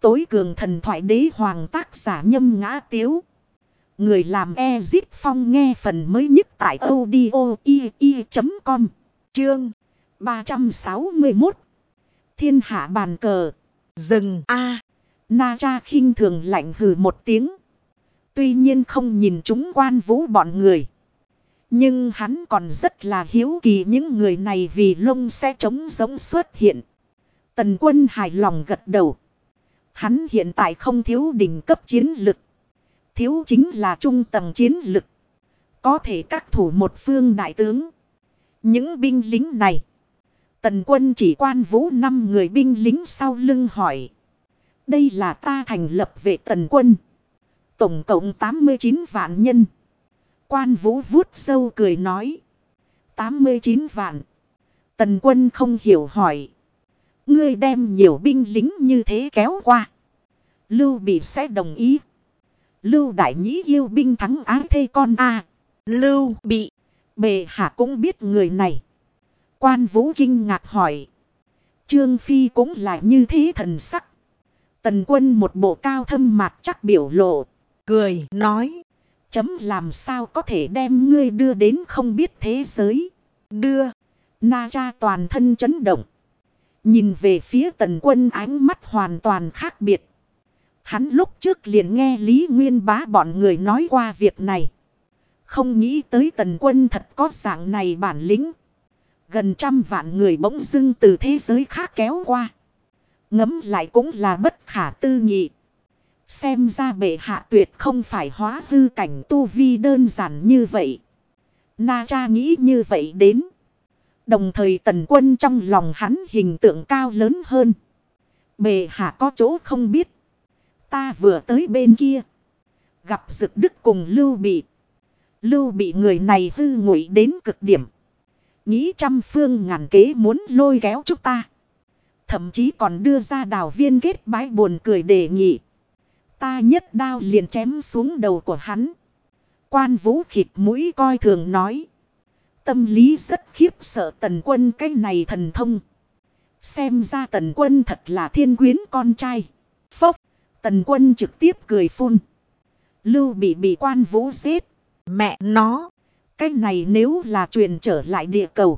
tối cường thần thoại đế hoàng tác giả Nhâm Ngã Tiếu. Người làm Ezip Phong nghe phần mới nhất tại audio.com. Chương 361. Thiên hạ bàn cờ. Dừng a. Na Cha khinh thường lạnh hừ một tiếng. Tuy nhiên không nhìn chúng Quan Vũ bọn người. Nhưng hắn còn rất là hiếu kỳ những người này vì lông sẽ trống giống xuất hiện. Tần Quân hài lòng gật đầu. Hắn hiện tại không thiếu đỉnh cấp chiến lực. Thiếu chính là trung tầng chiến lực. Có thể các thủ một phương đại tướng. Những binh lính này. Tần Quân chỉ Quan Vũ 5 người binh lính sau lưng hỏi. Đây là ta thành lập vệ Tần Quân. Tổng cộng 89 vạn nhân. Quan Vũ vuốt râu cười nói. 89 vạn. Tần Quân không hiểu hỏi. Ngươi đem nhiều binh lính như thế kéo qua. Lưu Bị sẽ đồng ý. Lưu Đại Nhĩ yêu binh thắng ái thê con a. Lưu Bị. Bệ hạ cũng biết người này. Quan Vũ kinh ngạc hỏi. Trương Phi cũng là như thế thần sắc. Tần Quân một bộ cao thâm mạc chắc biểu lộ. Cười nói. Chấm làm sao có thể đem ngươi đưa đến không biết thế giới. Đưa. Na Cha toàn thân chấn động. Nhìn về phía Tần Quân ánh mắt hoàn toàn khác biệt. Hắn lúc trước liền nghe Lý Nguyên Bá bọn người nói qua việc này. Không nghĩ tới Tần Quân thật có dạng này bản lĩnh. Gần 100 vạn người bỗng dưng từ thế giới khác kéo qua. Ngẫm lại cũng là bất khả tư nghị. Xem ra bệ hạ tuyệt không phải hóa hư cảnh tu vi đơn giản như vậy. Na Cha nghĩ như vậy đến. Đồng thời Tần Quân trong lòng hắn hình tượng cao lớn hơn. Bệ hạ có chỗ không biết. Ta vừa tới bên kia. Gặp Dực Đức cùng Lưu Bị. Lưu Bị người này hư ngụy đến cực điểm. Nghĩ trăm phương ngàn kế muốn lôi kéo chúng ta. Thậm chí còn đưa ra Đào Viên kết bái buồn cười đề nghị. Ta nhất đao liền chém xuống đầu của hắn. Quan Vũ khịt mũi coi thường nói. Tâm lý rất khiếp sợ Tần Quân cái này thần thông. Xem ra Tần Quân thật là thiên quyến con trai. Phốc. Tần Quân trực tiếp cười phun. Lưu bị Quan Vũ giết. Mẹ nó. Cái này nếu là truyền trở lại địa cầu.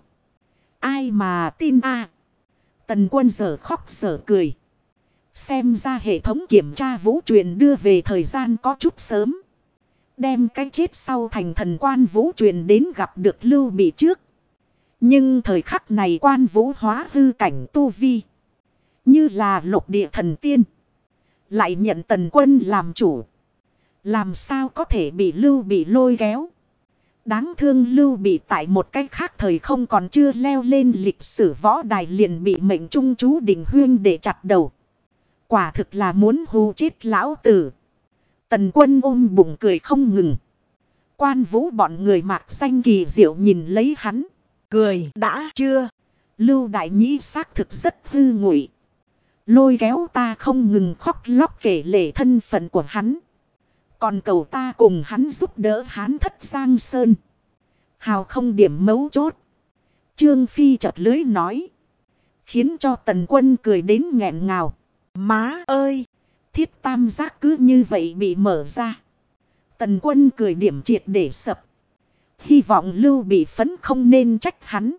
Ai mà tin a? Tần Quân giờ khóc giờ cười. Xem ra hệ thống kiểm tra vũ truyền đưa về thời gian có chút sớm. Đem cái chết sau thành thần Quan Vũ truyền đến gặp được Lưu Bị trước. Nhưng thời khắc này Quan Vũ hóa hư cảnh tu vi. Như là lục địa thần tiên. Lại nhận Tần Quân làm chủ. Làm sao có thể bị Lưu Bị lôi kéo. Đáng thương Lưu Bị tại một cách khác thời không còn chưa leo lên lịch sử võ đài liền bị mệnh trung chú Đình Huyên để chặt đầu. Quả thực là muốn hù chết lão tử. Tần Quân ôm bụng cười không ngừng. Quan Vũ bọn người mạc xanh kỳ diệu nhìn lấy hắn. Cười đã chưa? Lưu Đại Nhĩ xác thực rất hư ngụy. Lôi kéo ta không ngừng khóc lóc kể lể thân phận của hắn. Còn cầu ta cùng hắn giúp đỡ Hán thất Giang Sơn. Hào không điểm mấu chốt. Trương Phi chợt lưới nói. Khiến cho Tần Quân cười đến nghẹn ngào. Má ơi! Thiết tam giác cứ như vậy bị mở ra. Tần Quân cười điểm triệt để sập. Hy vọng Lưu Bị phấn không nên trách hắn.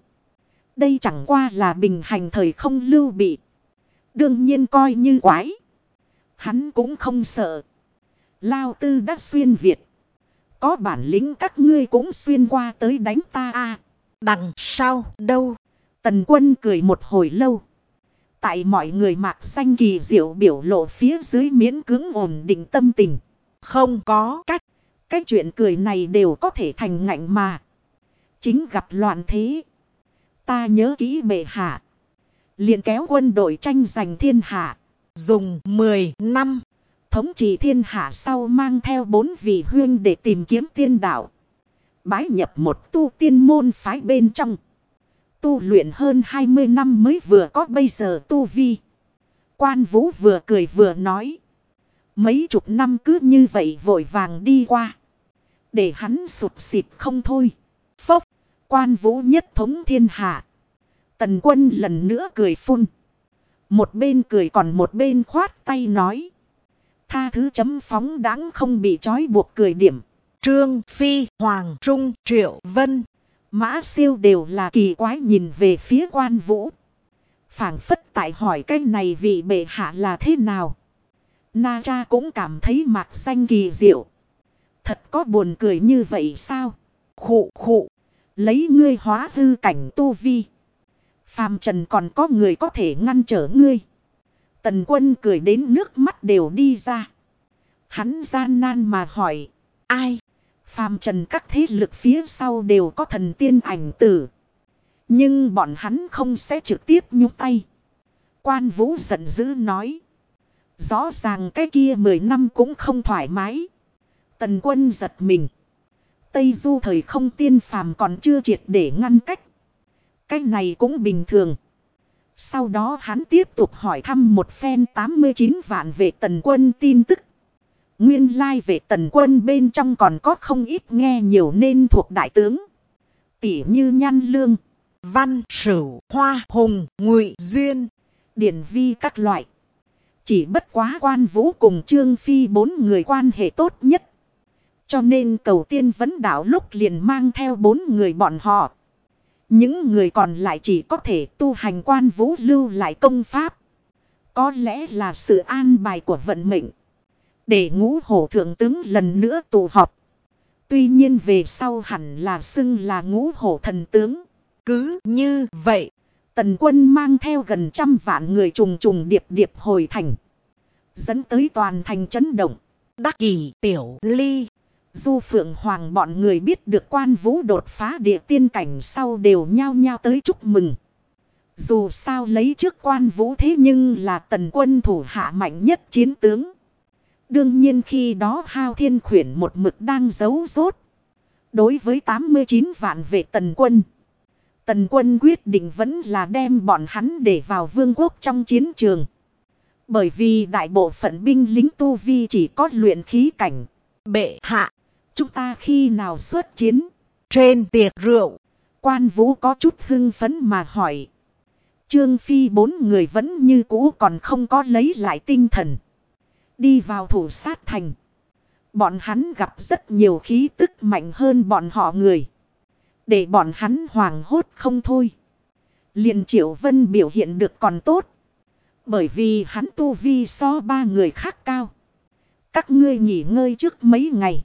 Đây chẳng qua là bình hành thời không Lưu Bị. Đương nhiên coi như quái. Hắn cũng không sợ. Lao Tư đã xuyên Việt. Có bản lĩnh các ngươi cũng xuyên qua tới đánh ta a. Đằng sau đâu? Tần Quân cười một hồi lâu. Tại mọi người mạc xanh kỳ diệu biểu lộ phía dưới miễn cưỡng ổn định tâm tình. Không có cách. Cái chuyện cười này đều có thể thành ngạnh mà. Chính gặp loạn thế. Ta nhớ kỹ bệ hạ. Liền kéo quân đội tranh giành thiên hạ. Dùng 10 năm. Thống trị thiên hạ sau mang theo 4 vị huynh để tìm kiếm tiên đạo. Bái nhập một tu tiên môn phái bên trong. Tu luyện hơn 20 năm mới vừa có bây giờ tu vi. Quan Vũ vừa cười vừa nói. Mấy chục năm cứ như vậy vội vàng đi qua. Để hắn sụt xịt không thôi. Phốc. Quan Vũ nhất thống thiên hạ. Tần Quân lần nữa cười phun. Một bên cười còn một bên khoát tay nói. Tha thứ chấm phóng đáng không bị trói buộc cười điểm. Trương Phi, Hoàng Trung, Triệu Vân, Mã Siêu đều là kỳ quái nhìn về phía Quan Vũ. Phảng phất tại hỏi cái này vị bệ hạ là thế nào. Na Tra cũng cảm thấy mạc xanh kỳ diệu. Thật có buồn cười như vậy sao? Khụ khụ. Lấy ngươi hóa hư cảnh tu vi. Phàm trần còn có người có thể ngăn trở ngươi. Tần Quân cười đến nước mắt đều đi ra. Hắn gian nan mà hỏi. Ai? Phàm trần các thế lực phía sau đều có thần tiên ảnh tử. Nhưng bọn hắn không sẽ trực tiếp nhúc tay. Quan Vũ giận dữ nói. Rõ ràng cái kia 10 năm cũng không thoải mái. Tần Quân giật mình. Tây Du thời không tiên phàm còn chưa triệt để ngăn cách. Cái này cũng bình thường. Sau đó hắn tiếp tục hỏi thăm một phen 89 vạn về Tần Quân tin tức. Nguyên lai về Tần Quân bên trong còn có không ít nghe nhiều nên thuộc đại tướng. Tỉ như Nhan Lương, Văn Sửu, Hoa Hùng, Ngụy Duyên, Điển Vi các loại. Chỉ bất quá Quan Vũ cùng Trương Phi 4 người quan hệ tốt nhất. Cho nên Cầu Tiên Vấn Đảo lúc liền mang theo 4 người bọn họ. Những người còn lại chỉ có thể tu hành Quan Vũ lưu lại công pháp. Có lẽ là sự an bài của vận mệnh. Để Ngũ Hổ thượng tướng lần nữa tụ họp. Tuy nhiên về sau hẳn là xưng là Ngũ Hổ thần tướng. Cứ như vậy, Tần Quân mang theo gần 100 vạn người trùng trùng điệp điệp hồi thành. Dẫn tới toàn thành chấn động. Đắc Kỷ, Tiểu Ly, Du Phượng Hoàng bọn người biết được Quan Vũ đột phá địa tiên cảnh sau đều nhao nhao tới chúc mừng. Dù sao lấy trước Quan Vũ thế nhưng là Tần Quân thủ hạ mạnh nhất chiến tướng. Đương nhiên khi đó Hao Thiên Khuyển một mực đang giấu rốt. Đối với 89 vạn vệ Tần Quân, Tần Quân quyết định vẫn là đem bọn hắn để vào vương quốc trong chiến trường. Bởi vì đại bộ phận binh lính tu vi chỉ có luyện khí cảnh. bệ hạ, Chúng ta khi nào xuất chiến? trên tiệc rượu, Quan Vũ có chút hưng phấn mà hỏi. Trương Phi 4 người vẫn như cũ còn không có lấy lại tinh thần. Đi vào thủ sát thành. Bọn hắn gặp rất nhiều khí tức mạnh hơn bọn họ người. Để bọn hắn hoảng hốt không thôi. Liền Triệu Vân biểu hiện được còn tốt. Bởi vì hắn tu vi so 3 người khác cao. Các ngươi nghỉ ngơi trước mấy ngày.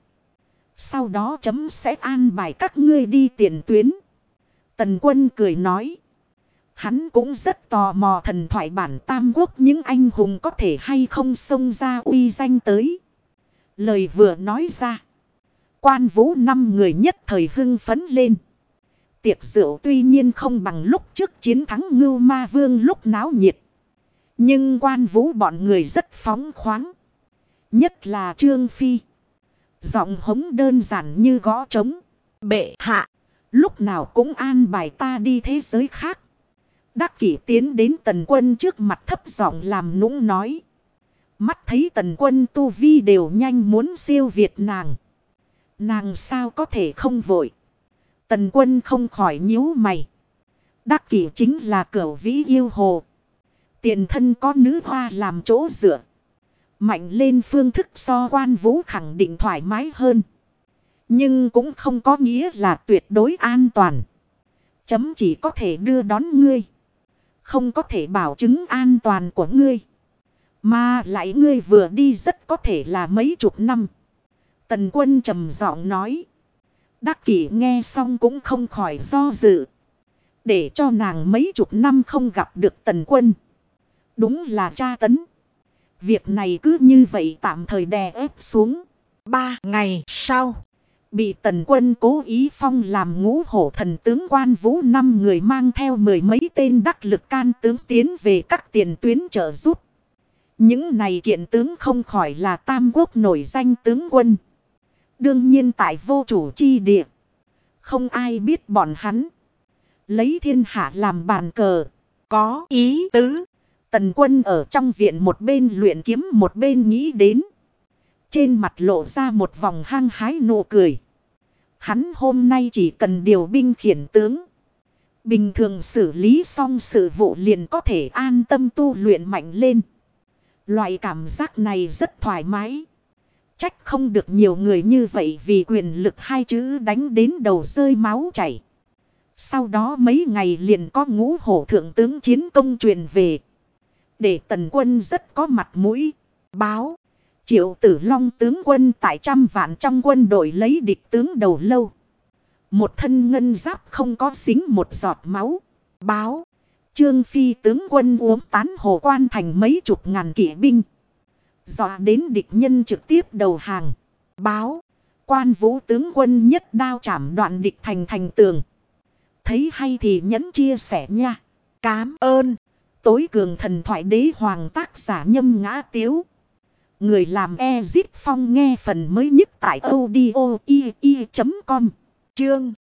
Sau đó chấm sẽ an bài các ngươi đi tiền tuyến. Tần Quân cười nói. Hắn cũng rất tò mò thần thoại bản Tam Quốc những anh hùng có thể hay không xông ra uy danh tới. Lời vừa nói ra. Quan Vũ 5 người nhất thời hưng phấn lên. Tiệc rượu tuy nhiên không bằng lúc trước chiến thắng Ngưu Ma Vương lúc náo nhiệt. Nhưng Quan Vũ bọn người rất phóng khoáng. Nhất là Trương Phi. Giọng hống đơn giản như gõ trống. bệ hạ, Lúc nào cũng an bài ta đi thế giới khác. Đắc Kỷ tiến đến Tần Quân trước mặt thấp giọng làm nũng nói. Mắt thấy Tần Quân tu vi đều nhanh muốn siêu việt nàng. Nàng sao có thể không vội. Tần Quân không khỏi nhíu mày. Đắc Kỷ chính là cửu vĩ yêu hồ. Tiền thân có nữ hoa làm chỗ dựa. Mạnh lên phương thức so Quan Vũ khẳng định thoải mái hơn. Nhưng cũng không có nghĩa là tuyệt đối an toàn. Chấm chỉ có thể đưa đón ngươi. Không có thể bảo chứng an toàn của ngươi. Mà lại ngươi vừa đi rất có thể là mấy chục năm. Tần Quân trầm giọng nói. Đắc Kỷ nghe xong cũng không khỏi do dự. Để cho nàng mấy chục năm không gặp được Tần Quân. Đúng là tra tấn. Việc này cứ như vậy tạm thời đè ép xuống. 3 ngày sau, Bị Tần Quân cố ý phong làm Ngũ Hổ thần tướng Quan Vũ 5 người mang theo 10 mấy tên đắc lực can tướng tiến về các tiền tuyến trợ giúp. Những này kiện tướng không khỏi là Tam Quốc nổi danh tướng quân. Đương nhiên tại vô chủ chi địa. Không ai biết bọn hắn. Lấy thiên hạ làm bàn cờ. có ý tứ. Tần Quân ở trong viện một bên luyện kiếm một bên nghĩ đến. Trên mặt lộ ra một vòng hăng hái nụ cười. Hắn hôm nay chỉ cần điều binh khiển tướng. Bình thường xử lý xong sự vụ liền có thể an tâm tu luyện mạnh lên. Loại cảm giác này rất thoải mái. Trách không được nhiều người như vậy vì quyền lực hai chữ đánh đến đầu rơi máu chảy. Sau đó mấy ngày liền có Ngũ Hổ thượng tướng chiến công truyền về. Để Tần Quân rất có mặt mũi. Báo. Triệu Tử Long tướng quân tại 100 vạn trong quân đội lấy địch tướng đầu lâu. Một thân ngân giáp không có dính một giọt máu. Báo. Trương Phi tướng quân uống tán hồ quan thành mấy chục ngàn kỵ binh. Dọa đến địch nhân trực tiếp đầu hàng. Báo. Quan Vũ tướng quân nhất đao chảm đoạn địch thành tường. Thấy hay thì nhẫn chia sẻ nha. Cám ơn. Tối cường thần thoại đế hoàng tác giả Nhâm Ngã Tiếu. Người làm Ezip Phong nghe phần mới nhất tại audio.com. Chương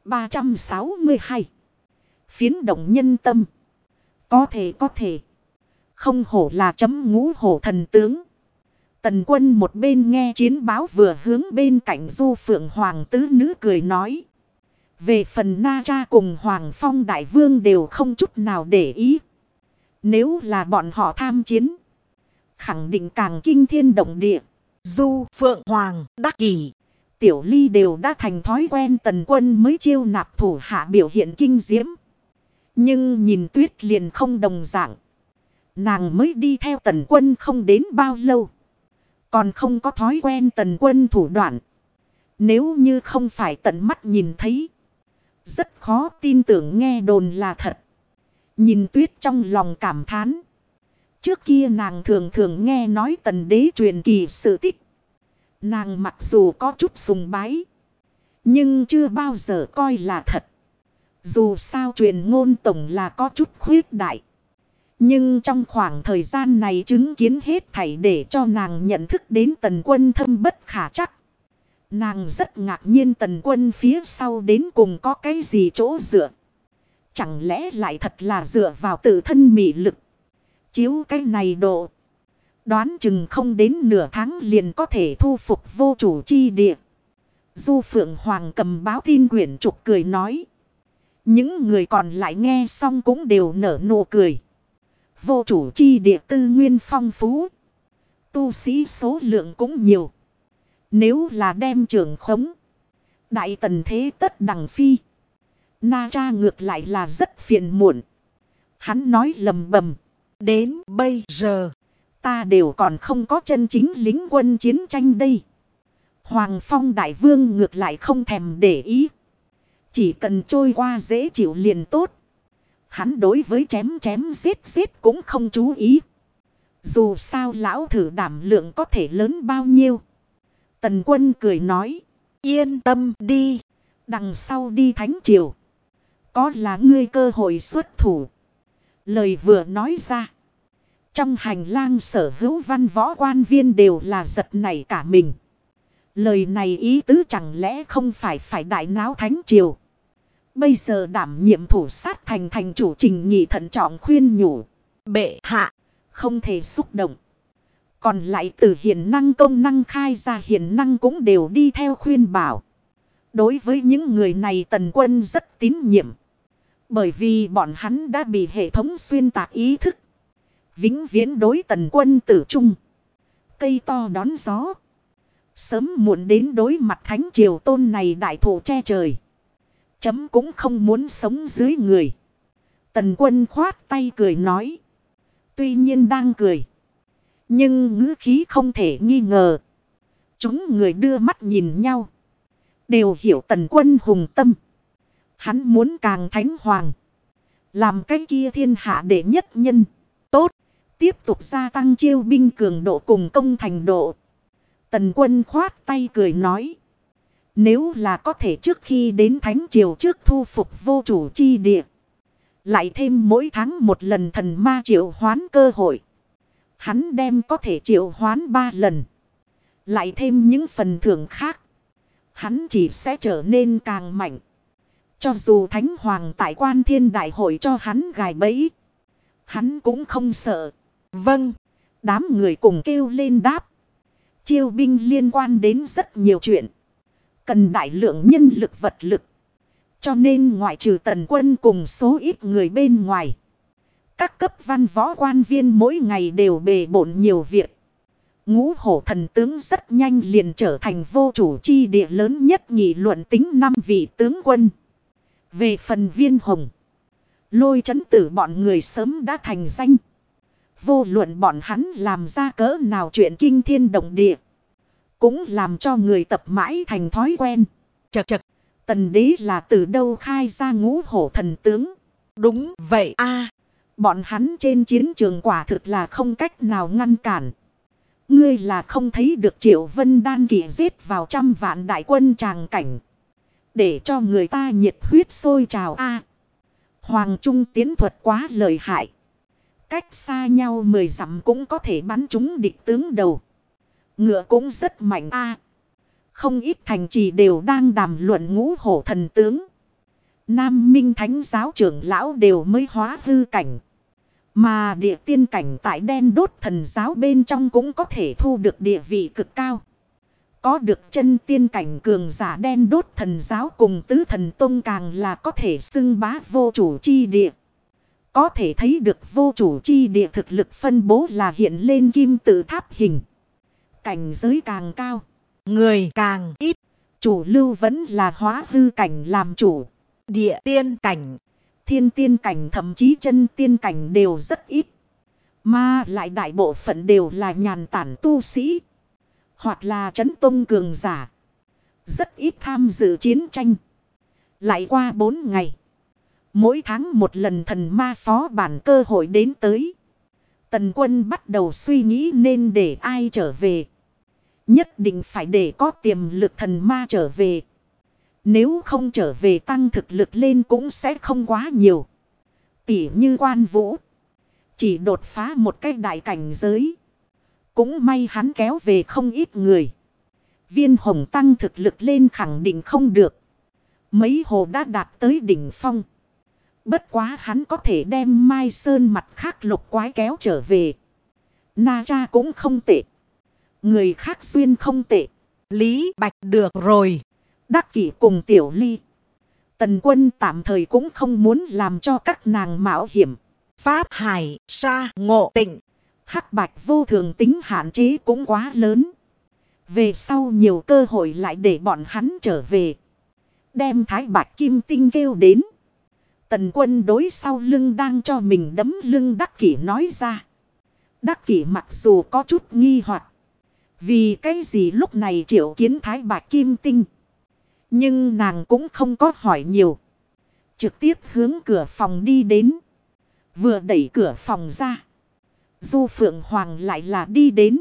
362. Phiến động nhân tâm. Có thể. Không hổ là chấm Ngũ Hổ thần tướng. Tần Quân một bên nghe chiến báo vừa hướng bên cạnh Du Phượng Hoàng tứ nữ cười nói. Về phần Na Tra cùng Hoàng Phong Đại Vương đều không chút nào để ý. Nếu là bọn họ tham chiến, khẳng định càng kinh thiên động địa. Du Phượng Hoàng, Đắc Kỷ, Tiểu Ly đều đã thành thói quen Tần Quân mới chiêu nạp thủ hạ biểu hiện kinh diễm. Nhưng nhìn Tuyết liền không đồng dạng. Nàng mới đi theo Tần Quân không đến bao lâu. Còn không có thói quen Tần Quân thủ đoạn. Nếu như không phải tận mắt nhìn thấy, rất khó tin tưởng nghe đồn là thật. Nhìn Tuyết trong lòng cảm thán. Trước kia nàng thường nghe nói Tần đế truyền kỳ sự tích. Nàng mặc dù có chút sùng bái, nhưng chưa bao giờ coi là thật. Dù sao truyền ngôn tổng là có chút khuyết đại. Nhưng trong khoảng thời gian này chứng kiến hết thảy để cho nàng nhận thức đến Tần Quân thâm bất khả trắc. Nàng rất ngạc nhiên Tần Quân phía sau đến cùng có cái gì chỗ dựa. Chẳng lẽ lại thật là dựa vào tự thân mị lực. Chiếu cái này độ, đoán chừng không đến nửa tháng liền có thể thu phục vô chủ chi địa. Du Phượng Hoàng cầm báo tin quyển trục cười nói. Những người còn lại nghe xong cũng đều nở nụ cười. Vô chủ chi địa tư nguyên phong phú, tu sĩ số lượng cũng nhiều. Nếu là đem trưởng khống, đại tần thế tất đằng phi. Na Tra ngược lại là rất phiền muộn. Hắn nói lầm bầm. Đến bây giờ, ta đều còn không có chân chính lính quân chiến tranh đây. Hoàng Phong Đại Vương ngược lại không thèm để ý. Chỉ cần trôi qua dễ chịu liền tốt. Hắn đối với chém giết cũng không chú ý. Dù sao lão thử đảm lượng có thể lớn bao nhiêu. Tần Quân cười nói. Yên tâm đi. Đằng sau đi Thánh Triều, có là ngươi cơ hội xuất thủ. Lời vừa nói ra, trong hành lang sở hữu văn võ quan viên đều là giật nảy cả mình. Lời này ý tứ chẳng lẽ không phải đại náo Thánh Triều. Bây giờ đảm nhiệm thủ sát thành chủ Trình Nhị thận trọng khuyên nhủ. Bệ hạ, không thể xúc động. Còn lại từ hiền năng công năng khai ra hiền năng cũng đều đi theo khuyên bảo. Đối với những người này Tần Quân rất tín nhiệm. Bởi vì bọn hắn đã bị hệ thống xuyên tạc ý thức. Vĩnh viễn đối Tần Quân tử trung. Cây to đón gió. Sớm muộn đến đối mặt Thánh Triều tôn này đại thụ che trời. Chấm cũng không muốn sống dưới người. Tần Quân khoát tay cười nói. Tuy nhiên đang cười, nhưng ngữ khí không thể nghi ngờ. Chúng người đưa mắt nhìn nhau, đều hiểu Tần Quân hùng tâm. Hắn muốn càng thánh hoàng, làm cái kia thiên hạ đệ nhất nhân. Tốt, tiếp tục gia tăng chiêu binh cường độ cùng công thành độ. Tần Quân khoát tay cười nói. Nếu là có thể trước khi đến Thánh Triều trước thu phục vô chủ chi địa, lại thêm mỗi tháng một lần thần ma triệu hoán cơ hội, hắn đem có thể triệu hoán 3 lần. Lại thêm những phần thưởng khác, hắn chỉ sẽ trở nên càng mạnh. Cho dù Thánh Hoàng tại Quan Thiên Đại Hội cho hắn gài bẫy, hắn cũng không sợ. Vâng, đám người cùng kêu lên đáp. Chiêu binh liên quan đến rất nhiều chuyện, cần đại lượng nhân lực vật lực. Cho nên ngoại trừ Tần Quân cùng số ít người bên ngoài, các cấp văn võ quan viên mỗi ngày đều bề bộn nhiều việc. Ngũ hổ thần tướng rất nhanh liền trở thành vô chủ chi địa lớn nhất nghị luận tính 5 vị tướng quân. Về phần Viên Hồng, Lôi Chấn Tử bọn người sớm đã thành danh. Vô luận bọn hắn làm ra cỡ nào chuyện kinh thiên động địa, cũng làm cho người tập mãi thành thói quen. Chậc chậc, Tần đế là từ đâu khai ra ngũ hổ thần tướng? đúng vậy a. Bọn hắn trên chiến trường quả thực là không cách nào ngăn cản. Ngươi là không thấy được Triệu Vân Đan kỵ giết vào 100 vạn đại quân tràng cảnh, để cho người ta nhiệt huyết sôi trào a. Hoàng Trung tiến thuật quá lợi hại. Cách xa nhau 10 dặm cũng có thể bắn trúng địch tướng đầu. Ngựa cũng rất mạnh a. Không ít thành trì đều đang đàm luận ngũ hổ thần tướng. Nam Minh Thánh giáo trưởng lão đều mới hóa hư cảnh. Mà địa tiên cảnh tại Đen Đốt thần giáo bên trong cũng có thể thu được địa vị cực cao. Có được chân tiên cảnh cường giả Đen Đốt thần giáo cùng tứ thần tông càng là có thể xưng bá vô chủ chi địa. Có thể thấy được vô chủ chi địa thực lực phân bố là hiện lên kim tự tháp hình. Cảnh giới càng cao, Người càng ít. chủ lưu vẫn là hóa hư cảnh làm chủ. Địa tiên cảnh, Thiên tiên cảnh thậm chí chân tiên cảnh đều rất ít. Mà lại đại bộ phận đều là nhàn tản tu sĩ, hoặc là trấn tông cường giả. Rất ít tham dự chiến tranh. Lại qua 4 ngày, mỗi tháng một lần thần ma phó bản cơ hội đến tới. Tần Quân bắt đầu suy nghĩ nên để ai trở về. Nhất định phải để có tiềm lực thần ma trở về. Nếu không trở về tăng thực lực lên cũng sẽ không quá nhiều. Tỉ như Quan Vũ, chỉ đột phá một cái đại cảnh giới, cũng may hắn kéo về không ít người. Viên Hồng tăng thực lực lên khẳng định không được. Mấy hồ đã đạt tới đỉnh phong. Bất quá hắn có thể đem Mai Sơn mặt khác lục quái kéo trở về. Na Tra cũng không tệ. Người khác duyên không tệ. Lý Bạch được rồi. Đắc Kỷ cùng Tiểu Ly, Tần Quân tạm thời cũng không muốn làm cho các nàng mạo hiểm. Pháp Hải, Sa Ngộ Tịnh, Hắc Bạch vô thường tính hạn chế cũng quá lớn. Về sau nhiều cơ hội lại để bọn hắn trở về. Đem Thái Bạch Kim Tinh kêu đến. Tần Quân đối sau lưng đang cho mình đấm lưng Đắc Kỷ nói ra. Đắc Kỷ mặc dù có chút nghi hoặc, vì cái gì lúc này triệu kiến Thái Bạch Kim Tinh, nhưng nàng cũng không có hỏi nhiều. Trực tiếp hướng cửa phòng đi đến. Vừa đẩy cửa phòng ra, Du Phượng Hoàng lại là đi đến.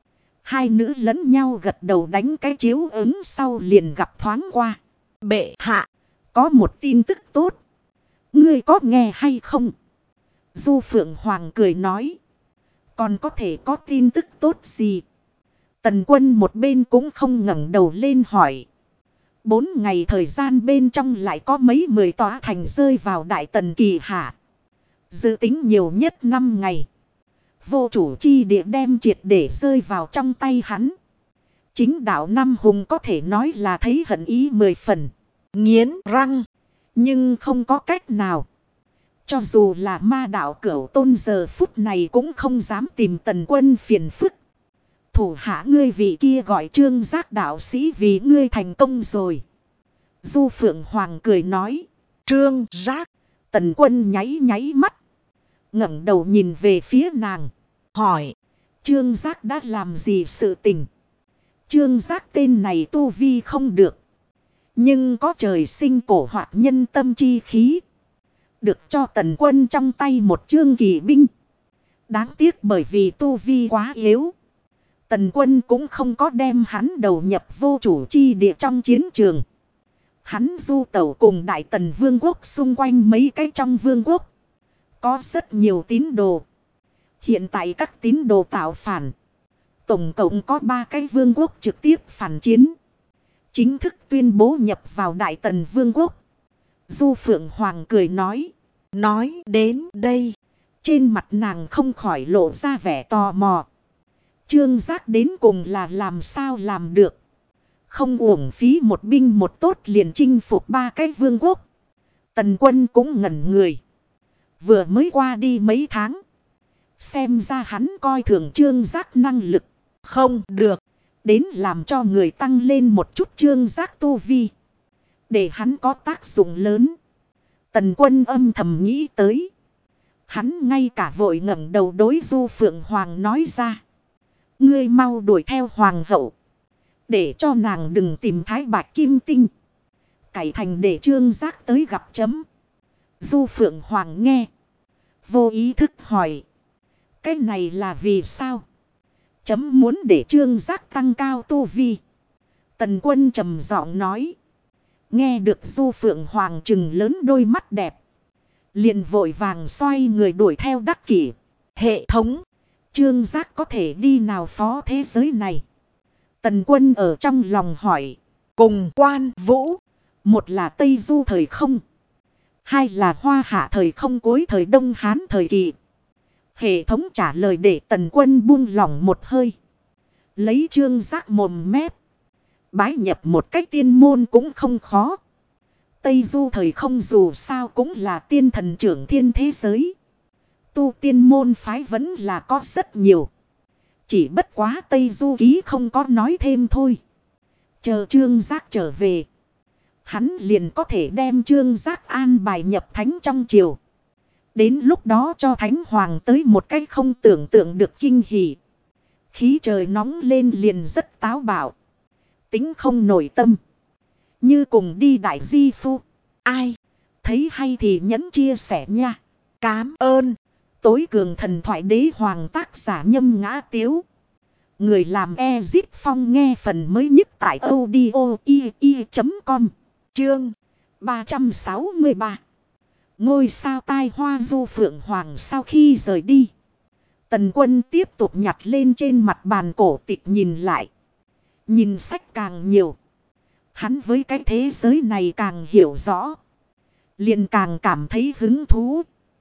Hai nữ lẫn nhau gật đầu đánh cái chiếu ứng sau liền gặp thoáng qua. bệ hạ, Có một tin tức tốt. Ngươi có nghe hay không? Du Phượng Hoàng cười nói. Còn có thể có tin tức tốt gì? Tần Quân một bên cũng không ngẩng đầu lên hỏi. 4 ngày thời gian bên trong lại có mấy 10 tòa thành rơi vào Đại Tần kỳ hạ. Dự tính nhiều nhất 5 ngày. Vô chủ chi địa đem triệt để rơi vào trong tay hắn. Chính đạo Năm Hùng có thể nói là thấy hận ý 10 phần. nghiến răng. Nhưng không có cách nào. Cho dù là ma đạo Cửu Tôn giờ phút này cũng không dám tìm Tần Quân phiền phức. Thủ hạ ngươi vị kia gọi Trương Giác đạo sĩ vì ngươi thành công rồi. Du Phượng Hoàng cười nói. Trương Giác. Tần Quân nháy nháy mắt, ngẩng đầu nhìn về phía nàng, hỏi. Trương Giác đã làm gì sự tình? Trương Giác tên này tu vi không được, nhưng có trời sinh cổ hoạt nhân tâm chi khí. Được cho Tần Quân trong tay một chương kỳ binh. Đáng tiếc bởi vì tu vi quá yếu, Tần Quân cũng không có đem hắn đầu nhập vô chủ chi địa trong chiến trường. Hắn du tẩu cùng Đại Tần Vương quốc xung quanh mấy cái trong vương quốc. Có rất nhiều tín đồ. Hiện tại các tín đồ tạo phản. Tổng cộng có 3 cái vương quốc trực tiếp phản chiến. Chính thức tuyên bố nhập vào Đại Tần Vương quốc. Du Phượng Hoàng cười nói. Nói đến đây, trên mặt nàng không khỏi lộ ra vẻ tò mò. Trương Giác đến cùng là làm sao làm được? Không uổng phí một binh một tốt liền chinh phục 3 cái vương quốc. Tần Quân cũng ngẩn người. Vừa mới qua đi mấy tháng. Xem ra hắn coi thường Trương Giác năng lực. Không được. Đến làm cho người tăng lên một chút Trương Giác tu vi. Để hắn có tác dụng lớn. Tần Quân âm thầm nghĩ tới. Hắn ngay cả vội ngẩng đầu đối Du Phượng Hoàng nói ra. Ngươi mau đuổi theo Hoàng hậu. Để cho nàng đừng tìm Thái Bạch Kim Tinh. Cải thành để Trương Giác tới gặp chấm. Du Phượng Hoàng nghe. Vô ý thức hỏi. Cái này là vì sao? Chấm muốn để Trương Giác tăng cao tu vi. Tần Quân trầm giọng nói. Nghe được Du Phượng Hoàng trừng lớn đôi mắt đẹp. Liền vội vàng xoay người đuổi theo đắc kỷ. Hệ thống. Trương Giác có thể đi nào phó thế giới này? Tần Quân ở trong lòng hỏi. Cùng Quan Vũ. Một là Tây Du thời không. Hai là Hoa Hạ thời không cuối thời Đông Hán thời kỳ. Hệ thống trả lời để Tần Quân buông lỏng một hơi. Lấy Trương Giác mồm mép. Bái nhập một cách tiên môn cũng không khó. Tây Du thời không dù sao cũng là tiên thần trưởng thiên thế giới. Tu tiên môn phái vẫn là có rất nhiều. Chỉ bất quá Tây Du ký không có nói thêm thôi. Chờ Trương Giác trở về. Hắn liền có thể đem Trương Giác an bài nhập thánh trong triều. Đến lúc đó cho Thánh Hoàng tới một cách không tưởng tượng được kinh hỉ. Khí trời nóng lên liền rất táo bạo. Tính không nổi tâm. Như cùng đi đại di phu. Ai? Thấy hay thì nhấn chia sẻ nha. Cám ơn. Tối cường thần thoại đế hoàng tác giả Nhâm Ngã Tiếu. Người làm Ezit Phong nghe phần mới nhất tại audio.com. Chương 363. Ngôi sao tai hoa Du Phượng Hoàng sau khi rời đi. Tần Quân tiếp tục nhặt lên trên mặt bàn cổ tịch nhìn lại. Nhìn sách càng nhiều. Hắn với cái thế giới này càng hiểu rõ. Liền càng cảm thấy hứng thú.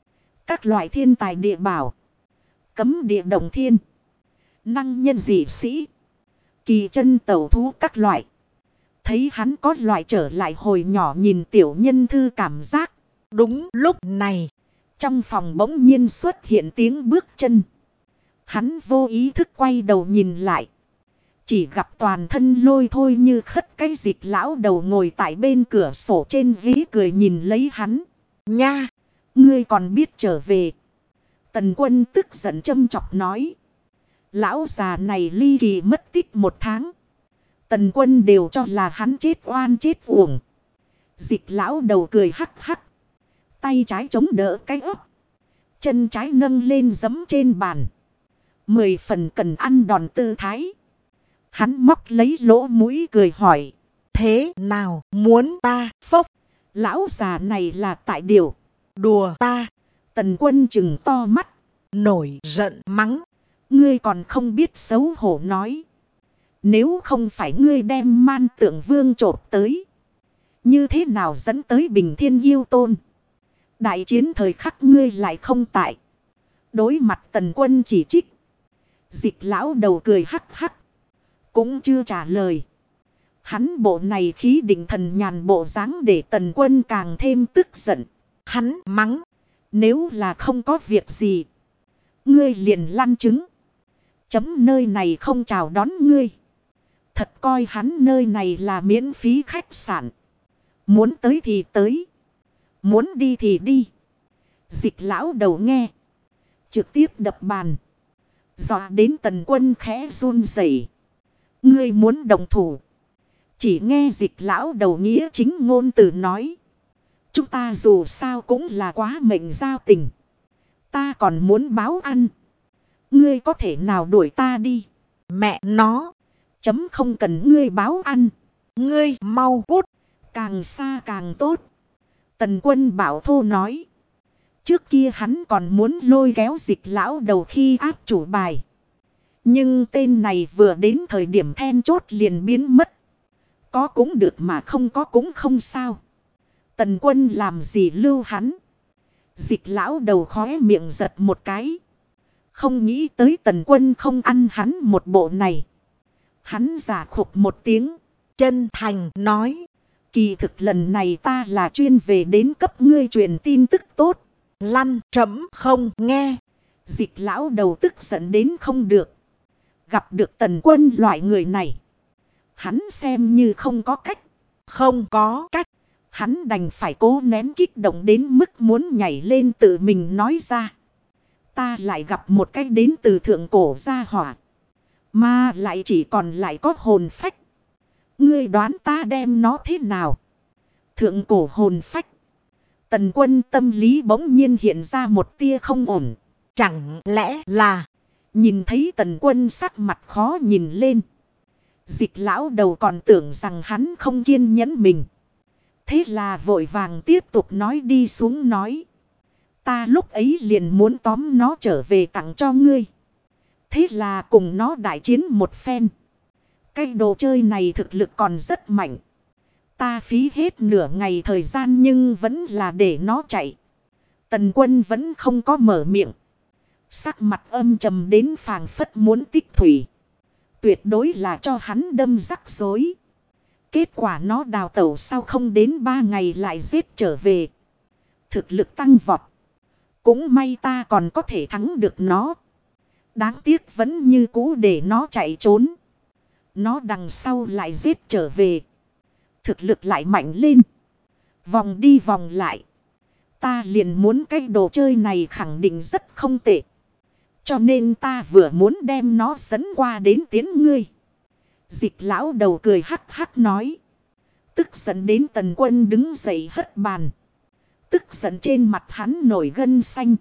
Các loại thiên tài địa bảo. Cấm địa động thiên. Năng nhân dị sĩ. Kỳ chân tẩu thú các loại. Thấy hắn có loại trở lại hồi nhỏ nhìn tiểu nhân thư cảm giác. Đúng lúc này. Trong phòng bỗng nhiên xuất hiện tiếng bước chân. Hắn vô ý thức quay đầu nhìn lại. Chỉ gặp toàn thân lôi thôi như khất cái Dịch lão đầu ngồi tại bên cửa sổ trên ghế cười nhìn lấy hắn. Nha! Ngươi còn biết trở về. Tần Quân tức giận châm chọc nói. Lão già này ly kỳ mất tích 1 tháng. Tần Quân đều cho là hắn chết oan chết uổng. Dịch lão đầu cười hắc hắc. Tay trái chống đỡ cái ấp. Chân trái nâng lên giẫm trên bàn. 10 phần cần ăn đòn tư thái. Hắn móc lấy lỗ mũi cười hỏi. Thế nào muốn ta phốc? Lão già này là tại điều. Đùa ta. Tần Quân trừng to mắt. Nổi giận mắng. Ngươi còn không biết xấu hổ nói. Nếu không phải ngươi đem Man Tượng Vương chộp tới. Như thế nào dẫn tới Bình Thiên Yêu Tôn? Đại chiến thời khắc ngươi lại không tại. Đối mặt Tần Quân chỉ trích. Dịch lão đầu cười hắc hắc. Cũng chưa trả lời. Hắn bộ này khí định thần nhàn bộ dáng để Tần Quân càng thêm tức giận. Hắn mắng. Nếu là không có việc gì. Ngươi liền lăn trứng. Chấm nơi này không chào đón ngươi. Thật coi hắn nơi này là miễn phí khách sạn. Muốn tới thì tới. Muốn đi thì đi. Dịch lão đầu nghe. Trực tiếp đập bàn. Dọa đến Tần Quân khẽ run rẩy. Ngươi muốn đồng thủ. Chỉ nghe Dịch lão đầu nghĩa chính ngôn từ nói. Chúng ta dù sao cũng là quá mệnh giao tình. Ta còn muốn báo ăn. Ngươi có thể nào đuổi ta đi? Mẹ nó. Chấm không cần ngươi báo ăn. Ngươi mau cút. Càng xa càng tốt. Tần Quân bảo thô nói. Trước kia hắn còn muốn lôi kéo Dịch lão đầu khi áp chủ bài. Nhưng tên này vừa đến thời điểm then chốt liền biến mất. Có cũng được mà không có cũng không sao. Tần Quân làm gì lưu hắn. Dịch lão đầu khóe miệng giật một cái. Không nghĩ tới Tần Quân không ăn hắn một bộ này. Hắn giả khục một tiếng. Chân thành nói. Kỳ thực lần này ta là chuyên về đến cấp ngươi truyền tin tức tốt. Lăn, trẫm không nghe. Dịch lão đầu tức giận đến không được. Gặp được Tần Quân loại người này, hắn xem như không có cách. Không có cách. Hắn đành phải cố nén kích động đến mức muốn nhảy lên tự mình nói ra. Ta lại gặp một cách đến từ thượng cổ gia hỏa, mà lại chỉ còn lại có hồn phách. Ngươi đoán ta đem nó thế nào? Thượng cổ hồn phách. Tần Quân tâm lý bỗng nhiên hiện ra một tia không ổn. Chẳng lẽ là... Nhìn thấy Tần Quân sắc mặt khó nhìn lên, Dịch lão đầu còn tưởng rằng hắn không kiên nhẫn mình. Thế là vội vàng tiếp tục nói đi xuống nói. Ta lúc ấy liền muốn tóm nó trở về tặng cho ngươi. Thế là cùng nó đại chiến một phen. Cái đồ chơi này thực lực còn rất mạnh. Ta phí hết nửa ngày thời gian nhưng vẫn là để nó chạy. Tần Quân vẫn không có mở miệng. Sắc mặt âm trầm đến phảng phất muốn tích thủy. Tuyệt đối là cho hắn đâm rắc rối. Kết quả nó đào tẩu sau không đến 3 ngày lại giết trở về. Thực lực tăng vọt. Cũng may ta còn có thể thắng được nó. Đáng tiếc vẫn như cũ để nó chạy trốn. Nó đằng sau lại giết trở về. Thực lực lại mạnh lên. Vòng đi vòng lại. Ta liền muốn cái đồ chơi này khẳng định rất không tệ. Cho nên ta vừa muốn đem nó dẫn qua đến tiến ngươi. Dịch lão đầu cười hắc hắc nói. Tức giận đến Tần Quân đứng dậy hất bàn. Tức giận trên mặt hắn nổi gân xanh.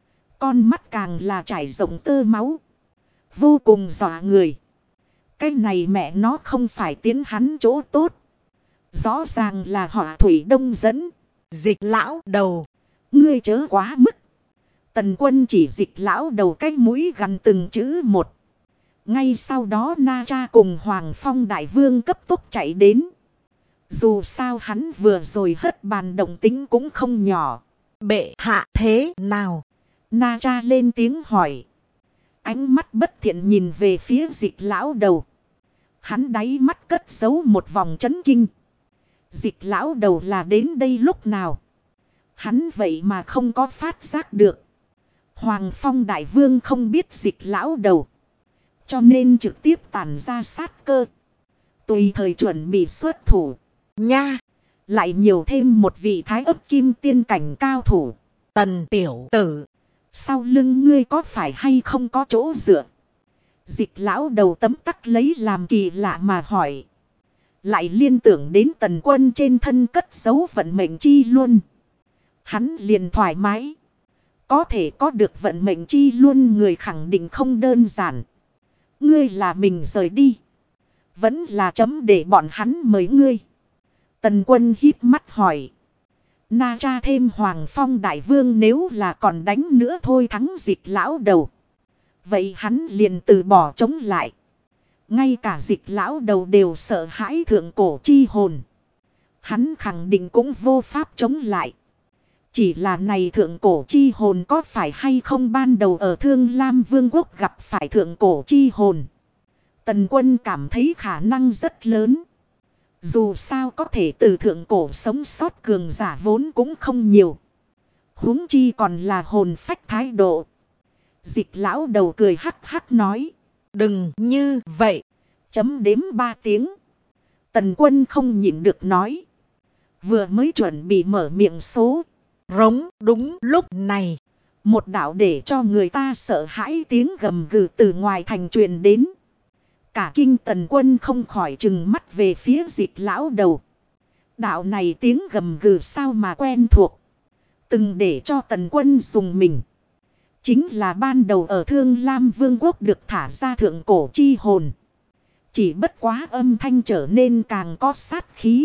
Con mắt càng là trải rộng tơ máu. Vô cùng dọa người. Cái này mẹ nó không phải tiến hắn chỗ tốt. Rõ ràng là họ Thủy Đông dẫn. Dịch lão đầu. Ngươi chớ quá mức. Tần Quân chỉ Dịch lão đầu cái mũi gần từng chữ một. Ngay sau đó Na Tra cùng Hoàng Phong Đại Vương cấp tốc chạy đến. Dù sao hắn vừa rồi hất bàn động tính cũng không nhỏ. Bệ hạ thế nào? Na Tra lên tiếng hỏi. Ánh mắt bất thiện nhìn về phía Dịch lão đầu. Hắn đáy mắt cất giấu một vòng chấn kinh. Dịch lão đầu là đến đây lúc nào? Hắn vậy mà không có phát giác được. Hoàng Phong Đại Vương không biết Dịch lão đầu, cho nên trực tiếp tản ra sát cơ. Tùy thời chuẩn bị xuất thủ. Nha! Lại nhiều thêm một vị thái ấp kim tiên cảnh cao thủ. Tần tiểu tử. Sau lưng ngươi có phải hay không có chỗ dựa? Dịch lão đầu tấm tắc lấy làm kỳ lạ mà hỏi. Lại liên tưởng đến Tần Quân trên thân cất giấu vận mệnh chi luôn. Hắn liền thoải mái. Có thể có được vận mệnh chi luôn người khẳng định không đơn giản. Ngươi là mình rời đi, vẫn là chấm để bọn hắn mời ngươi? Tần Quân híp mắt hỏi. Na Tra thêm Hoàng Phong Đại Vương nếu là còn đánh nữa thôi thắng Dịch lão đầu, vậy hắn liền từ bỏ chống lại. Ngay cả Dịch lão đầu đều sợ hãi thượng cổ chi hồn. Hắn khẳng định cũng vô pháp chống lại. Chỉ là này thượng cổ chi hồn có phải hay không ban đầu ở Thương Lam Vương quốc gặp phải thượng cổ chi hồn? Tần Quân cảm thấy khả năng rất lớn. Dù sao có thể từ thượng cổ sống sót cường giả vốn cũng không nhiều. Huống chi còn là hồn phách thái độ. Dịch lão đầu cười hắc hắc nói. Đừng như vậy. Chấm đếm 3 tiếng. Tần Quân không nhịn được nói. Vừa mới chuẩn bị mở miệng số. Rống đúng lúc này. Một đạo để cho người ta sợ hãi tiếng gầm gừ từ ngoài thành truyền đến. Cả kinh Tần Quân không khỏi trừng mắt về phía Dịch lão đầu. Đạo này tiếng gầm gừ sao mà quen thuộc. Từng để cho Tần Quân dùng mình. Chính là ban đầu ở Thương Lam Vương quốc được thả ra thượng cổ chi hồn. Chỉ bất quá âm thanh trở nên càng có sát khí.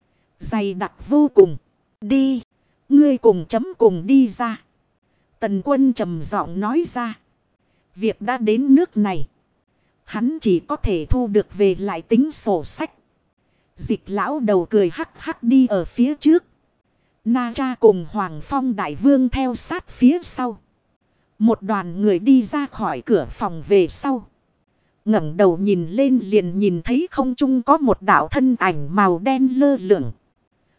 Dày đặc vô cùng. Đi. Ngươi cùng chấm cùng đi ra. Tần Quân trầm giọng nói ra. Việc đã đến nước này, hắn chỉ có thể thu được về lại tính sổ sách. Dịch lão đầu cười hắc hắc đi ở phía trước. Na Tra cùng Hoàng Phong Đại Vương theo sát phía sau. Một đoàn người đi ra khỏi cửa phòng về sau. Ngẩng đầu nhìn lên liền nhìn thấy không trung có một đạo thân ảnh màu đen lơ lửng.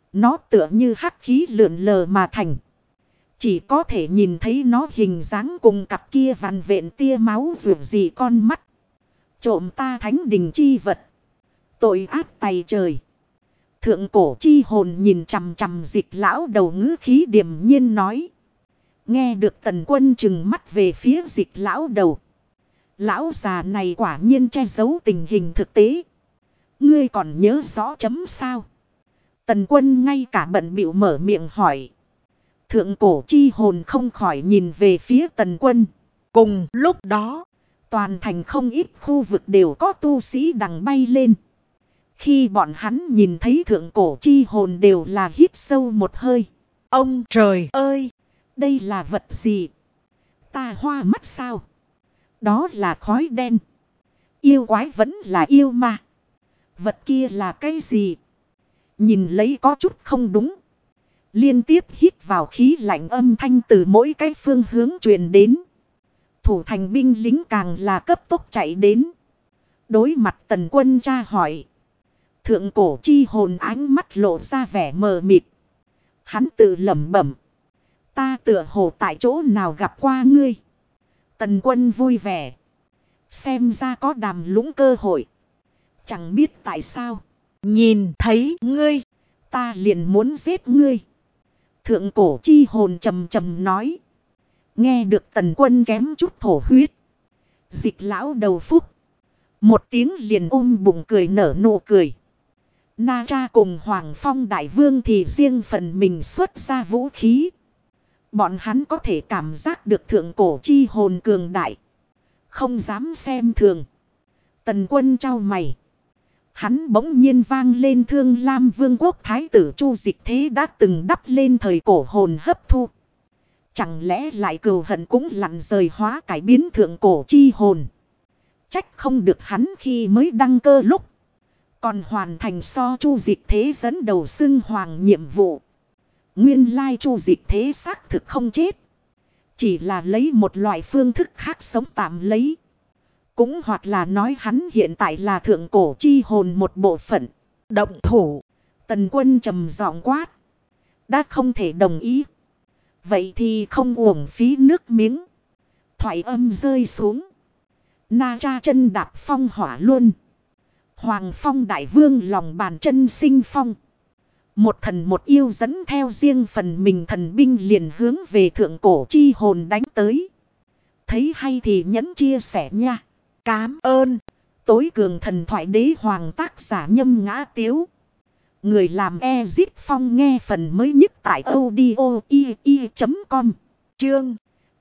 Nó tựa như hắc khí lượn lờ mà thành. Chỉ có thể nhìn thấy nó hình dáng cùng cặp kia vằn vện tia máu vượt gì con mắt. Trộm ta thánh đình chi vật. Tội ác tày trời. Thượng cổ chi hồn nhìn chằm chằm Dịch lão đầu ngữ khí điềm nhiên nói. Nghe được Tần Quân trừng mắt về phía Dịch lão đầu. Lão già này quả nhiên che giấu tình hình thực tế. Ngươi còn nhớ rõ chấm sao? Tần Quân ngay cả bận bịu mở miệng hỏi. Thượng cổ chi hồn không khỏi nhìn về phía Tần Quân. Cùng lúc đó, toàn thành không ít khu vực đều có tu sĩ đằng bay lên. Khi bọn hắn nhìn thấy thượng cổ chi hồn đều là hít sâu một hơi. Ông trời ơi! Đây là vật gì? Ta hoa mắt sao? Đó là khói đen. Yêu quái vẫn là yêu ma. Vật kia là cái gì? Nhìn lấy có chút không đúng. Liên tiếp hít vào khí lạnh âm thanh từ mỗi cái phương hướng truyền đến. Thủ thành binh lính càng là cấp tốc chạy đến. Đối mặt Tần Quân tra hỏi. Thượng cổ chi hồn ánh mắt lộ ra vẻ mờ mịt. Hắn tự lẩm bẩm. Ta tựa hồ tại chỗ nào gặp qua ngươi. Tần Quân vui vẻ. Xem ra có đàm lũng cơ hội. Chẳng biết tại sao. Nhìn thấy ngươi, ta liền muốn giết ngươi. Thượng cổ chi hồn trầm trầm nói. Nghe được Tần Quân kém chút thổ huyết. Dịch lão đầu phúc. Một tiếng liền ôm bụng cười nở nụ cười. Na Tra cùng Hoàng Phong Đại Vương thì riêng phần mình xuất ra vũ khí. Bọn hắn có thể cảm giác được thượng cổ chi hồn cường đại. Không dám xem thường. Tần Quân trao mày. Hắn bỗng nhiên vang lên Thương Lam Vương quốc Thái tử Chu Dịch Thế đã từng đắp lên thời cổ hồn hấp thu. Chẳng lẽ lại cừu hận cũng lặn rời hóa cải biến thượng cổ chi hồn. Trách không được hắn khi mới đăng cơ lúc. Còn hoàn thành so Chu Dịch Thế dẫn đầu xưng hoàng nhiệm vụ. Nguyên lai Chu Dịch Thế xác thực không chết. Chỉ là lấy một loại phương thức khác sống tạm lấy. Cũng hoặc là nói hắn hiện tại là thượng cổ chi hồn một bộ phận. động thủ. Tần Quân trầm giọng quát. Đã không thể đồng ý. Vậy thì không uổng phí nước miếng. Thoại âm rơi xuống. Na Tra chân đạp phong hỏa luôn. Hoàng Phong Đại Vương lòng bàn chân sinh phong. Một thần một yêu dẫn theo riêng phần mình thần binh liền hướng về thượng cổ chi hồn đánh tới. Thấy hay thì nhẫn chia sẻ nha. Cám ơn. Tối cường thần thoại đế hoàng tác giả Nhâm Ngã Tiếu. Người làm Ezit Phong nghe phần mới nhất tại audio.com. Chương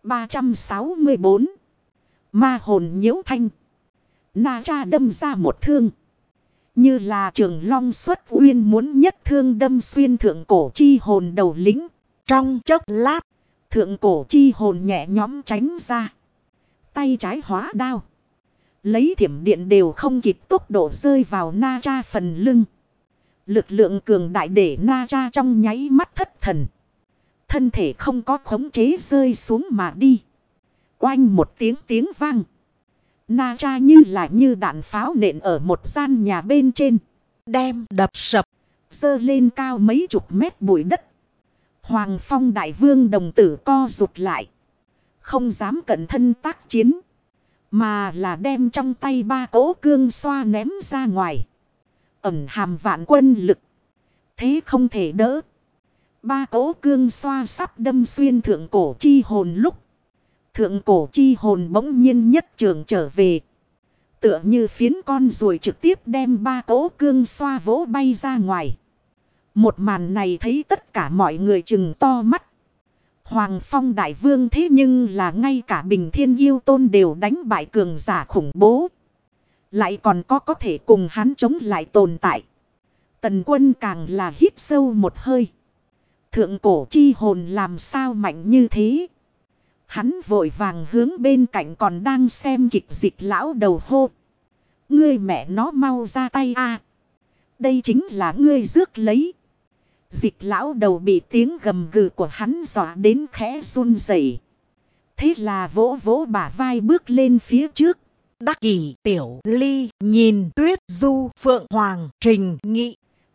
364. Ma hồn nhiễu thanh. Na Tra đâm ra một thương. Như là Trường Long xuất uyên muốn nhất thương đâm xuyên thượng cổ chi hồn đầu lĩnh. Trong chốc lát, thượng cổ chi hồn nhẹ nhõm tránh ra. Tay trái hóa đao. Lấy thiểm điện đều không kịp tốc độ rơi vào Na Tra phần lưng. Lực lượng cường đại để Na Tra trong nháy mắt thất thần. Thân thể không có khống chế rơi xuống mà đi. Oanh một tiếng vang. Na Tra như đạn pháo nện ở một gian nhà bên trên. Đem đập sập. Dơ lên cao mấy chục mét bụi đất. Hoàng Phong Đại Vương đồng tử co rụt lại. Không dám cẩn thân tác chiến. Mà là đem trong tay ba cỗ cương xoa ném ra ngoài. Ẩn hàm vạn quân lực. Thế không thể đỡ. Ba cỗ cương xoa sắp đâm xuyên thượng cổ chi hồn lúc. Thượng cổ chi hồn bỗng nhiên nhất trường trở về. Tựa như phiến con ruồi trực tiếp đem ba cỗ cương xoa vỗ bay ra ngoài. Một màn này thấy tất cả mọi người chừng to mắt. Hoàng Phong Đại Vương thế nhưng là ngay cả Bình Thiên Yêu Tôn đều đánh bại cường giả khủng bố. Lại còn có thể cùng hắn chống lại tồn tại. Tần Quân càng là hít sâu một hơi. Thượng cổ chi hồn làm sao mạnh như thế? Hắn vội vàng hướng bên cạnh còn đang xem kịch Dịch lão đầu hô. Ngươi mẹ nó mau ra tay a! Đây chính là ngươi rước lấy. Dịch lão đầu bị tiếng gầm gừ của hắn dọa đến khẽ run rẩy. Thế là vỗ vỗ bả vai bước lên phía trước. Đắc Kỷ Tiểu Ly nhìn Tuyết Du Phượng Hoàng Trình Nghị.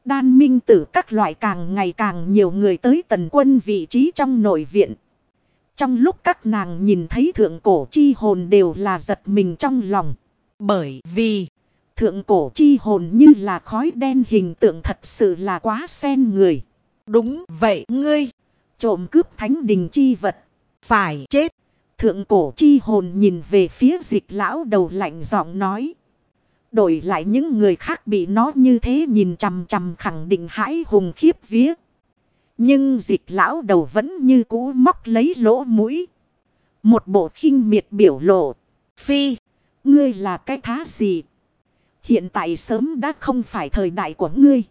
Đan minh tử các loại càng ngày càng nhiều người tới Tần Quân vị trí trong nội viện. Trong lúc các nàng nhìn thấy thượng cổ chi hồn đều là giật mình trong lòng. Bởi vì thượng cổ chi hồn như là khói đen, hình tượng thật sự là quá xen người. Đúng vậy, ngươi trộm cướp thánh đình chi vật, phải chết. Thượng cổ chi hồn nhìn về phía Dịch lão đầu lạnh giọng nói. Đổi lại những người khác bị nó như thế nhìn chằm chằm khẳng định hãi hùng khiếp vía. Nhưng Dịch lão đầu vẫn như cũ móc lấy lỗ mũi. Một bộ khinh miệt biểu lộ. Phi, ngươi là cái thá gì? Hiện tại sớm đã không phải thời đại của ngươi.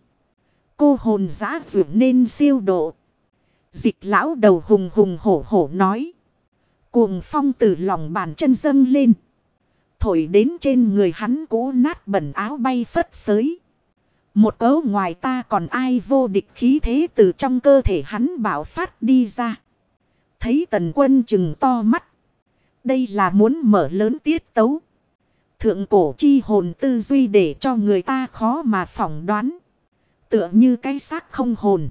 Cô hồn dã vượt nên siêu độ. Dịch lão đầu hùng hùng hổ hổ nói. Cuồng phong từ lòng bàn chân dâng lên. Thổi đến trên người hắn cũ nát bẩn áo bay phất phới. Một cớ ngoài ta còn ai vô địch khí thế từ trong cơ thể hắn bạo phát đi ra. Thấy Tần Quân chừng to mắt. Đây là muốn mở lớn tiết tấu. Thượng cổ chi hồn tư duy để cho người ta khó mà phỏng đoán. Tựa như cái xác không hồn.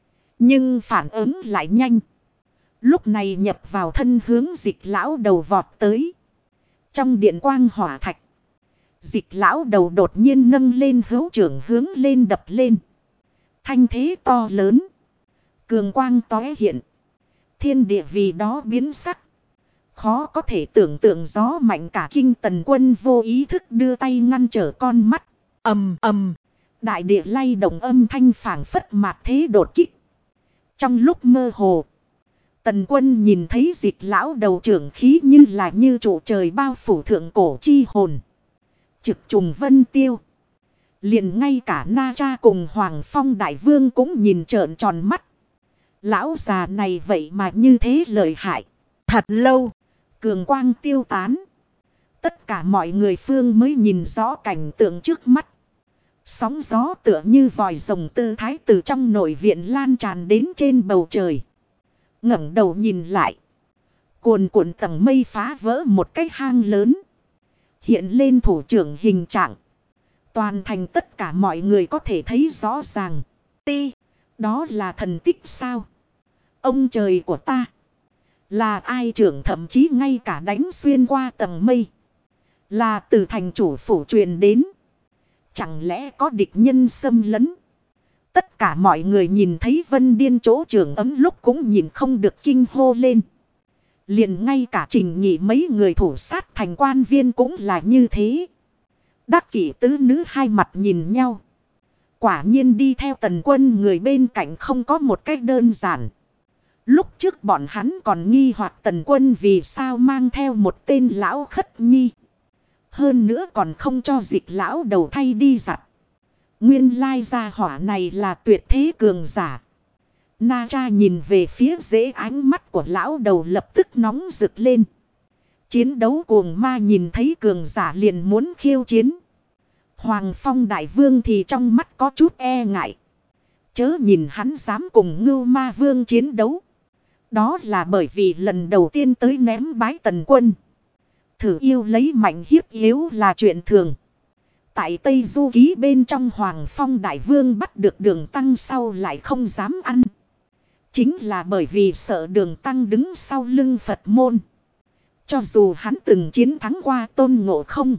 Nhưng phản ứng lại nhanh. Lúc này nhập vào thân hướng Dịch lão đầu vọt tới. Trong điện quang hỏa thạch. Dịch lão đầu đột nhiên nâng lên hữu trưởng hướng lên đập lên. Thanh thế to lớn. Cường quang tóe hiện. Thiên địa vì đó biến sắc. Khó có thể tưởng tượng gió mạnh cả kinh. Tần Quân vô ý thức đưa tay ngăn trở con mắt. Ầm ầm. Đại địa lay động âm thanh phảng phất mạt thế đột kích. Trong lúc mơ hồ. Tần Quân nhìn thấy Dịch lão đầu trưởng khí như là như trụ trời bao phủ thượng cổ chi hồn. Trực trùng vân tiêu. Liền ngay cả Na Cha cùng Hoàng Phong Đại Vương cũng nhìn trợn tròn mắt. Lão già này vậy mà như thế lợi hại. Thật lâu. Cường quang tiêu tán. Tất cả mọi người phương mới nhìn rõ cảnh tượng trước mắt. Sóng gió tựa như vòi rồng tư thái từ trong nội viện lan tràn đến trên bầu trời. Ngẩng đầu nhìn lại. Cuồn cuộn tầng mây phá vỡ một cái hang lớn. Hiện lên thủ trưởng hình trạng. Toàn thành tất cả mọi người có thể thấy rõ ràng. Ti, đó là thần tích sao? Ông trời của ta. Là ai trưởng, thậm chí ngay cả đánh xuyên qua tầng mây. Là từ thành chủ phủ truyền đến. Chẳng lẽ có địch nhân xâm lấn? Tất cả mọi người nhìn thấy Vân Điên chỗ trưởng ấm lúc cũng nhìn không được kinh hô lên. Liền ngay cả Trình Nhị mấy người thủ sát thành quan viên cũng là như thế. Đắc Kỷ tứ nữ hai mặt nhìn nhau. Quả nhiên đi theo Tần Quân người bên cạnh không có một cách đơn giản. Lúc trước bọn hắn còn nghi hoặc Tần Quân vì sao mang theo một tên lão khất nhi. Hơn nữa còn không cho Dịch lão đầu thay đi giặt. Nguyên lai gia hỏa này là tuyệt thế cường giả. Na Cha nhìn về phía rễ ánh mắt của lão đầu lập tức nóng rực lên. Chiến đấu cuồng ma nhìn thấy cường giả liền muốn khiêu chiến. Hoàng Phong Đại Vương thì trong mắt có chút e ngại. Chớ nhìn hắn dám cùng Ngưu Ma Vương chiến đấu. Đó là bởi vì lần đầu tiên tới ném bái Tần Quân. Thử yêu lấy mạnh hiếp yếu là chuyện thường. Tại Tây Du Ký bên trong Hoàng Phong Đại Vương bắt được Đường Tăng sau lại không dám ăn. Chính là bởi vì sợ Đường Tăng đứng sau lưng Phật môn. Cho dù hắn từng chiến thắng qua Tôn Ngộ Không.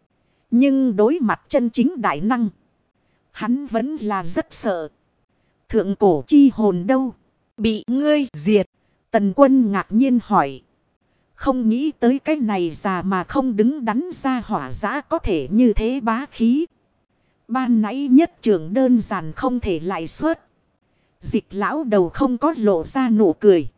Nhưng đối mặt chân chính đại năng. Hắn vẫn là rất sợ. Thượng cổ chi hồn đâu? Bị ngươi diệt. Tần Quân ngạc nhiên hỏi. Không nghĩ tới cái này già mà không đứng đắn ra hỏa giã có thể như thế bá khí. Ban nãy nhất trưởng đơn giản không thể lại xuất. Dịch lão đầu không có lộ ra nụ cười.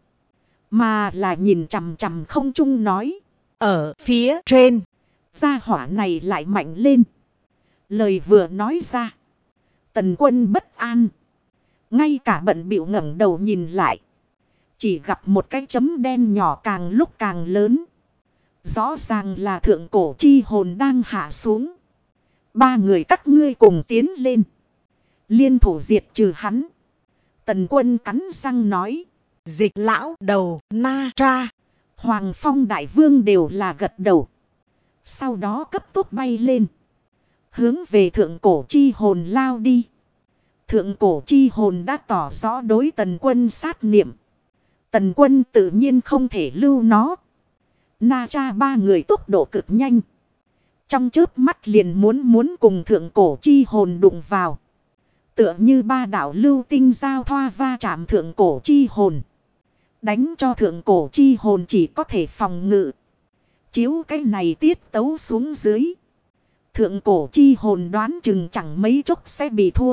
Mà là nhìn chằm chằm không trung nói. Ở phía trên. Gia hỏa này lại mạnh lên. Lời vừa nói ra. Tần Quân bất an. Ngay cả bận bịu ngẩng đầu nhìn lại. Chỉ gặp một cái chấm đen nhỏ càng lúc càng lớn. Rõ ràng là thượng cổ chi hồn đang hạ xuống. Ba người các ngươi cùng tiến lên. Liên thủ diệt trừ hắn. Tần Quân cắn răng nói. Dịch lão đầu, Na Cha, Hoàng Phong Đại Vương đều là gật đầu. Sau đó cấp tốc bay lên. Hướng về thượng cổ chi hồn lao đi. Thượng cổ chi hồn đã tỏ rõ đối Tần Quân sát niệm. Tần Quân tự nhiên không thể lưu nó. Na Cha ba người tốc độ cực nhanh. Trong chớp mắt liền muốn cùng thượng cổ chi hồn đụng vào. Tựa như ba đạo lưu tinh giao thoa va chạm thượng cổ chi hồn. Đánh cho thượng cổ chi hồn chỉ có thể phòng ngự. Chiếu cái này tiết tấu xuống dưới. Thượng cổ chi hồn đoán chừng chẳng mấy chốc sẽ bị thua.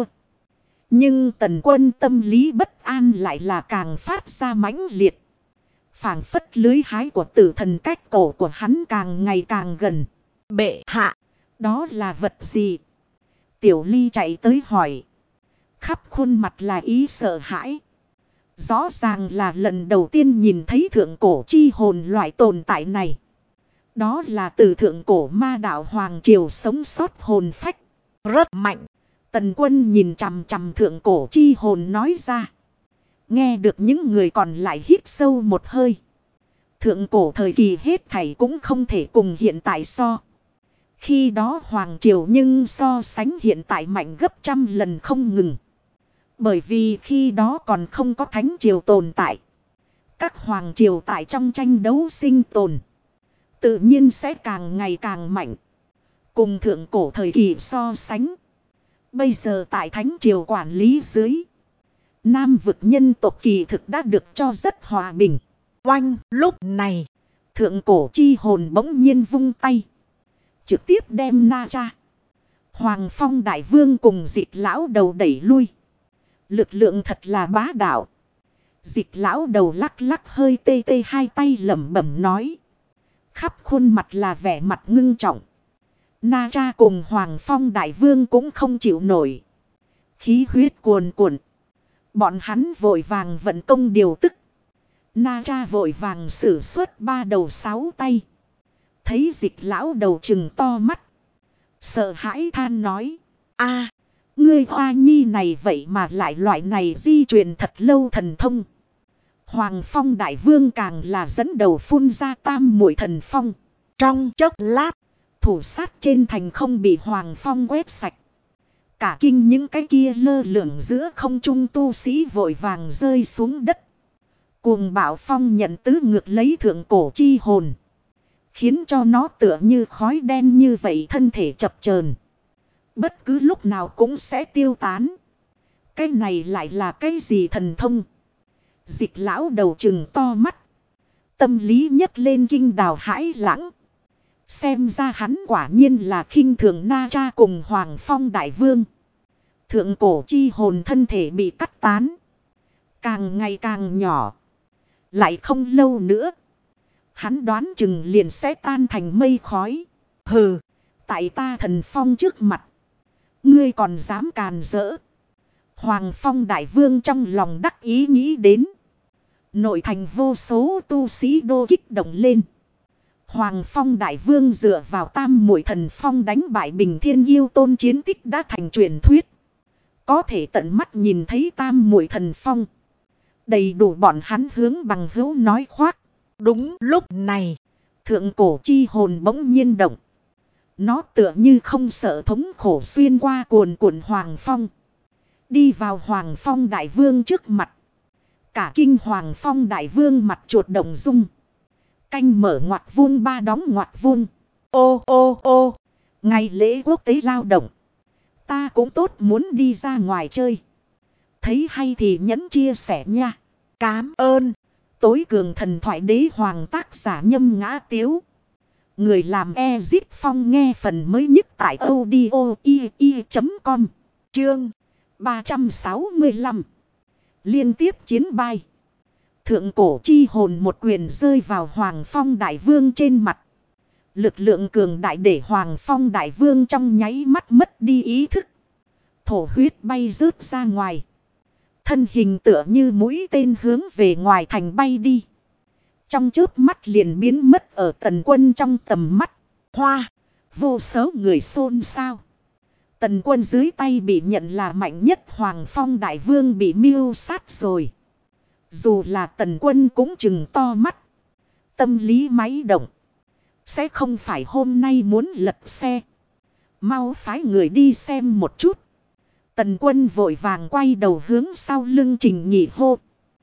Nhưng Tần Quân tâm lý bất an lại là càng phát ra mãnh liệt. Phảng phất lưới hái của tử thần cách cổ của hắn càng ngày càng gần. Bệ hạ, đó là vật gì? Tiểu Ly chạy tới hỏi. Khắp khuôn mặt là ý sợ hãi. Rõ ràng là lần đầu tiên nhìn thấy thượng cổ chi hồn loại tồn tại này. Đó là từ thượng cổ ma đạo Hoàng Triều sống sót hồn phách. rất mạnh. Tần Quân nhìn chằm chằm thượng cổ chi hồn nói ra. Nghe được những người còn lại hít sâu một hơi. Thượng cổ thời kỳ hết thảy cũng không thể cùng hiện tại so. Khi đó Hoàng Triều nhưng so sánh hiện tại mạnh gấp trăm lần không ngừng. Bởi vì khi đó còn không có Thánh Triều tồn tại. Các Hoàng Triều tại trong tranh đấu sinh tồn. Tự nhiên sẽ càng ngày càng mạnh. Cùng thượng cổ thời kỳ so sánh. Bây giờ tại Thánh Triều quản lý dưới. Nam vực nhân tộc kỳ thực đã được cho rất hòa bình. Oanh, lúc này. Thượng cổ chi hồn bỗng nhiên vung tay. Trực tiếp đem Na Cha, Hoàng Phong Đại Vương cùng Dịch Lão Đầu đẩy lui. Lực lượng thật là bá đạo. Dịch Lão Đầu lắc lắc hơi tê tê hai tay lẩm bẩm nói. Khắp khuôn mặt là vẻ mặt ngưng trọng. Na Cha cùng Hoàng Phong Đại Vương cũng không chịu nổi. Khí huyết cuồn cuộn. Bọn hắn vội vàng vận công điều tức. Na Cha vội vàng sử xuất ba đầu sáu tay. Thấy Dịch Lão Đầu trừng to mắt. Sợ hãi than nói. A, ngươi Hoa Nhi này vậy mà lại loại này di truyền thật lâu thần thông. Hoàng Phong Đại Vương càng là dẫn đầu phun ra tam muội thần phong. Trong chốc lát, thủ sát trên thành không bị Hoàng Phong quét sạch. Cả kinh những cái kia lơ lửng giữa không trung tu sĩ vội vàng rơi xuống đất. Cuồng bạo phong nhận tứ ngược lấy thượng cổ chi hồn. Khiến cho nó tựa như khói đen như vậy thân thể chập chờn. Bất cứ lúc nào cũng sẽ tiêu tán. Cái này lại là cái gì thần thông? Dịch Lão Đầu trừng to mắt. Tâm lý nhấc lên kinh đào hãi lãng. Xem ra hắn quả nhiên là khinh thường Na Cha cùng Hoàng Phong Đại Vương. Thượng cổ chi hồn thân thể bị cắt tán. Càng ngày càng nhỏ. Lại không lâu nữa. Hắn đoán chừng liền sẽ tan thành mây khói. Hừ, tại ta thần phong trước mặt. Ngươi còn dám càn rỡ. Hoàng Phong Đại Vương trong lòng đắc ý nghĩ đến. Nội thành vô số tu sĩ đô kích động lên. Hoàng Phong Đại Vương dựa vào tam muội thần phong đánh bại Bình Thiên Yêu Tôn chiến tích đã thành truyền thuyết. Có thể tận mắt nhìn thấy tam muội thần phong. Đầy đủ bọn hắn hướng bằng hữu nói khoác. đúng lúc này, thượng cổ chi hồn bỗng nhiên động. Nó tựa như không sợ thống khổ xuyên qua cuồn cuộn Hoàng Phong. Đi vào Hoàng Phong Đại Vương trước mặt. Cả kinh Hoàng Phong Đại Vương mặt chuột động dung. Canh mở ngoặc vuông ba đóng ngoặc vuông. Ô ô ô, ngày lễ quốc tế lao động. Ta cũng tốt muốn đi ra ngoài chơi. Thấy hay thì nhấn chia sẻ nha. cám ơn. Tối cường thần thoại đế hoàng tác giả Nhâm Ngã Tiếu. Người làm Ezip Phong nghe phần mới nhất tại audio.com. Chương 365. Liên tiếp chiến bay. Thượng cổ chi hồn một quyền rơi vào Hoàng Phong Đại Vương trên mặt. Lực lượng cường đại để Hoàng Phong Đại Vương trong nháy mắt mất đi ý thức. Thổ huyết bay rớt ra ngoài. Thân hình tựa như mũi tên hướng về ngoài thành bay đi. Trong chớp mắt liền biến mất ở Tần Quân trong tầm mắt. Hoa, vô số người xôn xao. Tần Quân dưới tay bị nhận là mạnh nhất, Hoàng Phong Đại Vương bị mưu sát rồi. Dù là Tần Quân cũng chừng to mắt. Tâm lý máy động. Sẽ không phải hôm nay muốn lật xe. Mau phái người đi xem một chút. Tần Quân vội vàng quay đầu hướng sau lưng Trình Nhị hô.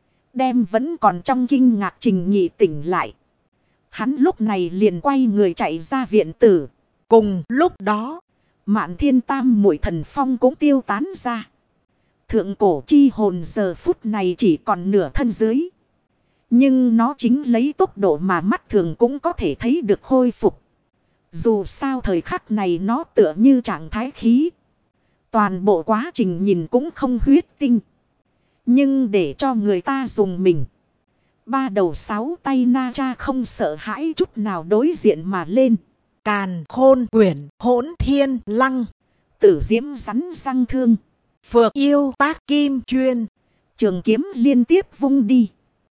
Đem vẫn còn trong kinh ngạc Trình Nhị tỉnh lại. Hắn lúc này liền quay người chạy ra viện tử. Cùng lúc đó, Mạn Thiên Tam muội thần phong cũng tiêu tán ra. Thượng cổ chi hồn giờ phút này chỉ còn nửa thân dưới. Nhưng nó chính lấy tốc độ mà mắt thường cũng có thể thấy được khôi phục. Dù sao thời khắc này nó tựa như trạng thái khí. Toàn bộ quá trình nhìn cũng không huyết tinh. Nhưng để cho người ta dùng mình. Ba đầu sáu tay Na Tra không sợ hãi chút nào đối diện mà lên. Càn Khôn Quyển Hỗn Thiên Lăng, Tử Diễm rắn răng thương, Phượng Yêu Tác Kim Chuyên, trường kiếm liên tiếp vung đi.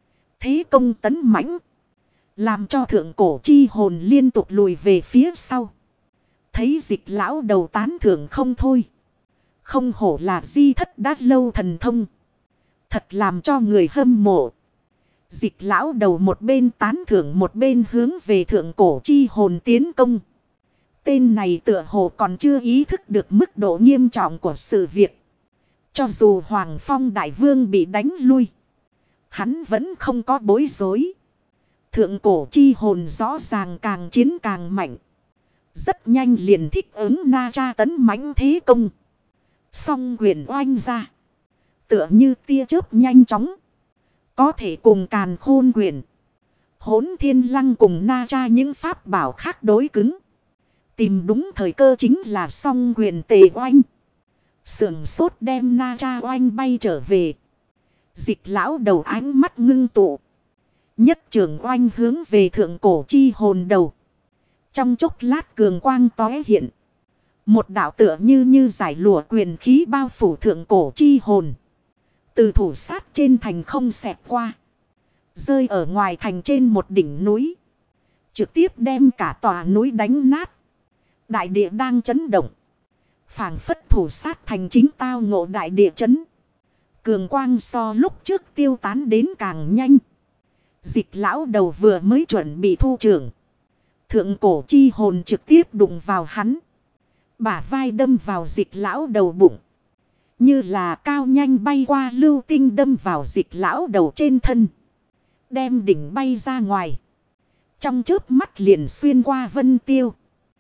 Thế công tấn mãnh, làm cho thượng cổ chi hồn liên tục lùi về phía sau. Thấy Dịch lão đầu tán thưởng không thôi. Không hổ là di thất đã lâu thần thông. Thật làm cho người hâm mộ. Dịch lão đầu một bên tán thưởng một bên hướng về thượng cổ chi hồn tiến công. Tên này tựa hồ còn chưa ý thức được mức độ nghiêm trọng của sự việc. Cho dù Hoàng Phong Đại Vương bị đánh lui, hắn vẫn không có bối rối. Thượng cổ chi hồn rõ ràng càng chiến càng mạnh. Rất nhanh liền thích ứng Na Tra tấn mãnh thế công. Song quyền oanh ra. Tựa như tia chớp nhanh chóng. Có thể cùng Càn Khôn Quyển, Hỗn Thiên Lăng cùng Na Tra những pháp bảo khác đối cứng. Tìm đúng thời cơ chính là song quyền tề oanh. Sưởng sốt đem Na Tra oanh bay trở về. Dịch lão đầu ánh mắt ngưng tụ. Nhất trường oanh hướng về thượng cổ chi hồn đầu. Trong chốc lát cường quang tóe hiện. Một đạo tựa như giải lụa quyền khí bao phủ thượng cổ chi hồn. Từ thủ sát trên thành không xẹt qua. Rơi ở ngoài thành trên một đỉnh núi. Trực tiếp đem cả tòa núi đánh nát. Đại địa đang chấn động. Phảng phất thủ sát thành chính tao ngộ đại địa chấn. Cường quang so lúc trước tiêu tán đến càng nhanh. Dịch lão đầu vừa mới chuẩn bị thu trưởng. Thượng cổ chi hồn trực tiếp đụng vào hắn. Bả vai đâm vào dịch lão đầu bụng. Như là cao nhanh bay qua lưu tinh đâm vào dịch lão đầu trên thân. Đem đỉnh bay ra ngoài. Trong chớp mắt liền xuyên qua vân tiêu.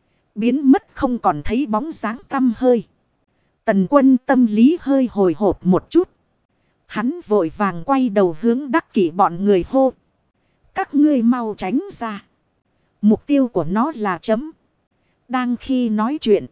Biến mất không còn thấy bóng dáng tăm hơi. Tần Quân tâm lý hơi hồi hộp một chút. Hắn vội vàng quay đầu hướng Đắc Kỷ bọn người hô. Các ngươi mau tránh ra. Mục tiêu của nó là chấm. Đang khi nói chuyện.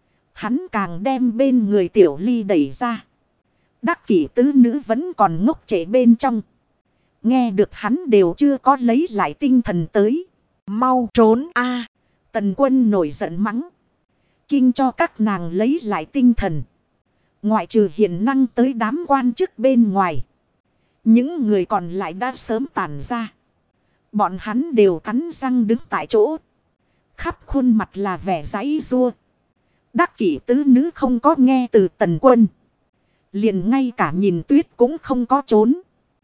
Hắn càng đem bên người Tiểu Ly đẩy ra. Đắc Kỷ tứ nữ vẫn còn ngốc trễ bên trong. Nghe được hắn đều chưa có lấy lại tinh thần tới. mau trốn a! Tần Quân nổi giận mắng. Kinh cho các nàng lấy lại tinh thần. Ngoại trừ hiền năng tới đám quan chức bên ngoài. Những người còn lại đã sớm tản ra. Bọn hắn đều cắn răng đứng tại chỗ. Khắp khuôn mặt là vẻ giãy giụa. Đắc Kỷ tứ nữ không có nghe từ Tần Quân. Liền ngay cả nhìn Tuyết cũng không có trốn.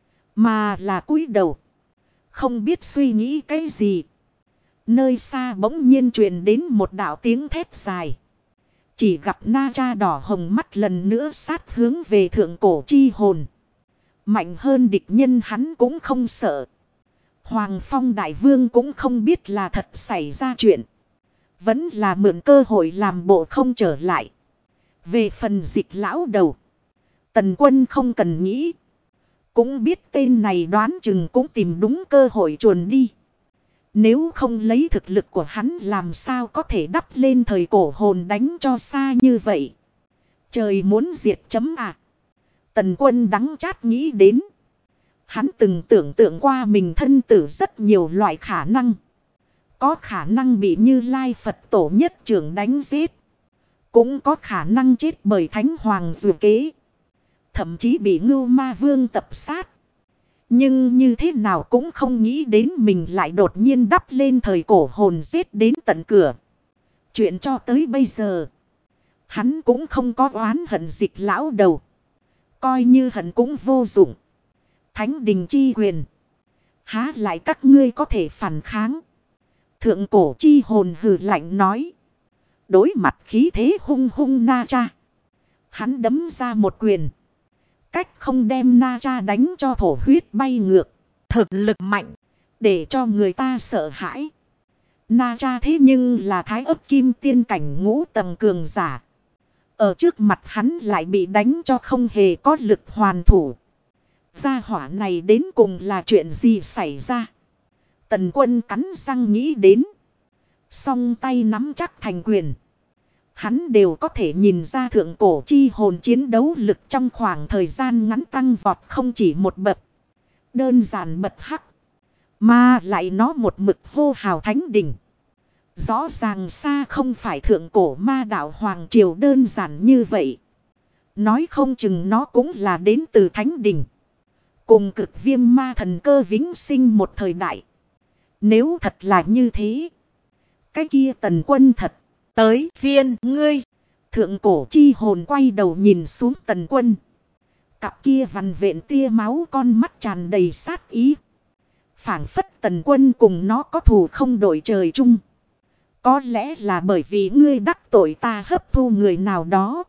Mà là cúi đầu. Không biết suy nghĩ cái gì. Nơi xa bỗng nhiên truyền đến một đạo tiếng thét dài. Chỉ gặp Na Tra đỏ hồng mắt lần nữa sát hướng về thượng cổ chi hồn. Mạnh hơn địch nhân hắn cũng không sợ. Hoàng Phong Đại Vương cũng không biết là thật xảy ra chuyện. Vẫn là mượn cơ hội làm bộ không trở lại. Về phần Dịch lão đầu. Tần Quân không cần nghĩ. Cũng biết tên này đoán chừng cũng tìm đúng cơ hội chuồn đi. Nếu không lấy thực lực của hắn làm sao có thể đắp lên thời cổ hồn đánh cho xa như vậy. Trời muốn diệt chấm à. Tần Quân đắng chát nghĩ đến. Hắn từng tưởng tượng qua mình thân tử rất nhiều loại khả năng. Có khả năng bị Như Lai Phật tổ nhất trưởng đánh giết. Cũng có khả năng chết bởi Thánh Hoàng dù kế. Thậm chí bị Ngưu Ma Vương tập sát. Nhưng như thế nào cũng không nghĩ đến mình lại đột nhiên đắp lên thời cổ hồn giết đến tận cửa. Chuyện cho tới bây giờ. Hắn cũng không có oán hận Dịch lão đầu. Coi như hận cũng vô dụng. Thánh đình chi quyền. Há lại các ngươi có thể phản kháng. Thượng cổ chi hồn hừ lạnh nói. Đối mặt khí thế hung hung Na Tra. Hắn đấm ra một quyền. Cách không đem Na Cha đánh cho thổ huyết bay ngược. Thực lực mạnh. Để cho người ta sợ hãi. Na Cha thế nhưng là thái ấp kim tiên cảnh ngũ tầng cường giả. Ở trước mặt hắn lại bị đánh cho không hề có lực hoàn thủ. Gia hỏa này đến cùng là chuyện gì xảy ra? Tần Quân cắn răng nghĩ đến. Song tay nắm chắc thành quyền. Hắn đều có thể nhìn ra thượng cổ chi hồn chiến đấu lực trong khoảng thời gian ngắn tăng vọt không chỉ một bậc. Đơn giản bật hắc. Mà lại nó một mực hô hào thánh đỉnh. Rõ ràng xa không phải thượng cổ ma đạo hoàng triều đơn giản như vậy. Nói không chừng nó cũng là đến từ thánh đỉnh. Cùng cực viêm ma thần cơ vĩnh sinh một thời đại. Nếu thật là như thế. Cái kia Tần Quân thật. Tới phiên ngươi. Thượng cổ chi hồn quay đầu nhìn xuống Tần Quân. Cặp kia vằn vện tia máu con mắt tràn đầy sát ý. Phảng phất Tần Quân cùng nó có thù không đổi trời chung. Có lẽ là bởi vì ngươi đắc tội ta hấp thu người nào đó.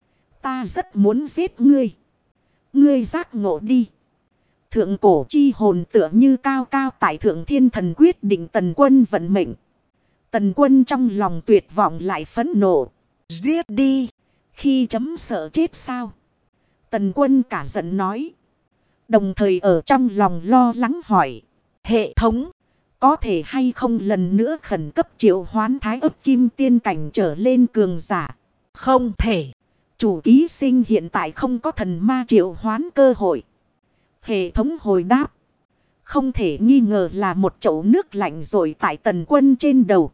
Ta rất muốn giết ngươi. Ngươi giác ngộ đi. Thượng cổ chi hồn tựa như cao cao tại thượng thiên thần quyết định Tần Quân vận mệnh. Tần Quân trong lòng tuyệt vọng lại phẫn nộ. Giết đi. Khi chấm sợ chết sao? Tần Quân cả giận nói. Đồng thời ở trong lòng lo lắng hỏi. Hệ thống. Có thể hay không lần nữa khẩn cấp triệu hoán thái ấp kim tiên cảnh trở lên cường giả? Không thể. Chủ ký sinh hiện tại không có thần ma triệu hoán cơ hội. Hệ thống hồi đáp. Không thể nghi ngờ là một chậu nước lạnh rồi tại Tần Quân trên đầu.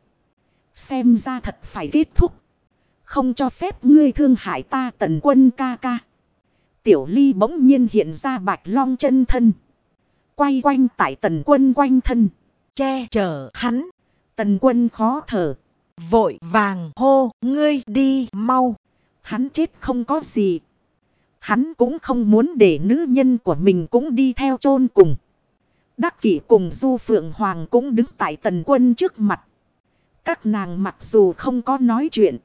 Xem ra thật phải kết thúc. Không cho phép ngươi thương hại ta Tần Quân ca ca. Tiểu Ly bỗng nhiên hiện ra bạch long chân thân. Quay quanh tại Tần Quân quanh thân. Che chở hắn. Tần Quân khó thở. Vội vàng hô ngươi đi mau. Hắn chết không có gì. Hắn cũng không muốn để nữ nhân của mình cũng đi theo chôn cùng. Đắc Kỷ cùng Du Phượng Hoàng cũng đứng tại Tần Quân trước mặt. Các nàng mặc dù không có nói chuyện.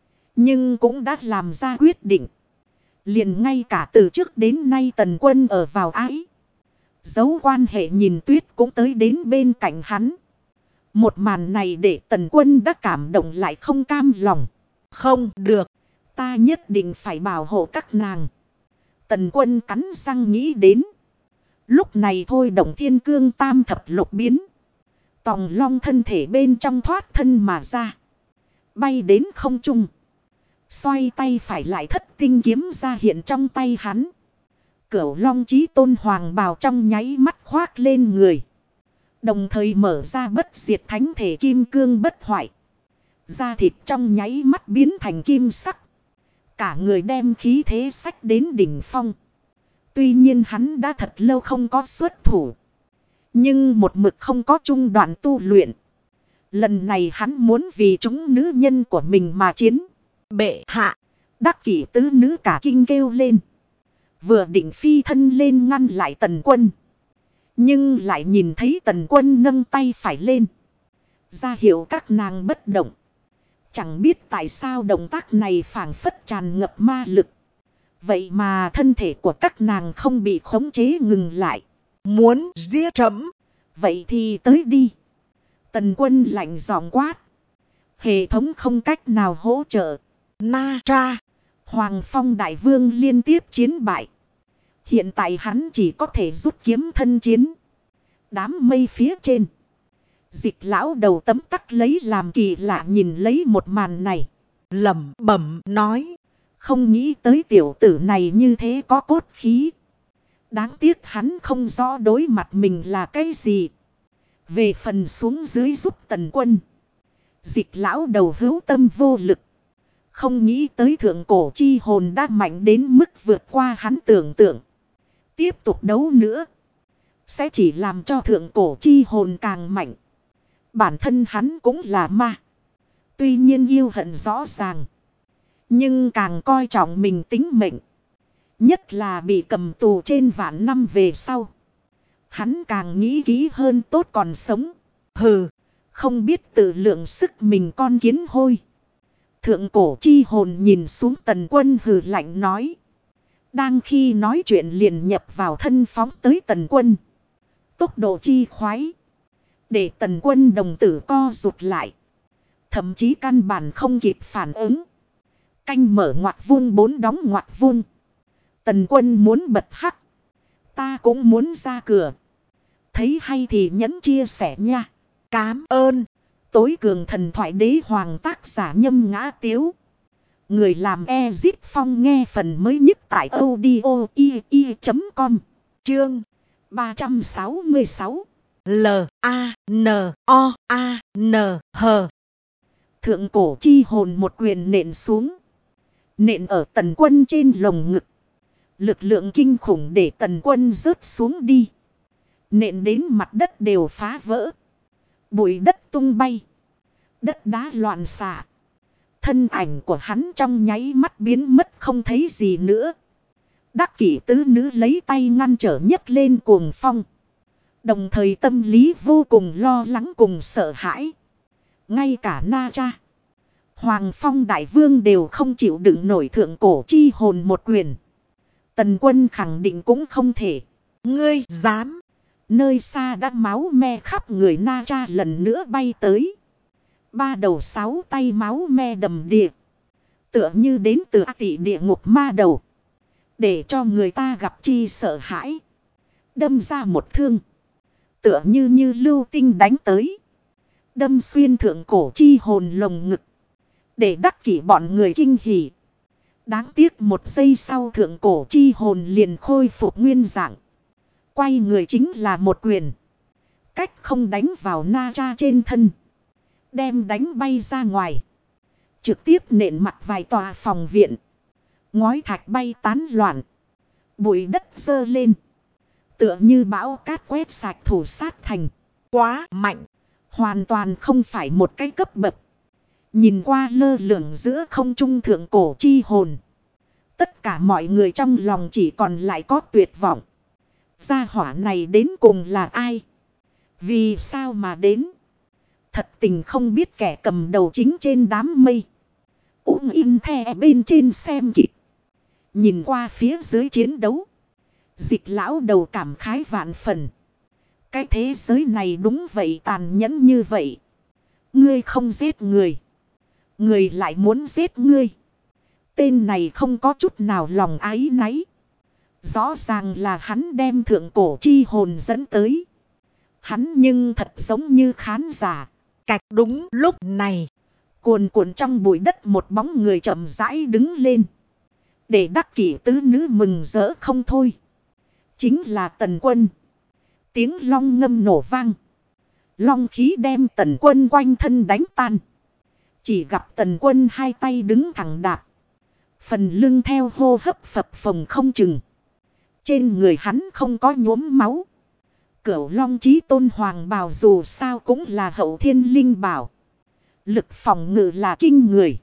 Nhưng cũng đã làm ra quyết định. Liền ngay cả từ trước đến nay Tần Quân ở vào ái. Dấu quan hệ nhìn Tuyết cũng tới đến bên cạnh hắn. Một màn này để Tần Quân đã cảm động lại không cam lòng. Không được. Ta nhất định phải bảo hộ các nàng. Tần Quân cắn răng nghĩ đến. Lúc này thôi động thiên cương tam thập lục biến. Tòng long thân thể bên trong thoát thân mà ra. Bay đến không trung. Xoay tay phải lại thất tinh kiếm ra hiện trong tay hắn. Cửu long chí tôn hoàng bào trong nháy mắt khoác lên người. Đồng thời mở ra bất diệt thánh thể kim cương bất hoại. Da thịt trong nháy mắt biến thành kim sắc. Cả người đem khí thế sách đến đỉnh phong. Tuy nhiên hắn đã thật lâu không có xuất thủ. Nhưng một mực không có trung đoạn tu luyện. Lần này hắn muốn vì chúng nữ nhân của mình mà chiến. Bệ hạ. Đắc Kỷ tứ nữ cả kinh kêu lên. Vừa định phi thân lên ngăn lại Tần Quân. Nhưng lại nhìn thấy Tần Quân nâng tay phải lên. Ra hiệu các nàng bất động. Chẳng biết tại sao động tác này phảng phất tràn ngập ma lực. Vậy mà thân thể của các nàng không bị khống chế ngừng lại. Muốn giết chấm. Vậy thì tới đi. Tần Quân lạnh giọng quát. Hệ thống không cách nào hỗ trợ. Na Cha. Hoàng Phong Đại Vương liên tiếp chiến bại. Hiện tại hắn chỉ có thể rút kiếm thân chiến. Đám mây phía trên. Dịch lão đầu tấm tắc lấy làm kỳ lạ nhìn lấy một màn này. Lẩm bẩm nói. Không nghĩ tới tiểu tử này như thế có cốt khí. Đáng tiếc hắn không rõ đối mặt mình là cái gì. Về phần xuống dưới giúp Tần Quân. Dịch lão đầu hữu tâm vô lực. Không nghĩ tới thượng cổ chi hồn đã mạnh đến mức vượt qua hắn tưởng tượng. Tiếp tục đấu nữa. Sẽ chỉ làm cho thượng cổ chi hồn càng mạnh. Bản thân hắn cũng là ma. Tuy nhiên yêu hận rõ ràng. Nhưng càng coi trọng mình tính mệnh. Nhất là bị cầm tù trên vạn năm về sau. Hắn càng nghĩ kỹ hơn tốt còn sống. Hừ, không biết tự lượng sức mình con kiến hôi. Thượng cổ chi hồn nhìn xuống Tần Quân hừ lạnh nói. Đang khi nói chuyện liền nhập vào thân phóng tới Tần Quân. Tốc độ chi khoái. Để Tần Quân đồng tử co rụt lại. Thậm chí căn bản không kịp phản ứng. Canh mở ngoặc vuông 4 đóng ngoặc vuông. Tần Quân muốn bật hắc. Ta cũng muốn ra cửa. Thấy hay thì nhấn chia sẻ nha. Cám ơn. Tối cường thần thoại đế hoàng tác giả Nhâm Ngã Tiếu. Người làm Ezip Phong nghe phần mới nhất tại audio.com. Chương 366 L-A-N-O-A-N-H. Thượng cổ chi hồn một quyền nện xuống. Nện ở Tần Quân trên lồng ngực. Lực lượng kinh khủng để Tần Quân rớt xuống đi. Nện đến mặt đất đều phá vỡ. Bụi đất tung bay. Đất đá loạn xạ. Thân ảnh của hắn trong nháy mắt biến mất không thấy gì nữa. Đắc kỷ tứ nữ lấy tay ngăn trở nhấc lên cuồng phong. Đồng thời tâm lý vô cùng lo lắng cùng sợ hãi. Ngay cả Na Cha, Hoàng Phong Đại Vương đều không chịu đựng nổi thượng cổ chi hồn một quyền. Tần Quân khẳng định cũng không thể. Ngươi dám. Nơi xa đã máu me khắp người Na Cha lần nữa bay tới. 3 đầu 6 tay máu me đầm đìa. Tựa như đến từ Tị địa ngục ma đầu. Để cho người ta gặp chi sợ hãi. Đâm ra một thương. Tựa như lưu tinh đánh tới. Đâm xuyên thượng cổ chi hồn lồng ngực. Để đắc kỷ bọn người kinh hỉ. Đáng tiếc một giây sau thượng cổ chi hồn liền khôi phục nguyên dạng. Quay người chính là một quyền. Cách không đánh vào Na Cha trên thân. Đem đánh bay ra ngoài. Trực tiếp nện mặt vài tòa phòng viện. Ngói thạch bay tán loạn. Bụi đất dơ lên. Tựa như bão cát quét sạch thủ sát thành. Quá mạnh. Hoàn toàn không phải một cái cấp bậc. Nhìn qua lơ lửng giữa không trung thượng cổ chi hồn. Tất cả mọi người trong lòng chỉ còn lại có tuyệt vọng. Gia hỏa này đến cùng là ai? Vì sao mà đến? Thật tình không biết kẻ cầm đầu chính trên đám mây. Úng in the bên trên xem kịp. Nhìn qua phía dưới chiến đấu. Dịch lão đầu cảm khái vạn phần. Cái thế giới này đúng vậy, tàn nhẫn như vậy. Ngươi không giết người. Người lại muốn giết ngươi. Tên này không có chút nào lòng áy náy. Rõ ràng là hắn đem thượng cổ chi hồn dẫn tới. Hắn nhưng thật giống như khán giả. Cạch đúng lúc này. Cuồn cuộn trong bụi đất một bóng người chậm rãi đứng lên. Để đắc kỷ tứ nữ mừng rỡ không thôi. Chính là Tần Quân. Tiếng long ngâm nổ vang. Long khí đem Tần Quân quanh thân đánh tan. Chỉ gặp Tần Quân hai tay đứng thẳng đạp. Phần lưng theo hô hấp phập phồng không chừng. Trên người hắn không có nhuốm máu. Cửu Long Chí Tôn hoàng bào dù sao cũng là hậu thiên linh bảo. Lực phòng ngự là kinh người.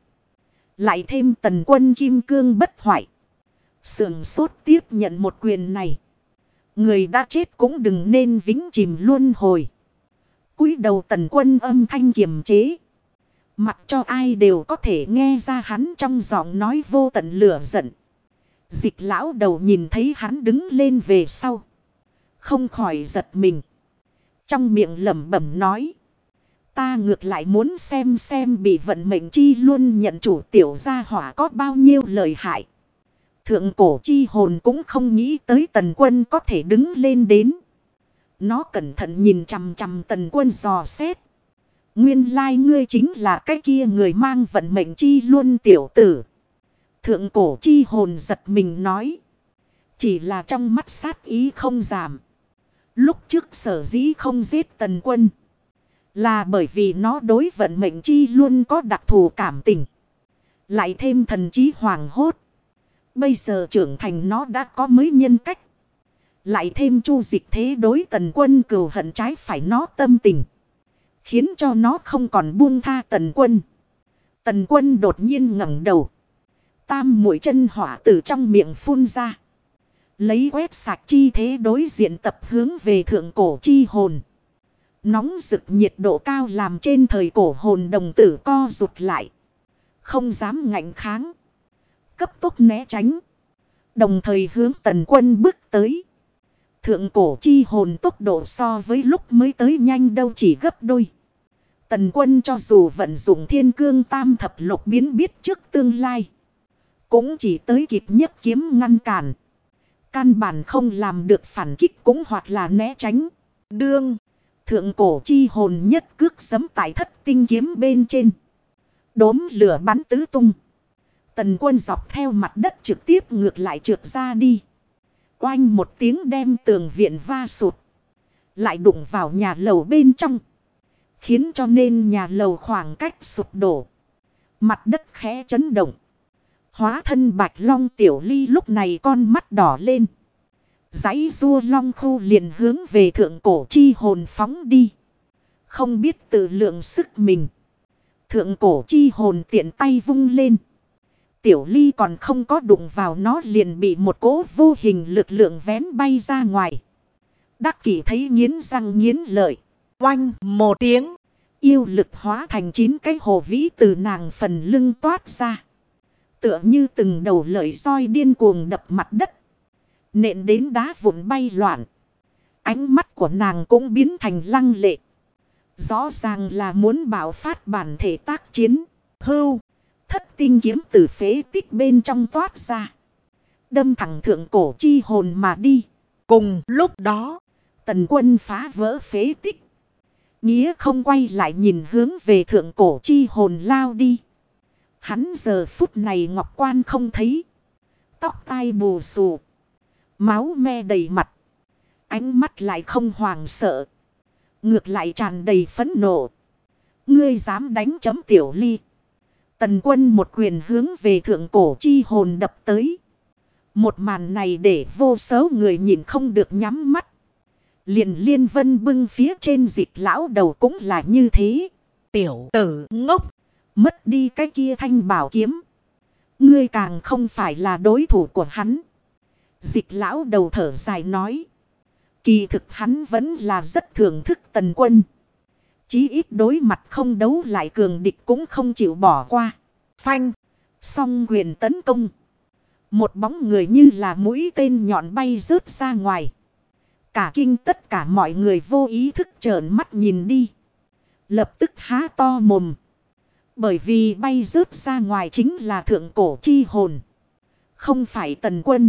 Lại thêm Tần Quân kim cương bất hoại. Sườn sốt tiếp nhận một quyền này. Người đã chết cũng đừng nên vĩnh chìm luân hồi. Cúi đầu Tần Quân âm thanh kiềm chế. Mặc cho ai đều có thể nghe ra hắn trong giọng nói vô tận lửa giận. Dịch lão đầu nhìn thấy hắn đứng lên về sau. Không khỏi giật mình. Trong miệng lẩm bẩm nói. Ta ngược lại muốn xem bị vận mệnh chi luôn nhận chủ tiểu gia hỏa có bao nhiêu lợi hại. Thượng cổ chi hồn cũng không nghĩ tới Tần Quân có thể đứng lên đến. Nó cẩn thận nhìn chằm chằm Tần Quân dò xét. Nguyên lai ngươi chính là cái kia người mang vận mệnh chi luôn tiểu tử. Thượng cổ chi hồn giật mình nói. Chỉ là trong mắt sát ý không giảm. Lúc trước sở dĩ không giết Tần Quân. Là bởi vì nó đối vận mệnh chi luôn có đặc thù cảm tình. Lại thêm thần trí hoàng hốt. Bây giờ trưởng thành nó đã có mới nhân cách. Lại thêm Chu Dịch thế đối Tần Quân cừu hận trái phải nó tâm tình. Khiến cho nó không còn buông tha Tần Quân. Tần Quân đột nhiên ngẩng đầu. Tam mũi chân hỏa từ trong miệng phun ra. Lấy quét sạch chi thế đối diện tập hướng về thượng cổ chi hồn. Nóng rực nhiệt độ cao làm trên thời cổ hồn đồng tử co rụt lại. không dám ngạnh kháng. Cấp tốc né tránh. Đồng thời hướng Tần Quân bước tới. Thượng cổ chi hồn tốc độ so với lúc mới tới nhanh đâu chỉ gấp đôi. Tần Quân cho dù vận dụng thiên cương tam thập lục biến biết trước tương lai. Cũng chỉ tới kịp nhất kiếm ngăn cản. Căn bản không làm được phản kích cũng hoặc là né tránh. Đương, thượng cổ chi hồn nhất cước giẫm tại thất tinh kiếm bên trên. Đốm lửa bắn tứ tung. Tần Quân dọc theo mặt đất trực tiếp ngược lại trượt ra đi. Oanh một tiếng đem tường viện va sụt. Lại đụng vào nhà lầu bên trong. Khiến cho nên nhà lầu khoảng cách sụp đổ. Mặt đất khẽ chấn động. Hóa thân Bạch Long Tiểu Ly lúc này con mắt đỏ lên. Giãy rua long khu liền hướng về thượng cổ chi hồn phóng đi. Không biết tự lượng sức mình. Thượng cổ chi hồn tiện tay vung lên. Tiểu Ly còn không có đụng vào nó liền bị một cỗ vô hình lực lượng vén bay ra ngoài. Đắc Kỷ thấy nghiến răng nghiến lợi. Oanh một tiếng. Yêu lực hóa thành 9 cái hồ vĩ từ nàng phần lưng toát ra. Tựa như từng đầu lợi roi điên cuồng đập mặt đất. Nện đến đá vụn bay loạn. Ánh mắt của nàng cũng biến thành lăng lệ. Rõ ràng là muốn bạo phát bản thể tác chiến. Hưu. Thất tinh kiếm từ phế tích bên trong toát ra. Đâm thẳng thượng cổ chi hồn mà đi. Cùng lúc đó, Tần Quân phá vỡ phế tích. Nghĩa không quay lại nhìn hướng về thượng cổ chi hồn lao đi. Hắn giờ phút này ngọc quan không thấy. Tóc tai bù xù. Máu me đầy mặt. Ánh mắt lại không hoàng sợ. Ngược lại tràn đầy phẫn nộ. Ngươi dám đánh chấm Tiểu Ly. Tần Quân một quyền hướng về thượng cổ chi hồn đập tới. Một màn này để vô số người nhìn không được nhắm mắt. Liền Liên Vân bưng phía trên Dịch lão đầu cũng là như thế. tiểu tử ngốc. Mất đi cái kia thanh bảo kiếm. Ngươi càng không phải là đối thủ của hắn. Dịch lão đầu thở dài nói. Kỳ thực hắn vẫn là rất thưởng thức Tần Quân. Chí ít đối mặt không đấu lại cường địch cũng không chịu bỏ qua. Phanh. Song quyền tấn công. Một bóng người như là mũi tên nhọn bay rớt ra ngoài. Cả kinh tất cả mọi người vô ý thức trợn mắt nhìn đi. Lập tức há to mồm. Bởi vì bay rớt ra ngoài chính là thượng cổ chi hồn. Không phải Tần Quân.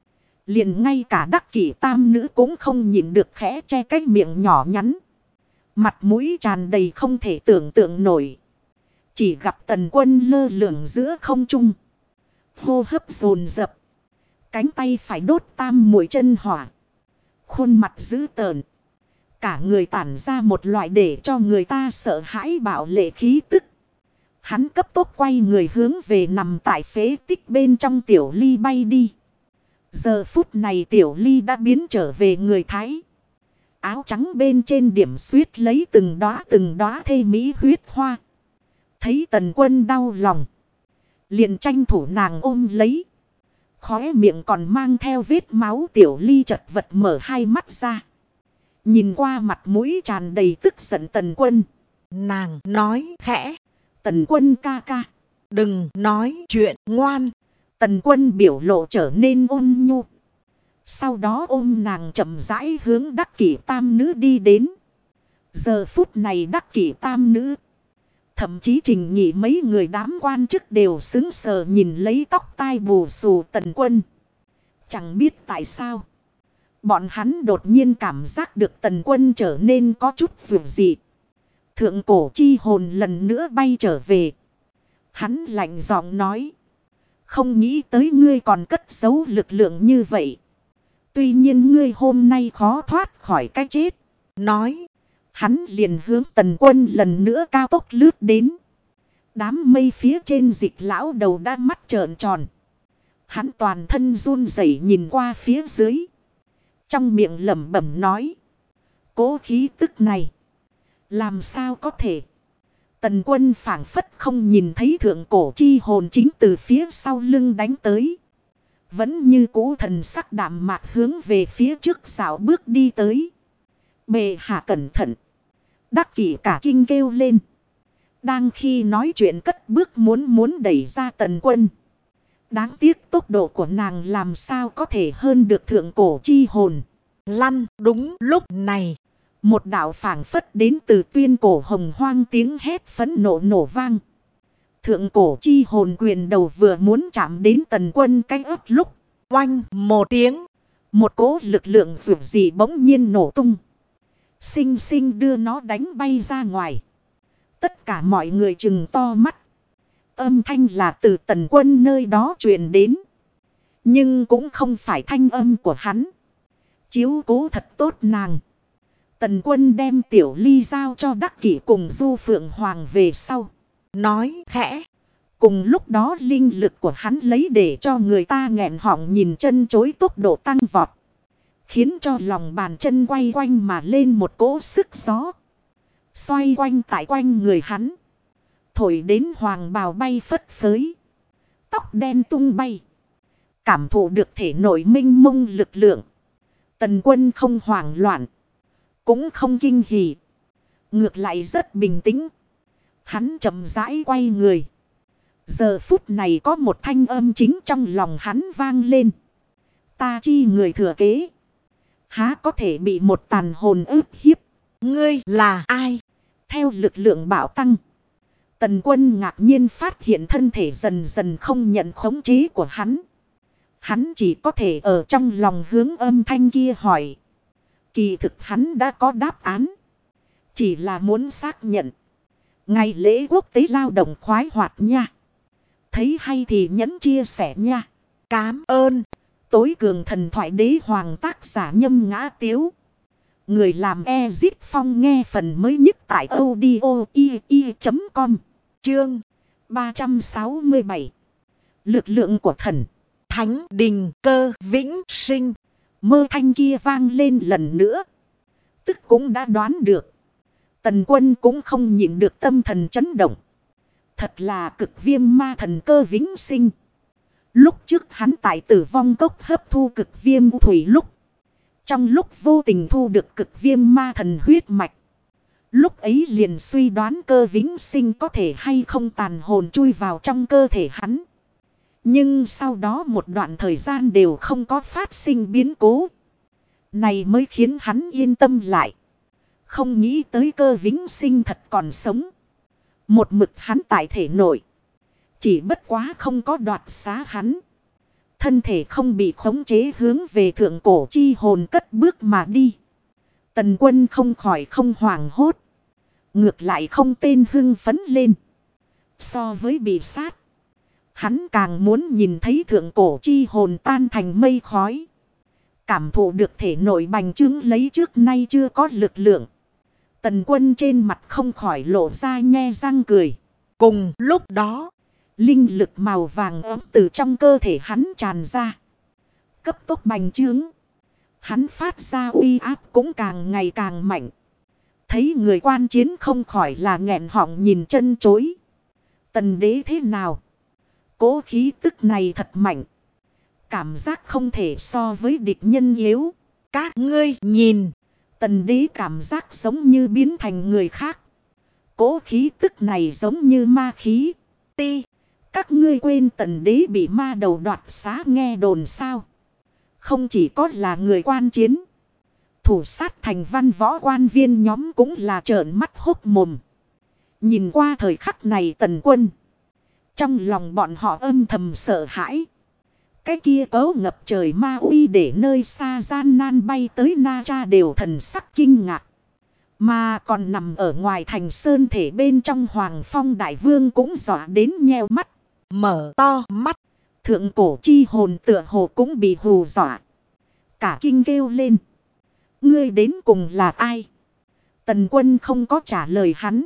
Liền ngay cả Đắc Kỷ tam nữ cũng không nhịn được khẽ che cái miệng nhỏ nhắn. Mặt mũi tràn đầy không thể tưởng tượng nổi. Chỉ gặp Tần Quân lơ lửng giữa không trung. Hô hấp dồn dập. Cánh tay phải đốt tam mũi chân hỏa. Khuôn mặt dữ tợn. Cả người tản ra một loại để cho người ta sợ hãi bạo lệ khí tức. Hắn cấp tốc quay người hướng về nằm tại phế tích bên trong Tiểu Ly bay đi. Giờ phút này Tiểu Ly đã biến trở về người Thái. Áo trắng bên trên điểm xuyết lấy từng đóa thê mỹ huyết hoa. Thấy Tần Quân đau lòng. Liền tranh thủ nàng ôm lấy. Khóe miệng còn mang theo vết máu Tiểu Ly chật vật mở hai mắt ra. Nhìn qua mặt mũi tràn đầy tức giận Tần Quân. Nàng nói khẽ. Tần Quân ca ca. Đừng nói chuyện ngoan. Tần Quân biểu lộ trở nên ôn nhu. Sau đó ôm nàng chậm rãi hướng Đắc Kỷ tam nữ đi đến. Giờ phút này Đắc Kỷ tam nữ. Thậm chí Trình Nhị mấy người đám quan chức đều sững sờ nhìn lấy tóc tai bù xù Tần Quân. Chẳng biết tại sao. Bọn hắn đột nhiên cảm giác được Tần Quân trở nên có chút vượt dị. Thượng cổ chi hồn lần nữa bay trở về. Hắn lạnh giọng nói. Không nghĩ tới ngươi còn cất giấu lực lượng như vậy. Tuy nhiên ngươi hôm nay khó thoát khỏi cái chết. Nói. Hắn liền hướng Tần Quân lần nữa cao tốc lướt đến. Đám mây phía trên Dịch lão đầu đã mắt trợn tròn. Hắn toàn thân run rẩy nhìn qua phía dưới. Trong miệng lẩm bẩm nói. Cố khí tức này. Làm sao có thể. Tần Quân phảng phất không nhìn thấy thượng cổ chi hồn chính từ phía sau lưng đánh tới. Vẫn như cũ thần sắc đạm mạc hướng về phía trước dạo bước đi tới. Bệ hạ cẩn thận. Đắc Kỷ cả kinh kêu lên. Đang khi nói chuyện cất bước muốn đẩy ra Tần Quân. Đáng tiếc tốc độ của nàng làm sao có thể hơn được thượng cổ chi hồn. Lăn. Đúng lúc này, một đạo phảng phất đến từ tuyên cổ hồng hoang tiếng hét phẫn nộ nổ vang. Thượng cổ chi hồn quyền đầu vừa muốn chạm đến Tần Quân cái ớt lúc. oanh một tiếng, Một cỗ lực lượng vượt gì bỗng nhiên nổ tung. Xinh xinh đưa nó đánh bay ra ngoài. Tất cả mọi người trừng to mắt. Âm thanh là từ Tần Quân nơi đó truyền đến. Nhưng cũng không phải thanh âm của hắn. Chiếu cố thật tốt nàng. Tần Quân đem Tiểu Ly giao cho Đắc Kỷ cùng Du Phượng Hoàng về sau. nói khẽ. Cùng lúc đó linh lực của hắn lấy để cho người ta nghẹn họng nhìn chân chối tốc độ tăng vọt. Khiến cho lòng bàn chân quay quanh mà lên một cỗ sức gió. Xoay quanh tại quanh người hắn. Thổi đến hoàng bào bay phất phới. Tóc đen tung bay. Cảm thụ được thể nội minh mông lực lượng. Tần Quân không hoảng loạn. Cũng không kinh hỉ. Ngược lại rất bình tĩnh. Hắn chậm rãi quay người. Giờ phút này có một thanh âm chính trong lòng hắn vang lên. Ta chi người thừa kế. Há có thể bị một tàn hồn ức hiếp. Ngươi là ai? Theo lực lượng bạo tăng. Tần Quân ngạc nhiên phát hiện thân thể dần dần không nhận khống chế của hắn. Hắn chỉ có thể ở trong lòng hướng âm thanh kia hỏi. Kỳ thực hắn đã có đáp án. Chỉ là muốn xác nhận. Ngày lễ quốc tế lao động khoái hoạt nha. Thấy hay thì nhấn chia sẻ nha. Cám ơn. Tối cường thần thoại đế hoàng tác giả Nhâm Ngã Tiếu. Người làm Ezit Phong nghe phần mới nhất tại audio.com. Chương 367. Lực lượng của thần. Thánh đình cơ vĩnh sinh. Mơ thanh kia vang lên lần nữa. Tức cũng đã đoán được. Tần Quân cũng không nhịn được tâm thần chấn động. Thật là cực viêm ma thần cơ vĩnh sinh. Lúc trước hắn tại Tử Vong Cốc hấp thu cực viêm thủy lúc. Trong lúc vô tình thu được cực viêm ma thần huyết mạch. Lúc ấy liền suy đoán cơ vĩnh sinh có thể hay không tàn hồn chui vào trong cơ thể hắn. Nhưng sau đó một đoạn thời gian đều không có phát sinh biến cố. Này mới khiến hắn yên tâm lại. Không nghĩ tới cơ vĩnh sinh thật còn sống. Một mực hắn tại thể nội. Chỉ bất quá không có đoạt xá hắn. Thân thể không bị khống chế hướng về thượng cổ chi hồn cất bước mà đi. Tần Quân không khỏi không hoảng hốt. Ngược lại không tên hưng phấn lên. So với bị sát. Hắn càng muốn nhìn thấy thượng cổ chi hồn tan thành mây khói. Cảm thụ được thể nội bành trướng lấy trước nay chưa có lực lượng. Tần Quân trên mặt không khỏi lộ ra nhe răng cười. Cùng lúc đó, linh lực màu vàng ấm từ trong cơ thể hắn tràn ra. Cấp tốc bành trướng. Hắn phát ra uy áp cũng càng ngày càng mạnh. Thấy người quan chiến không khỏi là nghẹn họng nhìn chân chối. Tần đế thế nào? Cố khí tức này thật mạnh. Cảm giác không thể so với địch nhân yếu. Các ngươi nhìn. Tần đế cảm giác giống như biến thành người khác. Cố khí tức này giống như ma khí. Ti. Các ngươi quên tần đế bị ma đầu đoạt xá nghe đồn sao? Không chỉ có là người quan chiến. Thủ sát thành văn võ quan viên nhóm cũng là trợn mắt hốc mồm. Nhìn qua thời khắc này Tần Quân. Trong lòng bọn họ âm thầm sợ hãi. Cái kia cấu ngập trời ma uy để nơi xa gian nan bay tới Na Tra đều thần sắc kinh ngạc. Mà còn nằm ở ngoài thành sơn thể bên trong Hoàng Phong Đại Vương cũng dọa đến nheo mắt. Mở to mắt. Thượng cổ chi hồn tựa hồ cũng bị hù dọa. Cả kinh kêu lên. Ngươi đến cùng là ai? Tần Quân không có trả lời hắn.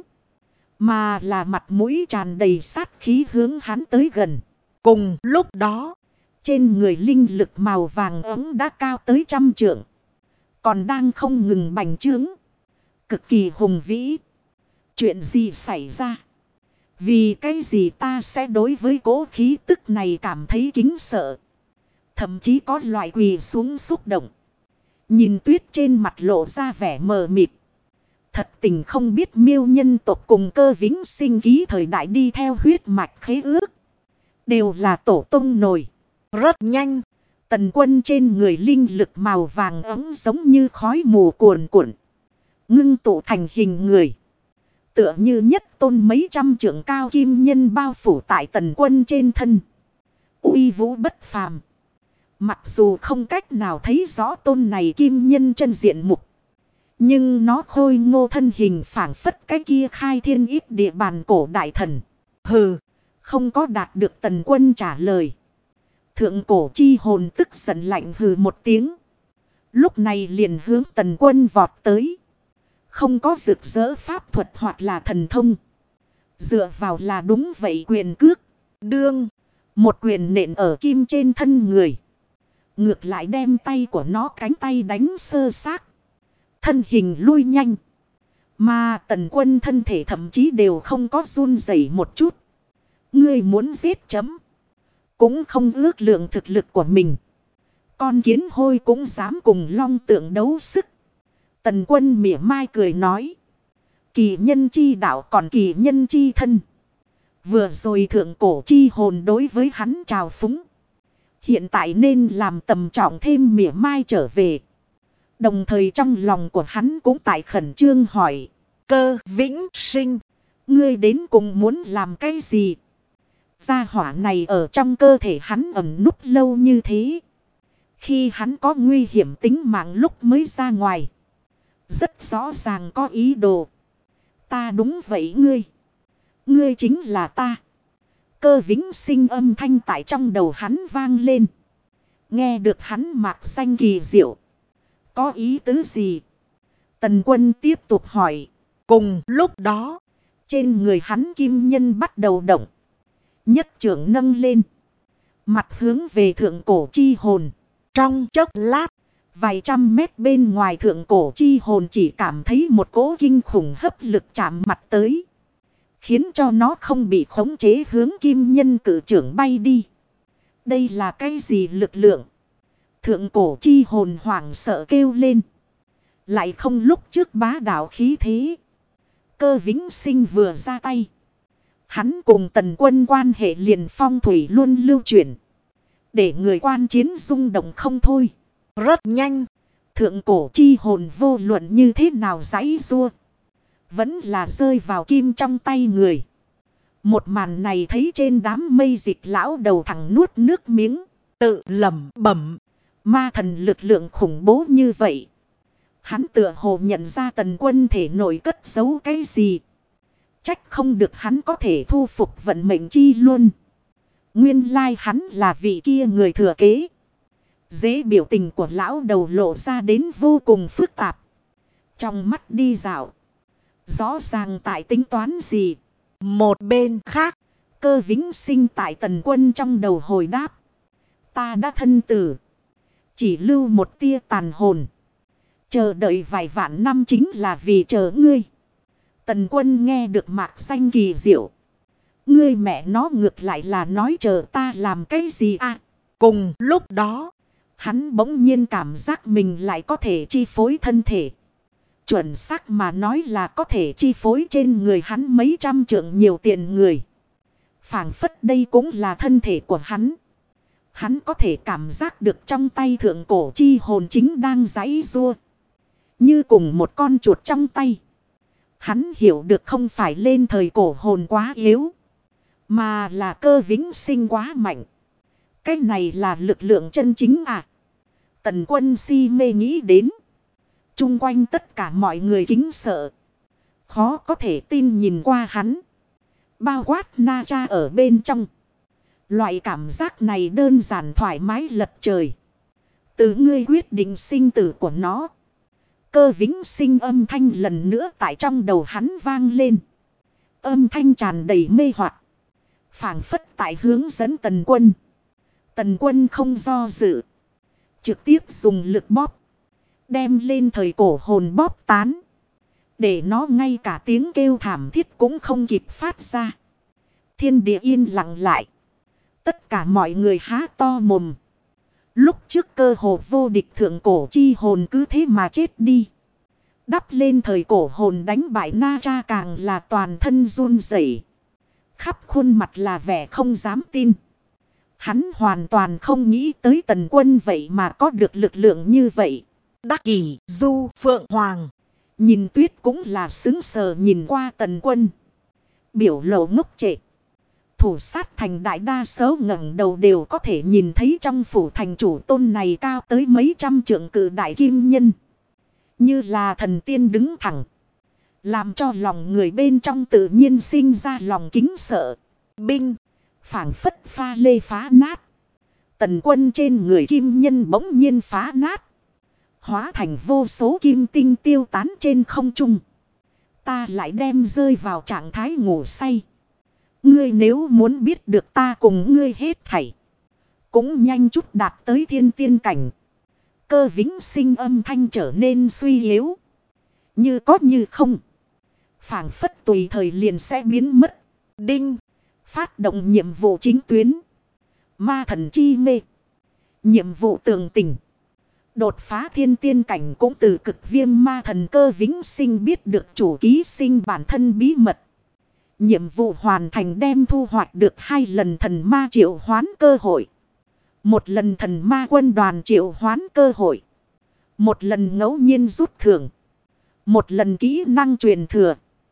Mà là mặt mũi tràn đầy sát khí hướng hắn tới gần. Cùng lúc đó, trên người linh lực màu vàng ấm đã cao tới 100 trượng. Còn đang không ngừng bành trướng. Cực kỳ hùng vĩ. Chuyện gì xảy ra? Vì cái gì ta sẽ đối với cố khí tức này cảm thấy kính sợ. Thậm chí có loại quỳ xuống xúc động. Nhìn Tuyết trên mặt lộ ra vẻ mờ mịt. Thật tình không biết Miêu nhân tộc cùng Cơ Vĩnh Sinh ký thời đại đi theo huyết mạch khế ước. Đều là tổ tông nổi. Rất nhanh. Tần Quân trên người linh lực màu vàng ấm giống như khói mù cuồn cuộn. Ngưng tụ thành hình người. Tựa như nhất tôn mấy trăm trượng cao kim nhân bao phủ tại Tần Quân trên thân. Uy vũ bất phàm. Mặc dù không cách nào thấy rõ tôn này kim nhân chân diện mục. Nhưng nó khôi ngô thân hình phảng phất cái kia khai thiên ít địa bàn cổ đại thần. Hừ, không có đạt được Tần Quân trả lời. Thượng cổ chi hồn tức giận lạnh hừ một tiếng. Lúc này liền hướng Tần Quân vọt tới. Không có rực rỡ pháp thuật hoặc là thần thông. Dựa vào là đúng vậy quyền cước. Đương, một quyền nện ở kim trên thân người. Ngược lại đem tay của nó cánh tay đánh sơ xác. Thân hình lui nhanh. Mà Tần Quân thân thể thậm chí đều không có run rẩy một chút. Ngươi muốn giết chấm. Cũng không ước lượng thực lực của mình. Con kiến hôi cũng dám cùng long tượng đấu sức. Tần Quân mỉa mai cười nói. Kỳ nhân chi đạo còn kỳ nhân chi thân. Vừa rồi thượng cổ chi hồn đối với hắn trào phúng. Hiện tại nên làm tầm trọng thêm mỉa mai trở về. Đồng thời trong lòng của hắn cũng tại khẩn trương hỏi. Cơ Vĩnh Sinh. Ngươi đến cùng muốn làm cái gì? Gia hỏa này ở trong cơ thể hắn ẩn núp lâu như thế. Khi hắn có nguy hiểm tính mạng lúc mới ra ngoài. Rất rõ ràng có ý đồ. Ta đúng vậy ngươi. Ngươi chính là ta. Cơ Vĩnh Sinh âm thanh tại trong đầu hắn vang lên. Nghe được hắn mạc xanh kỳ diệu. Có ý tứ gì? Tần Quân tiếp tục hỏi. Cùng lúc đó, trên người hắn kim nhân bắt đầu động. Nhất trưởng nâng lên. Mặt hướng về thượng cổ chi hồn. trong chốc lát, vài trăm mét bên ngoài thượng cổ chi hồn chỉ cảm thấy một cỗ kinh khủng hấp lực chạm mặt tới. Khiến cho nó không bị khống chế hướng kim nhân cử trưởng bay đi. Đây là cái gì lực lượng? Thượng cổ chi hồn hoảng sợ kêu lên. Lại không lúc trước bá đạo khí thế. Cơ Vĩnh Sinh vừa ra tay. Hắn cùng Tần Quân quan hệ liền phong thủy luôn lưu chuyển. Để người quan chiến rung động không thôi. Rất nhanh. Thượng cổ chi hồn vô luận như thế nào giãy giụa. Vẫn là rơi vào kim trong tay người. Một màn này thấy trên đám mây dịch lão đầu thẳng nuốt nước miếng. Tự lẩm bẩm. Ma thần lực lượng khủng bố như vậy. Hắn tựa hồ nhận ra Tần Quân thể nội cất giấu cái gì. Trách không được hắn có thể thu phục vận mệnh chi luôn. Nguyên lai hắn là vị kia người thừa kế. Dễ biểu tình của lão đầu lộ ra đến vô cùng phức tạp. Trong mắt đi dạo. Rõ ràng tại tính toán gì. Một bên khác, Cơ Vĩnh Sinh tại Tần Quân trong đầu hồi đáp. Ta đã thân tử. Chỉ lưu một tia tàn hồn. Chờ đợi vài vạn năm chính là vì chờ ngươi. Tần Quân nghe được mạc xanh kỳ diệu. Ngươi mẹ nó ngược lại là nói chờ ta làm cái gì à? Cùng lúc đó, hắn bỗng nhiên cảm giác mình lại có thể chi phối thân thể. Chuẩn xác mà nói là có thể chi phối trên người hắn mấy trăm trượng nhiều tiền người. Phảng phất đây cũng là thân thể của hắn. Hắn có thể cảm giác được trong tay thượng cổ chi hồn chính đang giãy giụa. Như cùng một con chuột trong tay. Hắn hiểu được không phải lên thời cổ hồn quá yếu. Mà là Cơ Vĩnh Sinh quá mạnh. Cái này là lực lượng chân chính à? Tần Quân si mê nghĩ đến. Chung quanh tất cả mọi người kính sợ. Khó có thể tin nhìn qua hắn. Bao quát Na Cha ở bên trong. Loại cảm giác này đơn giản thoải mái lật trời. Từ ngươi quyết định sinh tử của nó. Cơ Vĩnh Sinh âm thanh lần nữa tại trong đầu hắn vang lên. Âm thanh tràn đầy mê hoặc. Phảng phất tại hướng dẫn Tần Quân. Tần Quân không do dự. Trực tiếp dùng lực bóp. Đem lên thời cổ hồn bóp tán. Để nó ngay cả tiếng kêu thảm thiết cũng không kịp phát ra. Thiên địa yên lặng lại. Tất cả mọi người há to mồm. Lúc trước cơ hồ vô địch thượng cổ chi hồn cứ thế mà chết đi. Đắp lên thời cổ hồn đánh bại Na Tra càng là toàn thân run rẩy, khắp khuôn mặt là vẻ không dám tin. Hắn hoàn toàn không nghĩ tới Tần Quân vậy mà có được lực lượng như vậy. Đắc Kỷ, Du Phượng Hoàng. Nhìn Tuyết cũng là sững sờ nhìn qua Tần Quân. Biểu lộ ngốc trệ. Thủ sát thành đại đa số ngẩng đầu đều có thể nhìn thấy trong phủ thành chủ tôn này cao tới mấy trăm trượng cự đại kim nhân. Như là thần tiên đứng thẳng. Làm cho lòng người bên trong tự nhiên sinh ra lòng kính sợ. Binh, phảng phất pha lê phá nát. Tần Quân trên người kim nhân bỗng nhiên phá nát. Hóa thành vô số kim tinh tiêu tán trên không trung. Ta lại đem rơi vào trạng thái ngủ say. Ngươi nếu muốn biết được ta cùng ngươi hết thảy, cũng nhanh chút đạt tới thiên tiên cảnh. Cơ Vĩnh Sinh âm thanh trở nên suy yếu. Như có như không. Phảng phất tùy thời liền sẽ biến mất. Đinh. Phát động nhiệm vụ chính tuyến. Ma thần chi mê. Nhiệm vụ tường tình. Đột phá thiên tiên cảnh cũng từ cực viêm ma thần Cơ Vĩnh Sinh biết được chủ ký sinh bản thân bí mật. Nhiệm vụ hoàn thành đem thu hoạch được 2 lần thần ma triệu hoán cơ hội. 1 lần thần ma quân đoàn triệu hoán cơ hội. 1 lần ngẫu nhiên rút thưởng. 1 lần kỹ năng truyền thừa.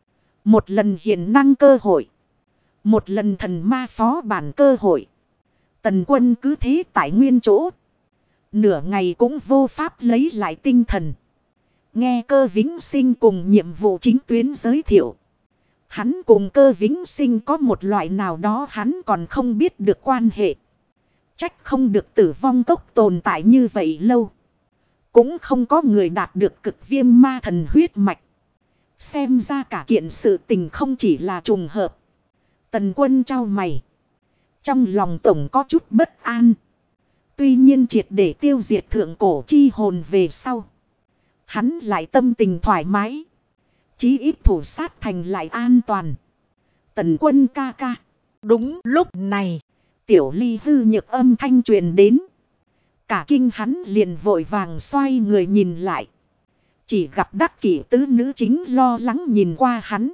1 lần hiển năng cơ hội. 1 lần thần ma phó bản cơ hội. Tần Quân cứ thế tại nguyên chỗ. Nửa ngày cũng vô pháp lấy lại tinh thần. Nghe Cơ Vĩnh Sinh cùng nhiệm vụ chính tuyến giới thiệu. Hắn cùng Cơ Vĩnh Sinh có một loại nào đó hắn còn không biết được quan hệ. Trách không được Tử Vong Cốc tồn tại như vậy lâu. Cũng không có người đạt được cực viêm ma thần huyết mạch. Xem ra cả kiện sự tình không chỉ là trùng hợp. Tần Quân trao mày. Trong lòng tổng có chút bất an. Tuy nhiên triệt để tiêu diệt thượng cổ chi hồn về sau. Hắn lại tâm tình thoải mái. Chí ít thủ sát thành lại an toàn. Tần Quân ca ca. Đúng lúc này. Tiểu Ly hư nhược âm thanh truyền đến. Cả kinh hắn liền vội vàng xoay người nhìn lại. Chỉ gặp Đắc Kỷ tứ nữ chính lo lắng nhìn qua hắn.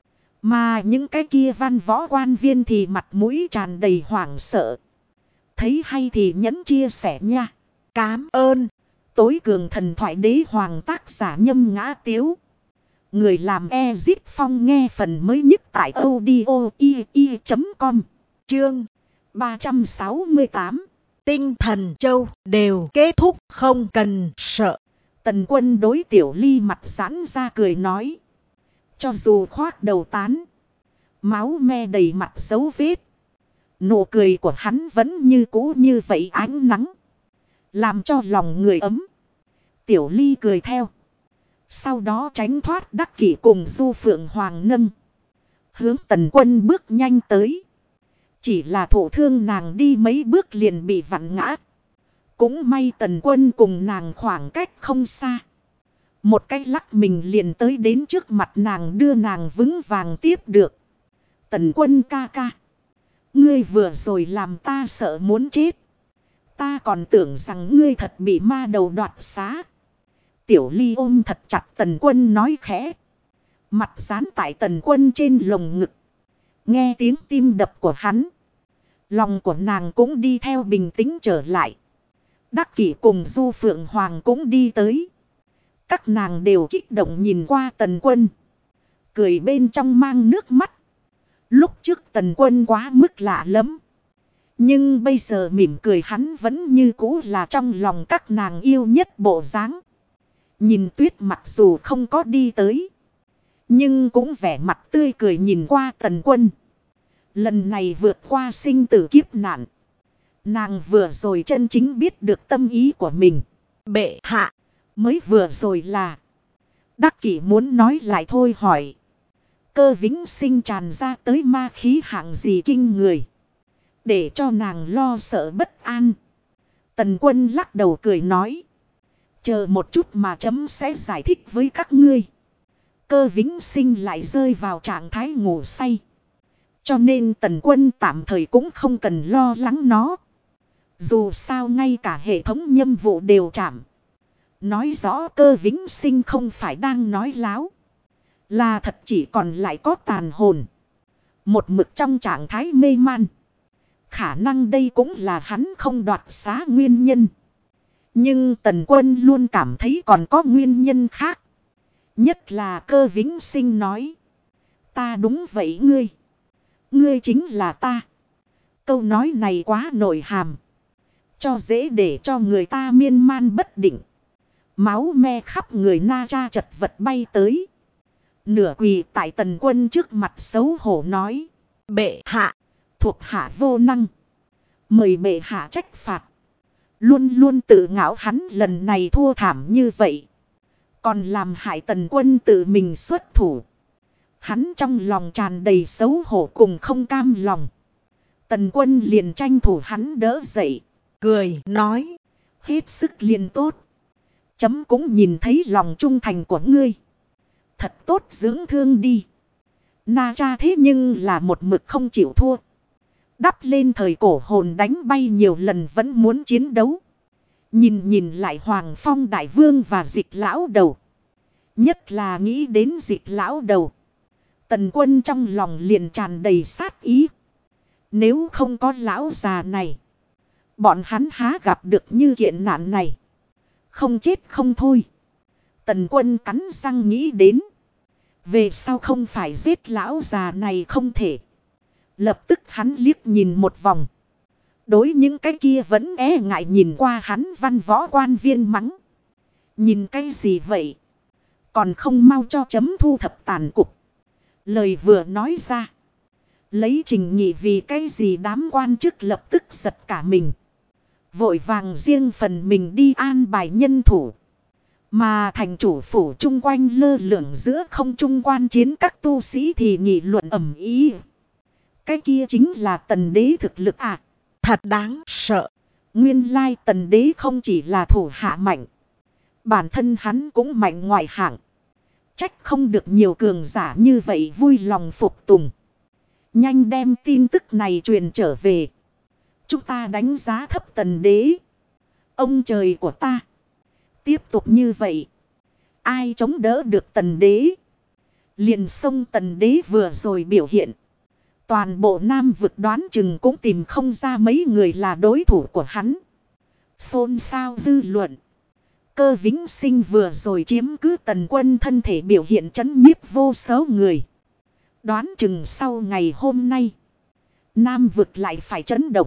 Mà những cái kia văn võ quan viên thì mặt mũi tràn đầy hoảng sợ. Thấy hay thì nhẫn chia sẻ nha. Cám ơn. Tối cường thần thoại đế hoàng tác giả Nhâm Ngã Tiếu. Người làm Ezip Phong nghe phần mới nhất tại audio.com. Chương 368. Tinh thần châu đều kết thúc không cần sợ. Tần Quân đối Tiểu Ly mặt giãn ra cười nói. Cho dù khoác đầu tán. Máu me đầy mặt dấu vết. Nụ cười của hắn vẫn như cũ như vậy ánh nắng. Làm cho lòng người ấm. Tiểu Ly cười theo. Sau đó tránh thoát Đắc Kỷ cùng Du Phượng Hoàng nâng. Hướng Tần Quân bước nhanh tới. Chỉ là thổ thương nàng đi mấy bước liền bị vặn ngã. Cũng may Tần Quân cùng nàng khoảng cách không xa. Một cái lắc mình liền tới đến trước mặt nàng đưa nàng vững vàng tiếp được. Tần Quân ca ca. Ngươi vừa rồi làm ta sợ muốn chết. Ta còn tưởng rằng ngươi thật bị ma đầu đoạt xá. Tiểu Ly ôm thật chặt Tần Quân nói khẽ. Mặt dán tại Tần Quân trên lồng ngực. Nghe tiếng tim đập của hắn. Lòng của nàng cũng đi theo bình tĩnh trở lại. Đắc Kỷ cùng Du Phượng Hoàng cũng đi tới. Các nàng đều kích động nhìn qua Tần Quân. Cười bên trong mang nước mắt. Lúc trước Tần Quân quá mức lạ lắm. Nhưng bây giờ mỉm cười hắn vẫn như cũ là trong lòng các nàng yêu nhất bộ dáng. Nhìn Tuyết mặc dù không có đi tới. Nhưng cũng vẻ mặt tươi cười nhìn qua Tần Quân. Lần này vượt qua sinh tử kiếp nạn. Nàng vừa rồi chân chính biết được tâm ý của mình. Bệ hạ. Mới vừa rồi là. Đắc Kỷ muốn nói lại thôi hỏi. Cơ Vĩnh Sinh tràn ra tới ma khí hạng gì kinh người. Để cho nàng lo sợ bất an. Tần Quân lắc đầu cười nói. Chờ một chút mà chấm sẽ giải thích với các ngươi. Cơ Vĩnh Sinh lại rơi vào trạng thái ngủ say. Cho nên Tần Quân tạm thời cũng không cần lo lắng nó. Dù sao ngay cả hệ thống nhiệm vụ đều chạm. Nói rõ Cơ Vĩnh Sinh không phải đang nói láo. Là thật chỉ còn lại có tàn hồn. Một mực trong trạng thái mê man. Khả năng đây cũng là hắn không đoạt xá nguyên nhân. Nhưng Tần Quân luôn cảm thấy còn có nguyên nhân khác. Nhất là Cơ Vĩnh Sinh nói. Ta đúng vậy ngươi. Ngươi chính là ta. Câu nói này quá nội hàm. Cho dễ để cho người ta miên man bất định. Máu me khắp người Na Cha chật vật bay tới. Nửa quỳ tại Tần Quân trước mặt xấu hổ nói. Bệ hạ. Thuộc hạ vô năng. Mời bệ hạ trách phạt. Luôn luôn tự ngạo hắn lần này thua thảm như vậy. Còn làm hại Tần Quân tự mình xuất thủ. Hắn trong lòng tràn đầy xấu hổ cùng không cam lòng. Tần Quân liền tranh thủ hắn đỡ dậy. Cười nói. Hết sức liền tốt. Chấm cũng nhìn thấy lòng trung thành của ngươi. Thật tốt dưỡng thương đi. Na Cha thế nhưng là một mực không chịu thua. Đắp lên thời cổ hồn đánh bay nhiều lần vẫn muốn chiến đấu. Nhìn lại Hoàng Phong Đại Vương và Dịch Lão Đầu. Nhất là nghĩ đến Dịch Lão Đầu. Tần Quân trong lòng liền tràn đầy sát ý. Nếu không có lão già này. Bọn hắn há gặp được như kiện nạn này. Không chết không thôi. Tần Quân cắn răng nghĩ đến. Về sau không phải giết lão già này không thể. Lập tức hắn liếc nhìn một vòng. Đối những cái kia vẫn e ngại nhìn qua hắn văn võ quan viên mắng. Nhìn cái gì vậy? Còn không mau cho chấm thu thập tàn cục. Lời vừa nói ra. Lấy Trình Nhị vì cái gì đám quan chức lập tức giật cả mình. Vội vàng riêng phần mình đi an bài nhân thủ. Mà thành chủ phủ chung quanh lơ lửng giữa không trung quan chiến các tu sĩ thì nghị luận ầm ĩ. Cái kia chính là Tần Đế thực lực à? Thật đáng sợ. Nguyên lai Tần Đế không chỉ là thủ hạ mạnh. Bản thân hắn cũng mạnh ngoại hạng. Trách không được nhiều cường giả như vậy vui lòng phục tùng. Nhanh đem tin tức này truyền trở về. Chúng ta đánh giá thấp Tần Đế. Ông trời của ta. Tiếp tục như vậy. Ai chống đỡ được Tần Đế? Liền xông Tần Đế vừa rồi biểu hiện. Toàn bộ Nam vực đoán chừng cũng tìm không ra mấy người là đối thủ của hắn. Xôn xao dư luận. Cơ Vĩnh Sinh vừa rồi chiếm cứ Tần Quân thân thể biểu hiện trấn nhiếp vô số người. Đoán chừng sau ngày hôm nay. Nam vực lại phải chấn động.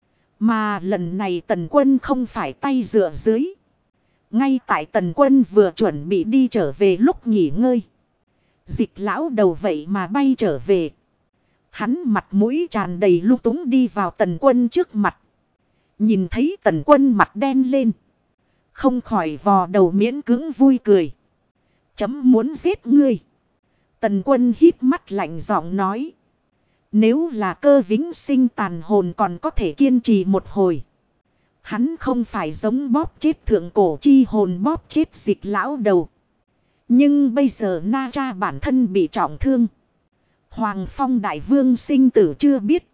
Mà lần này Tần Quân không phải tay dựa dưới. Ngay tại Tần Quân vừa chuẩn bị đi trở về lúc nghỉ ngơi. Dịch Lão Đầu vậy mà bay trở về. Hắn mặt mũi tràn đầy lung túng đi vào Tần Quân trước mặt. Nhìn thấy Tần Quân mặt đen lên. Không khỏi vò đầu miễn cưỡng vui cười. Chấm muốn giết ngươi. Tần Quân hít mắt lạnh giọng nói. Nếu là Cơ Vĩnh Sinh tàn hồn còn có thể kiên trì một hồi. Hắn không phải giống bóp chết thượng cổ chi hồn bóp chết Dịch Lão Đầu. Nhưng bây giờ Na Cha bản thân bị trọng thương. Hoàng Phong Đại Vương sinh tử chưa biết.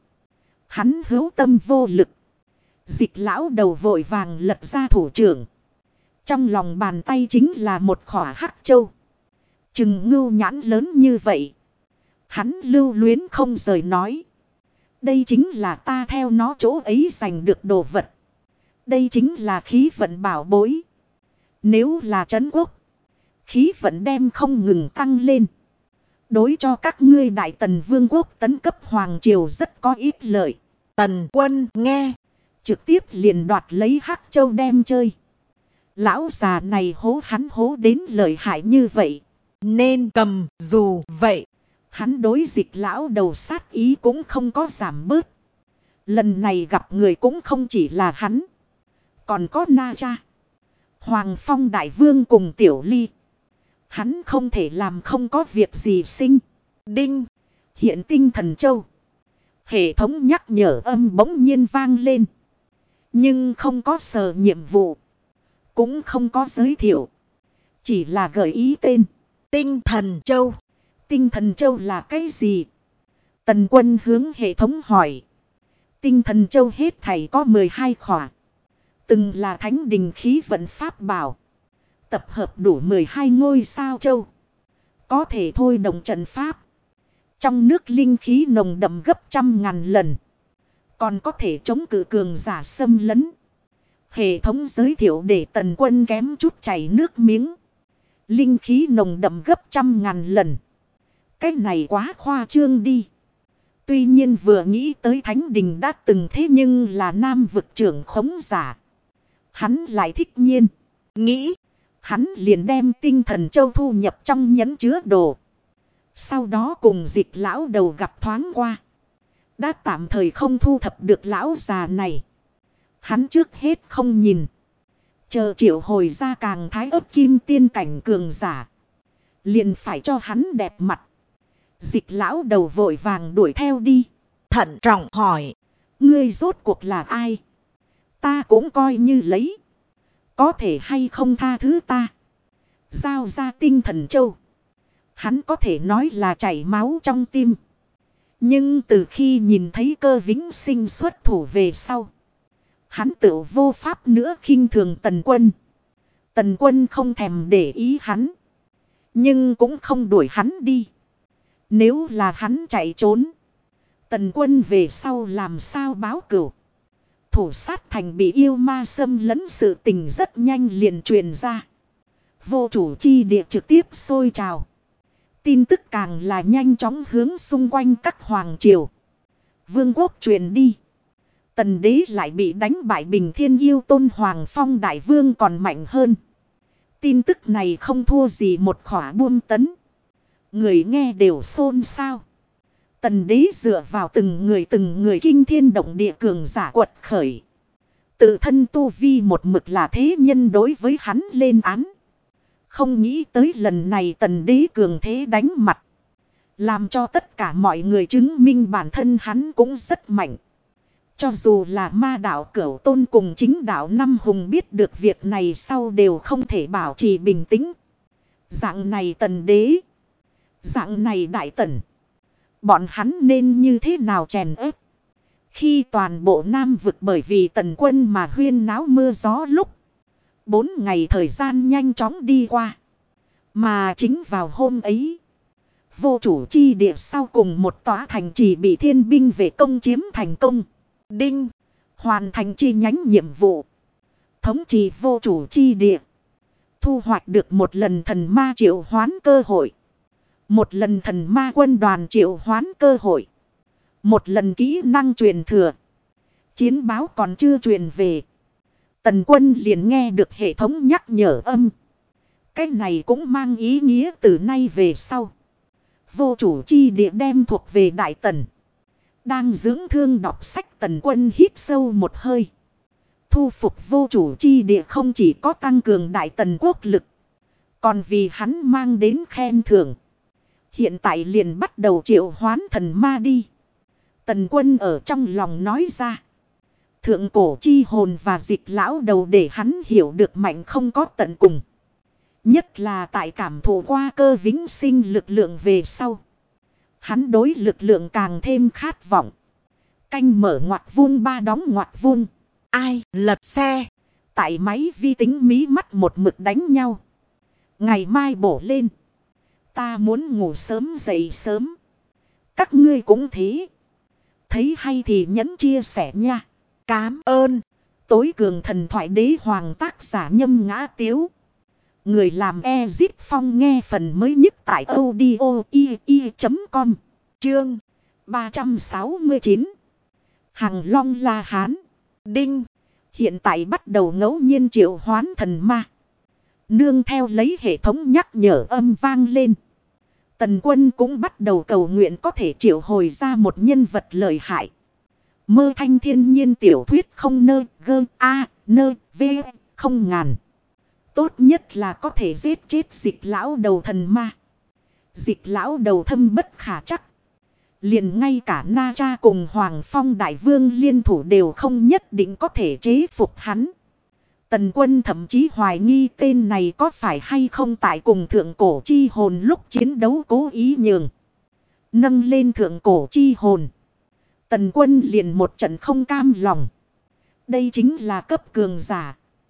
Hắn hữu tâm vô lực. Dịch Lão Đầu vội vàng lật ra thủ trưởng. Trong lòng bàn tay chính là một khỏa hắc châu. Chừng ngưu nhãn lớn như vậy. Hắn lưu luyến không rời nói. Đây chính là ta theo nó chỗ ấy giành được đồ vật. Đây chính là khí vận bảo bối. Nếu là trấn quốc. Khí vận đem không ngừng tăng lên. Đối cho các ngươi Đại Tần Vương quốc tấn cấp Hoàng Triều rất có ít lợi. Tần Quân nghe. Trực tiếp liền đoạt lấy hắc châu đem chơi. Lão già này hố hắn hố đến lợi hại như vậy. Nên cầm dù vậy. Hắn đối Dịch Lão Đầu sát ý cũng không có giảm bớt. Lần này gặp người cũng không chỉ là hắn. Còn có Na Cha. Hoàng Phong Đại Vương cùng Tiểu Ly. Hắn không thể làm không có việc gì sinh. Đinh. Hiện Tinh Thần Châu. Hệ thống nhắc nhở âm bỗng nhiên vang lên. Nhưng không có sở nhiệm vụ. Cũng không có giới thiệu. Chỉ là gợi ý tên. Tinh Thần Châu. Tinh Thần Châu là cái gì? Tần Quân hướng hệ thống hỏi. Tinh Thần Châu hết thảy có 12 khỏa. Từng là thánh đình khí vận pháp bảo. Tập hợp đủ 12 ngôi sao châu. Có thể thôi động trận pháp. Trong nước linh khí nồng đậm gấp 100.000 lần. Còn có thể chống cự cường giả xâm lấn. Hệ thống giới thiệu để Tần Quân kém chút chảy nước miếng. Linh khí nồng đậm gấp 100.000 lần. Cái này quá khoa trương đi. Tuy nhiên vừa nghĩ tới Thánh Đình đã từng thế nhưng là nam vực trưởng khống giả. Hắn lại thích nhiên. Nghĩ. Hắn liền đem tinh thần châu thu nhập trong nhẫn chứa đồ. Sau đó cùng Dịch lão đầu gặp thoáng qua. Đã tạm thời không thu thập được lão già này. Hắn trước hết không nhìn. Chờ triệu hồi ra càng thái ấp kim tiên cảnh cường giả. Liền phải cho hắn đẹp mặt. Dịch lão đầu vội vàng đuổi theo đi. Thận trọng hỏi. Ngươi rốt cuộc là ai? Ta cũng coi như lấy. Có thể hay không tha thứ ta? Giao ra tinh thần châu. Hắn có thể nói là chảy máu trong tim. Nhưng từ khi nhìn thấy Cơ Vĩnh Sinh xuất thủ về sau. Hắn tự vô pháp nữa khinh thường Tần Quân. Tần Quân không thèm để ý hắn. Nhưng cũng không đuổi hắn đi. Nếu là hắn chạy trốn. Tần Quân về sau làm sao báo cửu. Thủ sát thành bị yêu ma xâm lấn sự tình rất nhanh liền truyền ra. Vô chủ chi địa trực tiếp sôi trào. Tin tức càng là nhanh chóng hướng xung quanh các hoàng triều. Vương quốc truyền đi. Tần đế lại bị đánh bại Bình Thiên Yêu Tôn Hoàng Phong Đại Vương còn mạnh hơn. Tin tức này không thua gì một khỏa buông tấn. Người nghe đều xôn xao. Tần đế dựa vào từng người kinh thiên động địa cường giả quật khởi. Tự thân tu vi một mực là thế nhân đối với hắn lên án. Không nghĩ tới lần này tần đế cường thế đánh mặt. Làm cho tất cả mọi người chứng minh bản thân hắn cũng rất mạnh. Cho dù là ma đạo Cửu Tôn cùng chính đạo Năm Hùng biết được việc này sau đều không thể bảo trì bình tĩnh. Dạng này tần đế. Dạng này đại tần. Bọn hắn nên như thế nào chèn ép. Khi toàn bộ Nam vực bởi vì Tần Quân mà huyên náo mưa gió lúc. 4 ngày thời gian nhanh chóng đi qua. Mà chính vào hôm ấy. Vô chủ chi địa sau cùng một tòa thành trì bị thiên binh về công chiếm thành công. Đinh. Hoàn thành chi nhánh nhiệm vụ. Thống trị vô chủ chi địa. Thu hoạch được một lần thần ma triệu hoán cơ hội. Một lần thần ma quân đoàn triệu hoán cơ hội. Một lần kỹ năng truyền thừa. Chiến báo còn chưa truyền về. Tần Quân liền nghe được hệ thống nhắc nhở âm. Cái này cũng mang ý nghĩa từ nay về sau. Vô chủ chi địa đem thuộc về Đại Tần. Đang dưỡng thương đọc sách Tần Quân hít sâu một hơi. Thu phục vô chủ chi địa không chỉ có tăng cường Đại Tần quốc lực. Còn vì hắn mang đến khen thưởng. Hiện tại liền bắt đầu triệu hoán thần ma đi. Tần Quân ở trong lòng nói ra. Thượng cổ chi hồn và Dịch lão đầu để hắn hiểu được mạnh không có tận cùng. Nhất là tại cảm thụ qua Cơ Vĩnh Sinh lực lượng về sau. Hắn đối lực lượng càng thêm khát vọng. Canh mở ngoặc vuông ba đóng ngoặc vuông. Ai lật xe. Tại máy vi tính mí mắt một mực đánh nhau. Ngày mai bổ lên. Ta muốn ngủ sớm dậy sớm. Các ngươi cũng thế. Thấy hay thì nhấn chia sẻ nha. Cám ơn. Tối cường thần thoại đế hoàng tác giả Nhâm Ngã Tiếu. Người làm Ezip Phong nghe phần mới nhất tại audio.com. Chương 369. Hằng Long La Hán. Đinh. Hiện tại bắt đầu ngẫu nhiên triệu hoán thần ma. Nương theo lấy hệ thống nhắc nhở âm vang lên. Tần Quân cũng bắt đầu cầu nguyện có thể triệu hồi ra một nhân vật lợi hại. Mơ thanh thiên nhiên tiểu thuyết không nơ gơ a nơ v không ngàn. Tốt nhất là có thể giết chết Dịch lão đầu thần ma. Dịch lão đầu thâm bất khả chắc. Liền ngay cả Na Cha cùng Hoàng Phong Đại Vương liên thủ đều không nhất định có thể chế phục hắn. Tần Quân thậm chí hoài nghi tên này có phải hay không tại cùng thượng cổ chi hồn lúc chiến đấu cố ý nhường. Nâng lên thượng cổ chi hồn. Tần Quân liền một trận không cam lòng. Đây chính là cấp cường giả.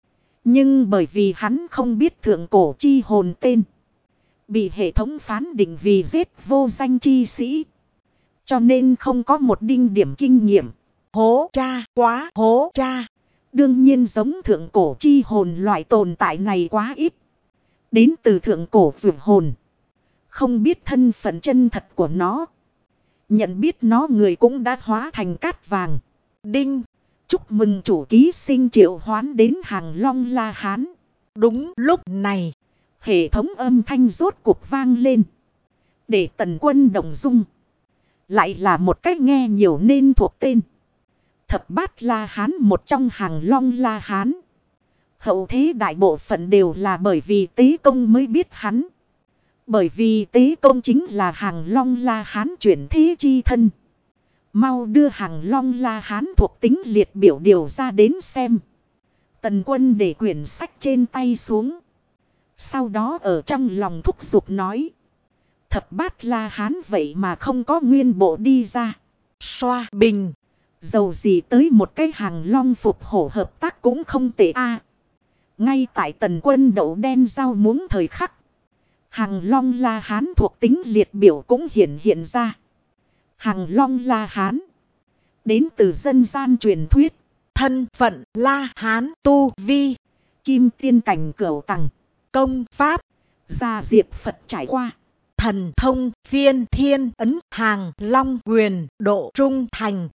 Nhưng bởi vì hắn không biết thượng cổ chi hồn tên, bị hệ thống phán định vì giết vô danh chi sĩ, cho nên không có một đinh điểm kinh nghiệm. Hố cha, quá hố cha. Đương nhiên giống thượng cổ chi hồn loại tồn tại này quá ít. Đến từ thượng cổ vượt hồn, không biết thân phận chân thật của nó. Nhận biết nó người cũng đã hóa thành cát vàng. Đinh. Chúc mừng chủ ký sinh triệu hoán đến Hàng Long La Hán. Đúng lúc này, hệ thống âm thanh rốt cuộc vang lên, để Tần Quân động dung. Lại là một cách nghe nhiều nên thuộc tên. Thập bát La Hán, một trong Hàng Long La Hán. Hậu thế đại bộ phận đều là bởi vì Tế Công mới biết hắn. Bởi vì Tế Công chính là Hàng Long La Hán chuyển thế chi thân. Mau đưa Hàng Long La Hán thuộc tính liệt biểu điều ra đến xem. Tần Quân để quyển sách trên tay xuống. Sau đó ở trong lòng thúc giục nói. Thập bát La Hán vậy mà không có nguyên bộ đi ra. Xoa bình. Dầu gì tới một cái Hàng Long phục hổ hợp tác cũng không tệ a. Ngay tại Tần Quân đậu đen rau muống thời khắc, Hàng Long La Hán thuộc tính liệt biểu cũng hiện ra. Hàng Long La Hán đến từ dân gian truyền thuyết. Thân phận La Hán, tu vi kim tiên cảnh cửu tầng. Công pháp gia diệp Phật trải qua. Thần thông phiên thiên ấn Hàng Long quyền độ trung thành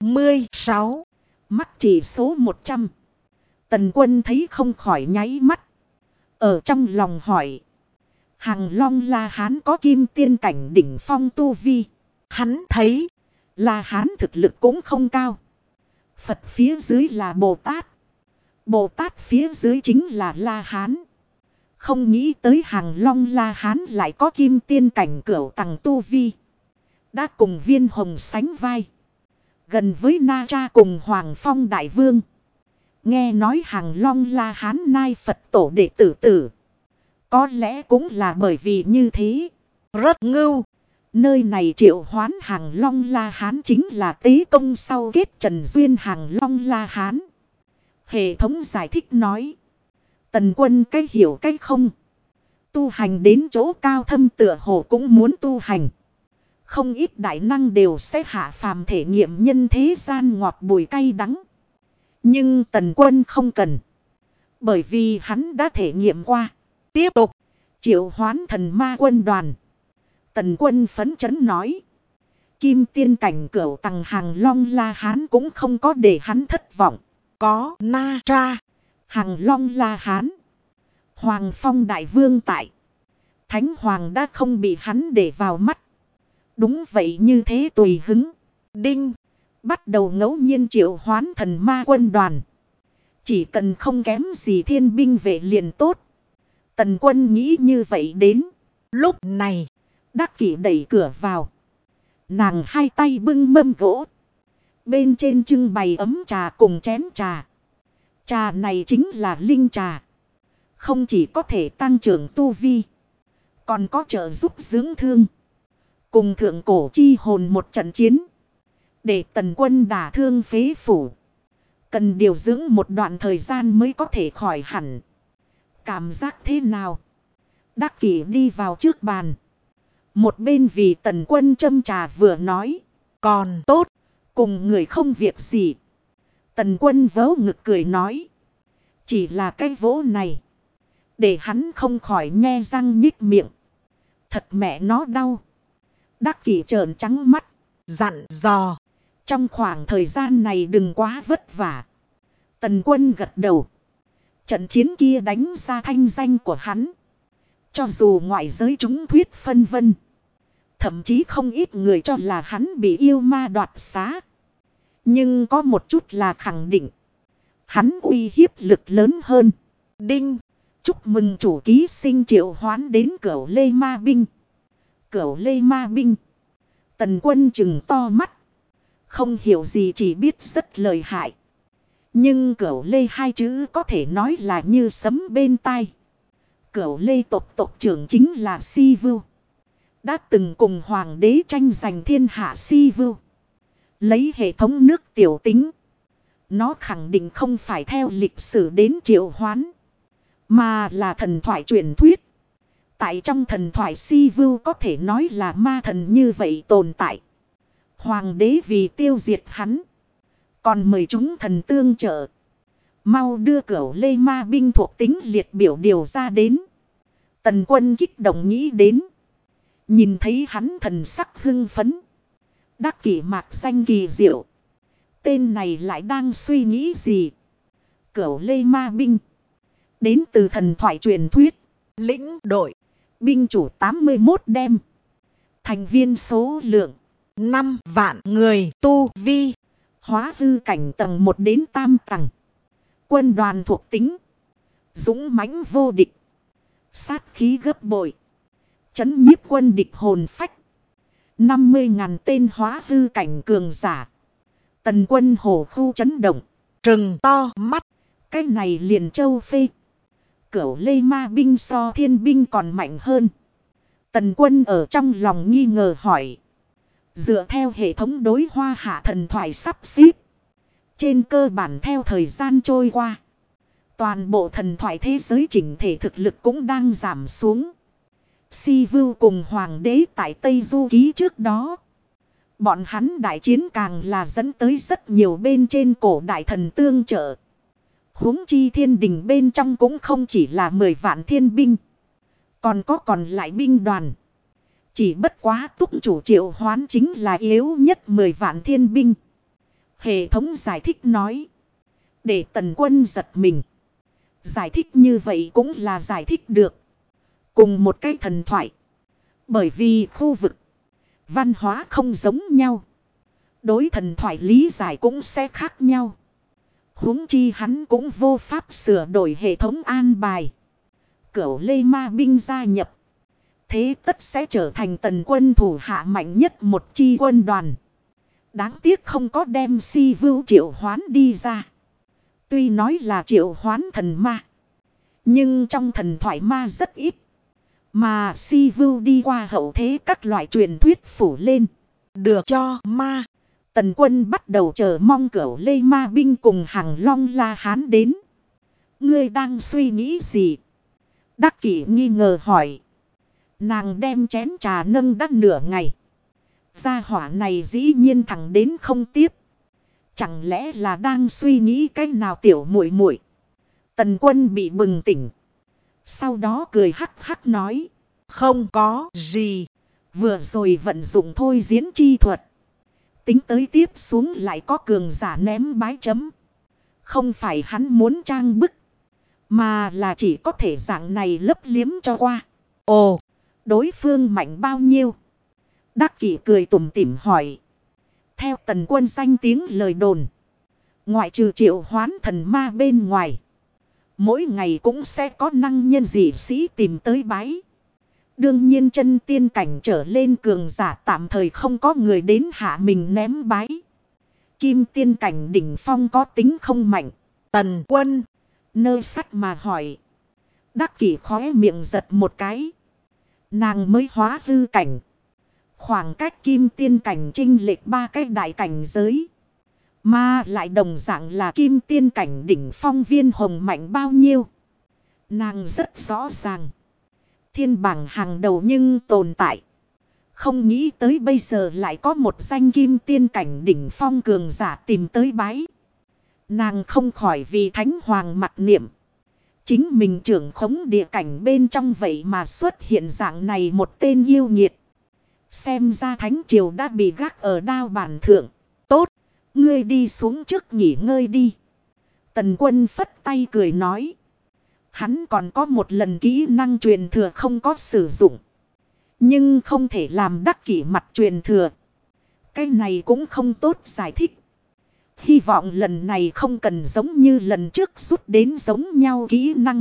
96. Mắt chỉ số 100. Tần Quân thấy không khỏi nháy mắt. Ở trong lòng hỏi. Hàng Long La Hán có kim tiên cảnh đỉnh phong tu vi. Hắn thấy La Hán thực lực cũng không cao. Phật phía dưới là Bồ Tát. Bồ Tát phía dưới chính là La Hán. Không nghĩ tới Hàng Long La Hán lại có kim tiên cảnh cửu tầng tu vi. Đã cùng Viên Hồng sánh vai. Gần với Na Tra cùng Hoàng Phong Đại Vương. Nghe nói Hàng Long La Hán nai Phật tổ đệ tử. Có lẽ cũng là bởi vì như thế. Rất ngưu. Nơi này triệu hoán Hàng Long La Hán chính là Tế Công sau kết trần duyên Hàng Long La Hán. Hệ thống giải thích nói. Tần Quân cái hiểu cái không. Tu hành đến chỗ cao thâm tựa hồ cũng muốn tu hành. Không ít đại năng đều sẽ hạ phàm thể nghiệm nhân thế gian ngọt bùi cay đắng. Nhưng Tần Quân không cần. Bởi vì hắn đã thể nghiệm qua. Tiếp tục. Triệu hoán thần ma quân đoàn. Tần Quân phấn chấn nói. Kim tiên cảnh cửu tầng Hàng Long La Hán cũng không có để hắn thất vọng. Có Na Tra, Hàng Long La Hán, Hoàng Phong Đại Vương tại. Thánh Hoàng đã không bị hắn để vào mắt. Đúng vậy, như thế tùy hứng. Đinh. Bắt đầu ngẫu nhiên triệu hoán thần ma quân đoàn. Chỉ cần không kém gì thiên binh vệ liền tốt. Tần Quân nghĩ như vậy đến. Lúc này, Đắc Kỷ đẩy cửa vào. Nàng hai tay bưng mâm gỗ. Bên trên trưng bày ấm trà cùng chén trà. Trà này chính là linh trà. Không chỉ có thể tăng trưởng tu vi, còn có trợ giúp dưỡng thương. Cùng thượng cổ chi hồn một trận chiến. Để Tần Quân đả thương phế phủ. Cần điều dưỡng một đoạn thời gian mới có thể khỏi hẳn. Cảm giác thế nào? Đắc Kỷ đi vào trước bàn. Một bên vì Tần Quân châm trà vừa nói. Còn tốt. Cùng người không việc gì. Tần Quân vớ ngực cười nói. Chỉ là cái vỗ này. Để hắn không khỏi nhe răng nhích miệng. Thật mẹ nó đau. Đắc Kỷ trợn trắng mắt. Dặn dò. Trong khoảng thời gian này đừng quá vất vả. Tần Quân gật đầu. Trận chiến kia đánh ra thanh danh của hắn. Cho dù ngoại giới chúng thuyết phân vân. Thậm chí không ít người cho là hắn bị yêu ma đoạt xá. Nhưng có một chút là khẳng định. Hắn uy hiếp lực lớn hơn. Đinh. Chúc mừng chủ ký sinh triệu hoán đến Cửu Lê Ma Binh. Cửu Lê Ma Binh. Tần Quân trừng to mắt. Không hiểu gì, chỉ biết rất lợi hại. Nhưng Cửu Lê hai chữ có thể nói là như sấm bên tai. Cửu Lê tộc trưởng chính là Si Vưu. Đã từng cùng hoàng đế tranh giành thiên hạ Si Vưu. Lấy hệ thống nước tiểu tính. Nó khẳng định không phải theo lịch sử đến triệu hoán. mà là thần thoại truyền thuyết. Tại trong thần thoại Sivu có thể nói là ma thần như vậy tồn tại. Hoàng đế vì tiêu diệt hắn, còn mời chúng thần tương trợ. Mau đưa Cửu Lê ma binh thuộc tính liệt biểu điều ra đến. Tần Quân kích động nghĩ đến. Nhìn thấy hắn thần sắc hưng phấn. Đắc kỷ mạc danh kỳ diệu. Tên này lại đang suy nghĩ gì? Cửu Lê ma binh. Đến từ thần thoại truyền thuyết. Lĩnh đội. Binh chủ 81 đem. Thành viên số lượng 5 vạn người. Tu vi hóa hư cảnh tầng 1 đến tam tầng. Quân đoàn thuộc tính dũng mãnh vô địch. Sát khí gấp bội. Chấn nhiếp quân địch hồn phách. 50.000 tên hóa hư cảnh cường giả. Tần Quân hổ khu chấn động. trừng to mắt. Cái này liền châu phê. Cửu Lê ma binh so thiên binh còn mạnh hơn. Tần Quân ở trong lòng nghi ngờ hỏi. Dựa theo hệ thống đối hoa hạ thần thoại sắp xếp. Trên cơ bản theo thời gian trôi qua. Toàn bộ thần thoại thế giới chỉnh thể thực lực cũng đang giảm xuống. Sivu cùng hoàng đế tại Tây Du Ký trước đó. Bọn hắn đại chiến càng là dẫn tới rất nhiều bên trên cổ đại thần tương trợ. Huống chi thiên đình bên trong cũng không chỉ là 10 vạn thiên binh. Còn có còn lại binh đoàn. Chỉ bất quá túc chủ triệu hoán chính là yếu nhất 10 vạn thiên binh. Hệ thống giải thích nói. Để Tần Quân giật mình. Giải thích như vậy cũng là giải thích được. Cùng một cái thần thoại. Bởi vì khu vực, văn hóa không giống nhau. Đối thần thoại lý giải cũng sẽ khác nhau. Huống chi hắn cũng vô pháp sửa đổi hệ thống an bài. Cửu Lê ma binh gia nhập. Thế tất sẽ trở thành Tần Quân thủ hạ mạnh nhất một chi quân đoàn. Đáng tiếc không có đem Sivu triệu hoán đi ra. Tuy nói là triệu hoán thần ma. Nhưng trong thần thoại ma rất ít. Mà Sivu đi qua hậu thế các loại truyền thuyết phủ lên. Được cho ma. Tần Quân bắt đầu chờ mong Cửu Lê ma binh cùng Hằng Long La Hán đến. Ngươi đang suy nghĩ gì? Đắc Kỷ nghi ngờ hỏi. Nàng đem chén trà nâng đắt nửa ngày. Gia hỏa này dĩ nhiên thẳng đến không tiếp. Chẳng lẽ là đang suy nghĩ cách nào tiểu muội muội? Tần Quân bị bừng tỉnh. Sau đó cười hắc hắc nói. Không có gì. Vừa rồi vận dụng thôi diễn chi thuật. Tính tới tiếp xuống lại có cường giả ném bái chấm. Không phải hắn muốn trang bức. Mà là chỉ có thể dạng này lấp liếm cho qua. Ồ, đối phương mạnh bao nhiêu? Đắc Kỷ cười tủm tỉm hỏi. Theo Tần Quân danh tiếng lời đồn. Ngoại trừ triệu hoán thần ma bên ngoài. Mỗi ngày cũng sẽ có năng nhân dị sĩ tìm tới bái. Đương nhiên chân tiên cảnh trở lên cường giả tạm thời không có người đến hạ mình ném bái. Kim tiên cảnh đỉnh phong có tính không mạnh. Tần Quân nơ sắt mà hỏi. Đắc Kỷ khóe miệng giật một cái. Nàng mới hóa hư cảnh. Khoảng cách kim tiên cảnh chênh lệch 3 cái đại cảnh giới. Mà lại đồng dạng là kim tiên cảnh đỉnh phong Viên Hồng mạnh bao nhiêu. Nàng rất rõ ràng. Thiên bảng hàng đầu nhưng tồn tại. Không nghĩ tới bây giờ lại có một danh kim tiên cảnh đỉnh phong cường giả tìm tới bái. Nàng không khỏi vì Thánh Hoàng mặc niệm. Chính mình trưởng khống địa cảnh bên trong vậy mà xuất hiện dạng này một tên yêu nghiệt. Xem ra Thánh Triều đã bị gác ở đao bản thượng. Tốt, ngươi đi xuống trước nghỉ ngơi đi. Tần Quân phất tay cười nói. Hắn còn có một lần kỹ năng truyền thừa không có sử dụng. Nhưng không thể làm Đắc Kỷ mặt truyền thừa. Cái này cũng không tốt giải thích. Hy vọng lần này không cần giống như lần trước rút đến giống nhau kỹ năng.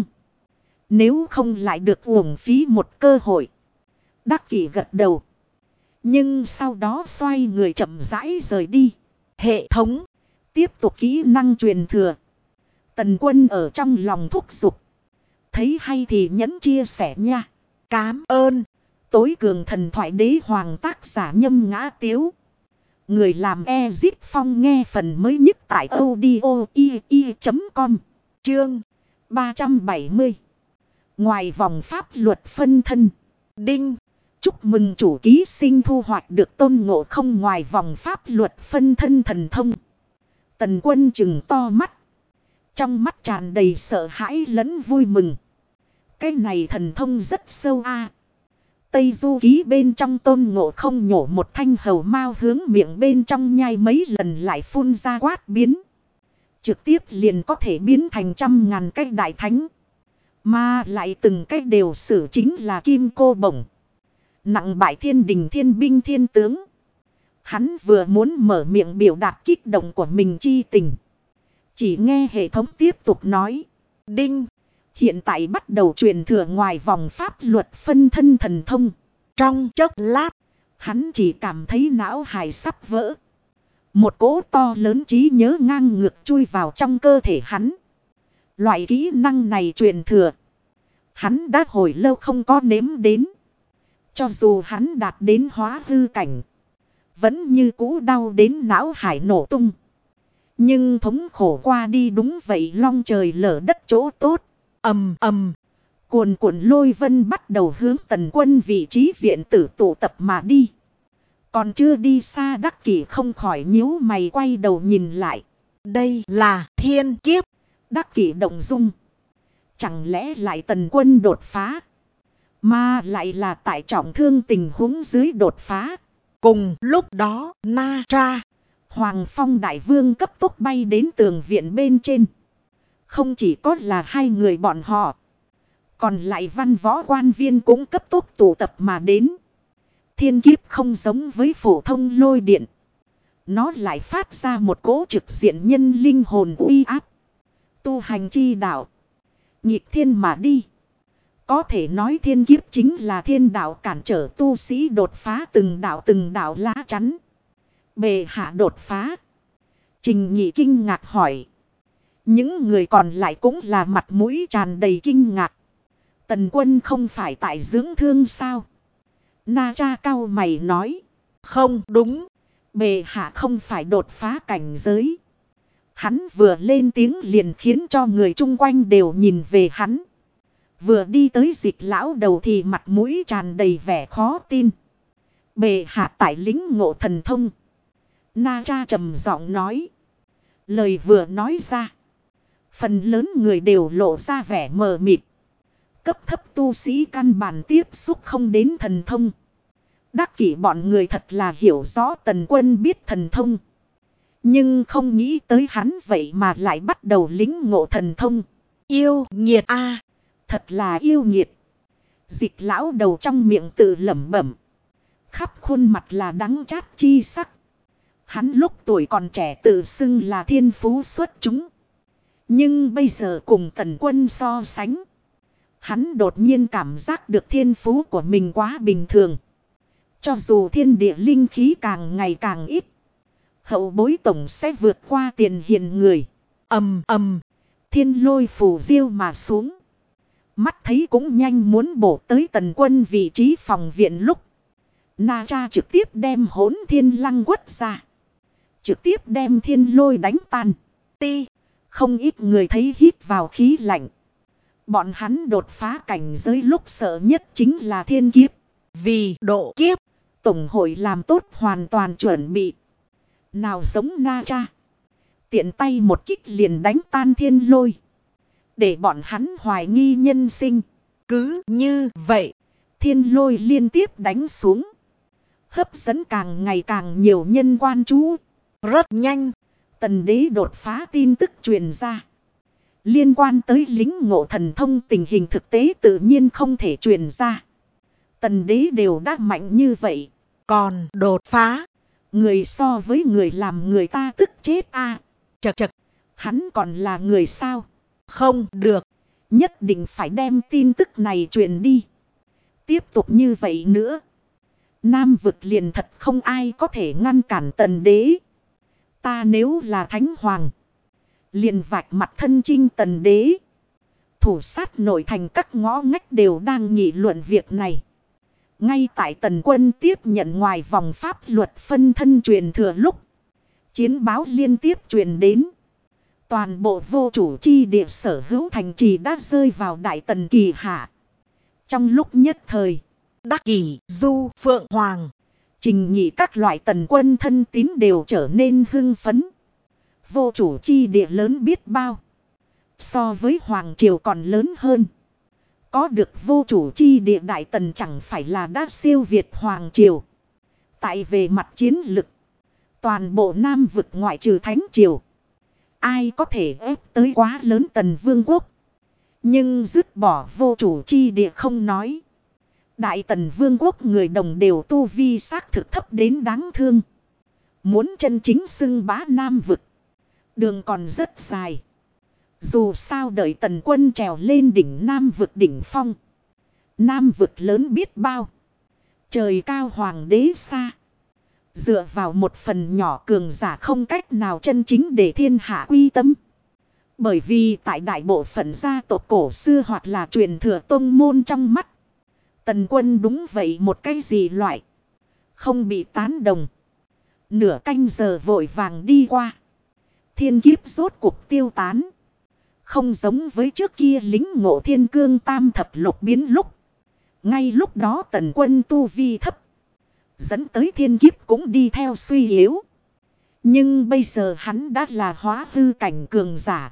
Nếu không lại được uổng phí một cơ hội. Đắc Kỷ gật đầu. Nhưng sau đó xoay người chậm rãi rời đi. Hệ thống. Tiếp tục kỹ năng truyền thừa. Tần Quân ở trong lòng thúc giục. Thấy hay thì nhấn chia sẻ nha. Cám ơn. Tối cường thần thoại đế hoàng tác giả Nhâm Ngã Tiếu. Người làm Ezit Phong nghe phần mới nhất tại audio.com. Chương 370. Ngoài vòng pháp luật phân thân. Đinh. Chúc mừng chủ ký sinh thu hoạch được Tôn Ngộ Không ngoài vòng pháp luật phân thân thần thông. Tần Quân trừng to mắt. Trong mắt tràn đầy sợ hãi lẫn vui mừng. Cái này thần thông rất sâu a. Tây Du Ký bên trong Tôn Ngộ Không nhổ một thanh hầu mao hướng miệng bên trong nhai mấy lần lại phun ra quát biến. Trực tiếp liền có thể biến thành 100.000 cái đại thánh. Mà lại từng cái đều sử chính là kim cô bổng. Nặng bại thiên đình thiên binh thiên tướng. Hắn vừa muốn mở miệng biểu đạt kích động của mình chi tình. Chỉ nghe hệ thống tiếp tục nói. Đinh. Hiện tại bắt đầu truyền thừa ngoài vòng pháp luật phân thân thần thông. Trong chốc lát. Hắn chỉ cảm thấy não hài sắp vỡ. Một cỗ to lớn trí nhớ ngang ngược chui vào trong cơ thể hắn. Loại kỹ năng này truyền thừa. Hắn đã hồi lâu không có nếm đến. Cho dù hắn đạt đến hóa hư cảnh. Vẫn như cũ đau đến não hải nổ tung. Nhưng thống khổ qua đi đúng vậy long trời lở đất chỗ tốt. Ầm ầm. Cuồn cuộn lôi vân bắt đầu hướng Tần Quân vị trí viện tử tụ tập mà đi. Còn chưa đi xa Đắc Kỷ không khỏi nhíu mày quay đầu nhìn lại. Đây là thiên kiếp. Đắc Kỷ động dung. Chẳng lẽ lại Tần Quân đột phá. Mà lại là tại trọng thương tình huống dưới đột phá. Cùng lúc đó Na Tra. Hoàng Phong Đại Vương cấp tốc bay đến tường viện bên trên. Không chỉ có là hai người bọn họ. Còn lại văn võ quan viên cũng cấp tốc tụ tập mà đến. Thiên kiếp không giống với phổ thông lôi điện. Nó lại phát ra một cỗ trực diện nhân linh hồn uy áp. Tu hành chi đạo. Nhịp thiên mà đi. Có thể nói thiên kiếp chính là thiên đạo cản trở tu sĩ đột phá từng đạo lá chắn. Bệ hạ đột phá. Trình Nhị kinh ngạc hỏi. Những người còn lại cũng là mặt mũi tràn đầy kinh ngạc. Tần Quân không phải tại dưỡng thương sao? Na Tra cau mày nói. Không đúng. Bệ hạ không phải đột phá cảnh giới. Hắn vừa lên tiếng liền khiến cho người chung quanh đều nhìn về hắn. Vừa đi tới Dịch lão đầu thì mặt mũi tràn đầy vẻ khó tin. Bệ hạ tại lĩnh ngộ thần thông. Na Tra trầm giọng nói. Lời vừa nói ra. Phần lớn người đều lộ ra vẻ mờ mịt. Cấp thấp tu sĩ căn bản tiếp xúc không đến thần thông. Đắc Kỷ bọn người thật là hiểu rõ Tần Quân biết thần thông. Nhưng không nghĩ tới hắn vậy mà lại bắt đầu lĩnh ngộ thần thông. Yêu nghiệt a, thật là yêu nghiệt. Dịch lão đầu trong miệng tự lẩm bẩm. Khắp khuôn mặt là đắng chát chi sắc. Hắn lúc tuổi còn trẻ tự xưng là thiên phú xuất chúng. Nhưng bây giờ cùng Tần Quân so sánh. Hắn đột nhiên cảm giác được thiên phú của mình quá bình thường. Cho dù thiên địa linh khí càng ngày càng ít. Hậu bối tổng sẽ vượt qua tiền hiền người. Ầm ầm. Thiên lôi phù diêu mà xuống. Mắt thấy cũng nhanh muốn bổ tới Tần Quân vị trí phòng viện lúc. Na Tra trực tiếp đem Hỗn Thiên Lăng quất ra. Trực tiếp đem thiên lôi đánh tan. Ti. Không ít người thấy hít vào khí lạnh. Bọn hắn đột phá cảnh giới lúc sợ nhất chính là thiên kiếp. Vì độ kiếp, Tổng hội làm tốt hoàn toàn chuẩn bị. Nào giống Na Tra. Tiện tay một kích liền đánh tan thiên lôi. Để bọn hắn hoài nghi nhân sinh. Cứ như vậy, thiên lôi liên tiếp đánh xuống. Hấp dẫn càng ngày càng nhiều nhân quan chú. Rất nhanh, Tần Đế đột phá tin tức truyền ra. Liên quan tới lính ngộ thần thông tình hình thực tế tự nhiên không thể truyền ra. Tần Đế đều đã mạnh như vậy. Còn đột phá. Người so với người làm người ta tức chết a. Chật chật. Hắn còn là người sao? Không được. Nhất định phải đem tin tức này truyền đi. Tiếp tục như vậy nữa. Nam vực liền thật không ai có thể ngăn cản Tần Đế. Ta nếu là Thánh Hoàng. Liền vạch mặt thân chinh Tần Đế. Thủ sát nội thành các ngõ ngách đều đang nghị luận việc này. Ngay tại Tần Quân tiếp nhận ngoài vòng pháp luật phân thân truyền thừa lúc. Chiến báo liên tiếp truyền đến. Toàn bộ vô chủ chi địa sở hữu thành trì đã rơi vào Đại Tần kỳ hạ. Trong lúc nhất thời, Đắc Kỷ, Du, Phượng Hoàng, Trình Nhị các loại tần quân thân tín đều trở nên hưng phấn. Vô chủ chi địa lớn biết bao. So với Hoàng Triều còn lớn hơn. Có được vô chủ chi địa Đại Tần chẳng phải là đã siêu việt Hoàng Triều. Tại về mặt chiến lực, toàn bộ Nam vực ngoại trừ Thánh Triều, ai có thể ép tới quá lớn Tần Vương quốc. Nhưng dứt bỏ vô chủ chi địa không nói. Đại Tần Vương quốc người đồng đều tu vi xác thực thấp đến đáng thương. Muốn chân chính xưng bá Nam vực, đường còn rất dài. Dù sao đợi Tần quân trèo lên đỉnh Nam vực đỉnh phong. Nam vực lớn biết bao. Trời cao hoàng đế xa. Dựa vào một phần nhỏ cường giả không cách nào chân chính để thiên hạ quy tâm. Bởi vì tại đại bộ phận gia tộc cổ xưa hoặc là truyền thừa tông môn trong mắt. Tần quân đúng vậy một cái gì loại. Không bị tán đồng. Nửa canh giờ vội vàng đi qua. Thiên kiếp rốt cuộc tiêu tán. Không giống với trước kia lính ngộ thiên cương tam thập lục biến lúc. Ngay lúc đó tần quân tu vi thấp. Dẫn tới thiên kiếp cũng đi theo suy yếu. Nhưng bây giờ hắn đã là hóa hư cảnh cường giả.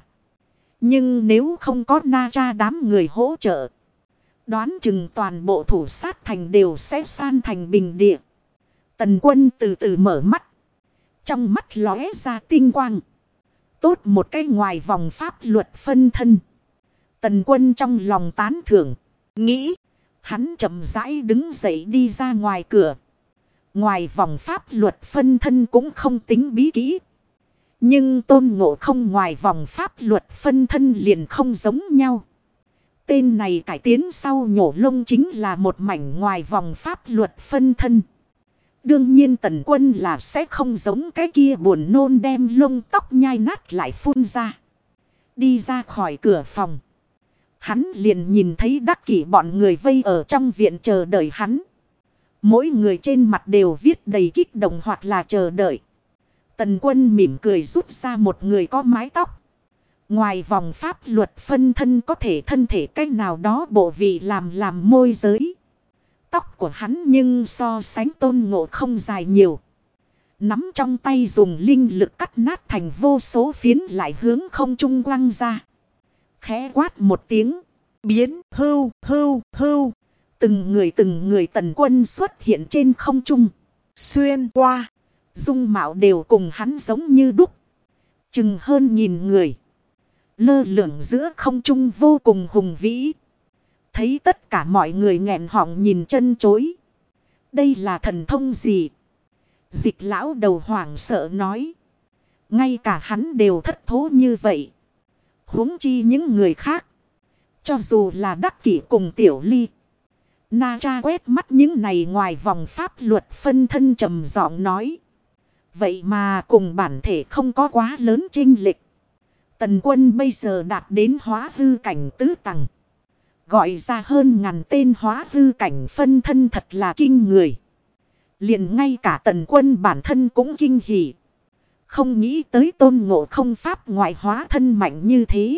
Nhưng nếu không có Na Tra đám người hỗ trợ, đoán chừng toàn bộ thủ sát thành đều sẽ san thành bình địa. Tần quân từ từ mở mắt. Trong mắt lóe ra tinh quang. Tốt một cái ngoài vòng pháp luật phân thân. Tần quân trong lòng tán thưởng. Nghĩ. Hắn chậm rãi đứng dậy đi ra ngoài cửa. Ngoài vòng pháp luật phân thân cũng không tính bí kỹ. Nhưng Tôn Ngộ Không ngoài vòng pháp luật phân thân liền không giống nhau. Tên này cải tiến sau nhổ lông chính là một mảnh ngoài vòng pháp luật phân thân. Đương nhiên tần quân là sẽ không giống cái kia buồn nôn đem lông tóc nhai nát lại phun ra. Đi ra khỏi cửa phòng. Hắn liền nhìn thấy Đắc Kỷ bọn người vây ở trong viện chờ đợi hắn. Mỗi người trên mặt đều viết đầy kích động hoặc là chờ đợi. Tần quân mỉm cười rút ra một người có mái tóc. Ngoài vòng pháp luật phân thân có thể thân thể cách nào đó bộ vị làm môi giới. Tóc của hắn nhưng so sánh Tôn Ngộ Không dài nhiều. Nắm trong tay dùng linh lực cắt nát thành vô số phiến lại hướng không trung quăng ra. Khẽ quát một tiếng. Biến hưu hưu hưu. Từng người tần quân xuất hiện trên không trung. Xuyên qua. Dung mạo đều cùng hắn giống như đúc. Chừng hơn 1000 người. Lơ lửng giữa không trung vô cùng hùng vĩ. Thấy tất cả mọi người nghẹn họng nhìn chân chối. Đây là thần thông gì? Dịch lão đầu hoảng sợ nói. Ngay cả hắn đều thất thố như vậy. Huống chi những người khác. Cho dù là Đắc Kỷ cùng Tiểu Ly. Na Tra quét mắt những này ngoài vòng pháp luật phân thân trầm giọng nói. Vậy mà cùng bản thể không có quá lớn chênh lệch. Tần quân bây giờ đạt đến hóa hư cảnh tứ tầng. Gọi ra hơn 1000 tên hóa hư cảnh phân thân thật là kinh người. Liền ngay cả tần quân bản thân cũng kinh hỉ. Không nghĩ tới Tôn Ngộ Không pháp ngoại hóa thân mạnh như thế.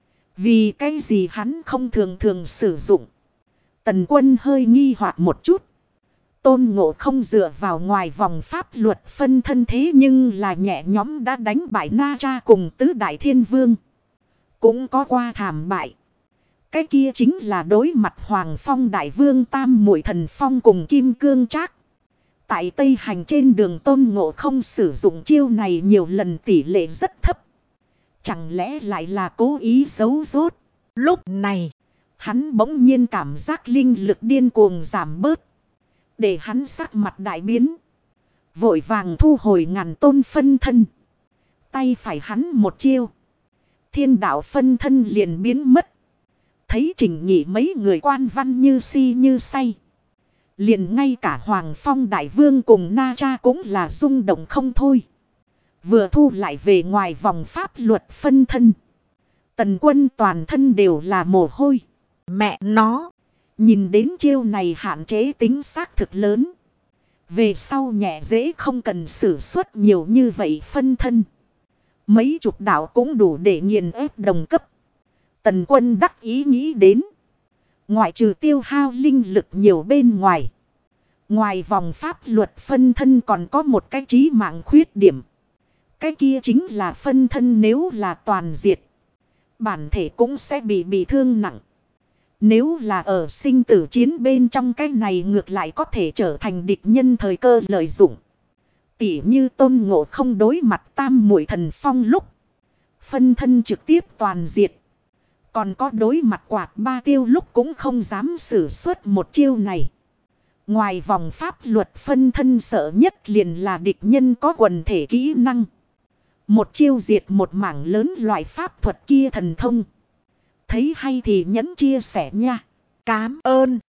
Vì cái gì hắn không thường sử dụng. Tần quân hơi nghi hoặc một chút. Tôn Ngộ Không dựa vào ngoài vòng pháp luật phân thân thế nhưng là nhẹ nhóm đã đánh bại Na Tra cùng tứ đại thiên vương. Cũng có qua thảm bại. Cái kia chính là đối mặt Hoàng Phong Đại Vương Tam Muội Thần Phong cùng Kim Cương Trác. Tại Tây Hành trên đường Tôn Ngộ Không sử dụng chiêu này nhiều lần tỷ lệ rất thấp. Chẳng lẽ lại là cố ý giấu rốt. Lúc này, hắn bỗng nhiên cảm giác linh lực điên cuồng giảm bớt. Để hắn sắc mặt đại biến. Vội vàng thu hồi 1000 tôn phân thân. Tay phải hắn một chiêu. Thiên đạo phân thân liền biến mất. Thấy Trình Nhị mấy người quan văn như si như say. Liền ngay cả Hoàng Phong Đại Vương cùng Na Tra cũng là rung động không thôi. Vừa thu lại về ngoài vòng pháp luật phân thân. Tần quân toàn thân đều là mồ hôi. Mẹ nó. Nhìn đến chiêu này hạn chế tính xác thực lớn. Về sau nhẹ dễ không cần sử xuất nhiều như vậy phân thân. Mấy chục đạo cũng đủ để nghiền ép đồng cấp. Tần Quân đắc ý nghĩ đến. Ngoại trừ tiêu hao linh lực nhiều bên ngoài. Ngoài vòng pháp luật phân thân còn có một cái trí mạng khuyết điểm. Cái kia chính là phân thân nếu là toàn diệt. Bản thể cũng sẽ bị thương nặng. Nếu là ở sinh tử chiến bên trong cái này ngược lại có thể trở thành địch nhân thời cơ lợi dụng. Tỉ như Tôn Ngộ Không đối mặt Tam Muội Thần Phong lúc. Phân thân trực tiếp toàn diệt. Còn có đối mặt Quạt Ba Tiêu lúc cũng không dám sử xuất một chiêu này. Ngoài vòng pháp luật phân thân sợ nhất liền là địch nhân có quần thể kỹ năng. Một chiêu diệt một mảng lớn loại pháp thuật kia thần thông. Thấy hay thì nhấn chia sẻ nha. Cám ơn.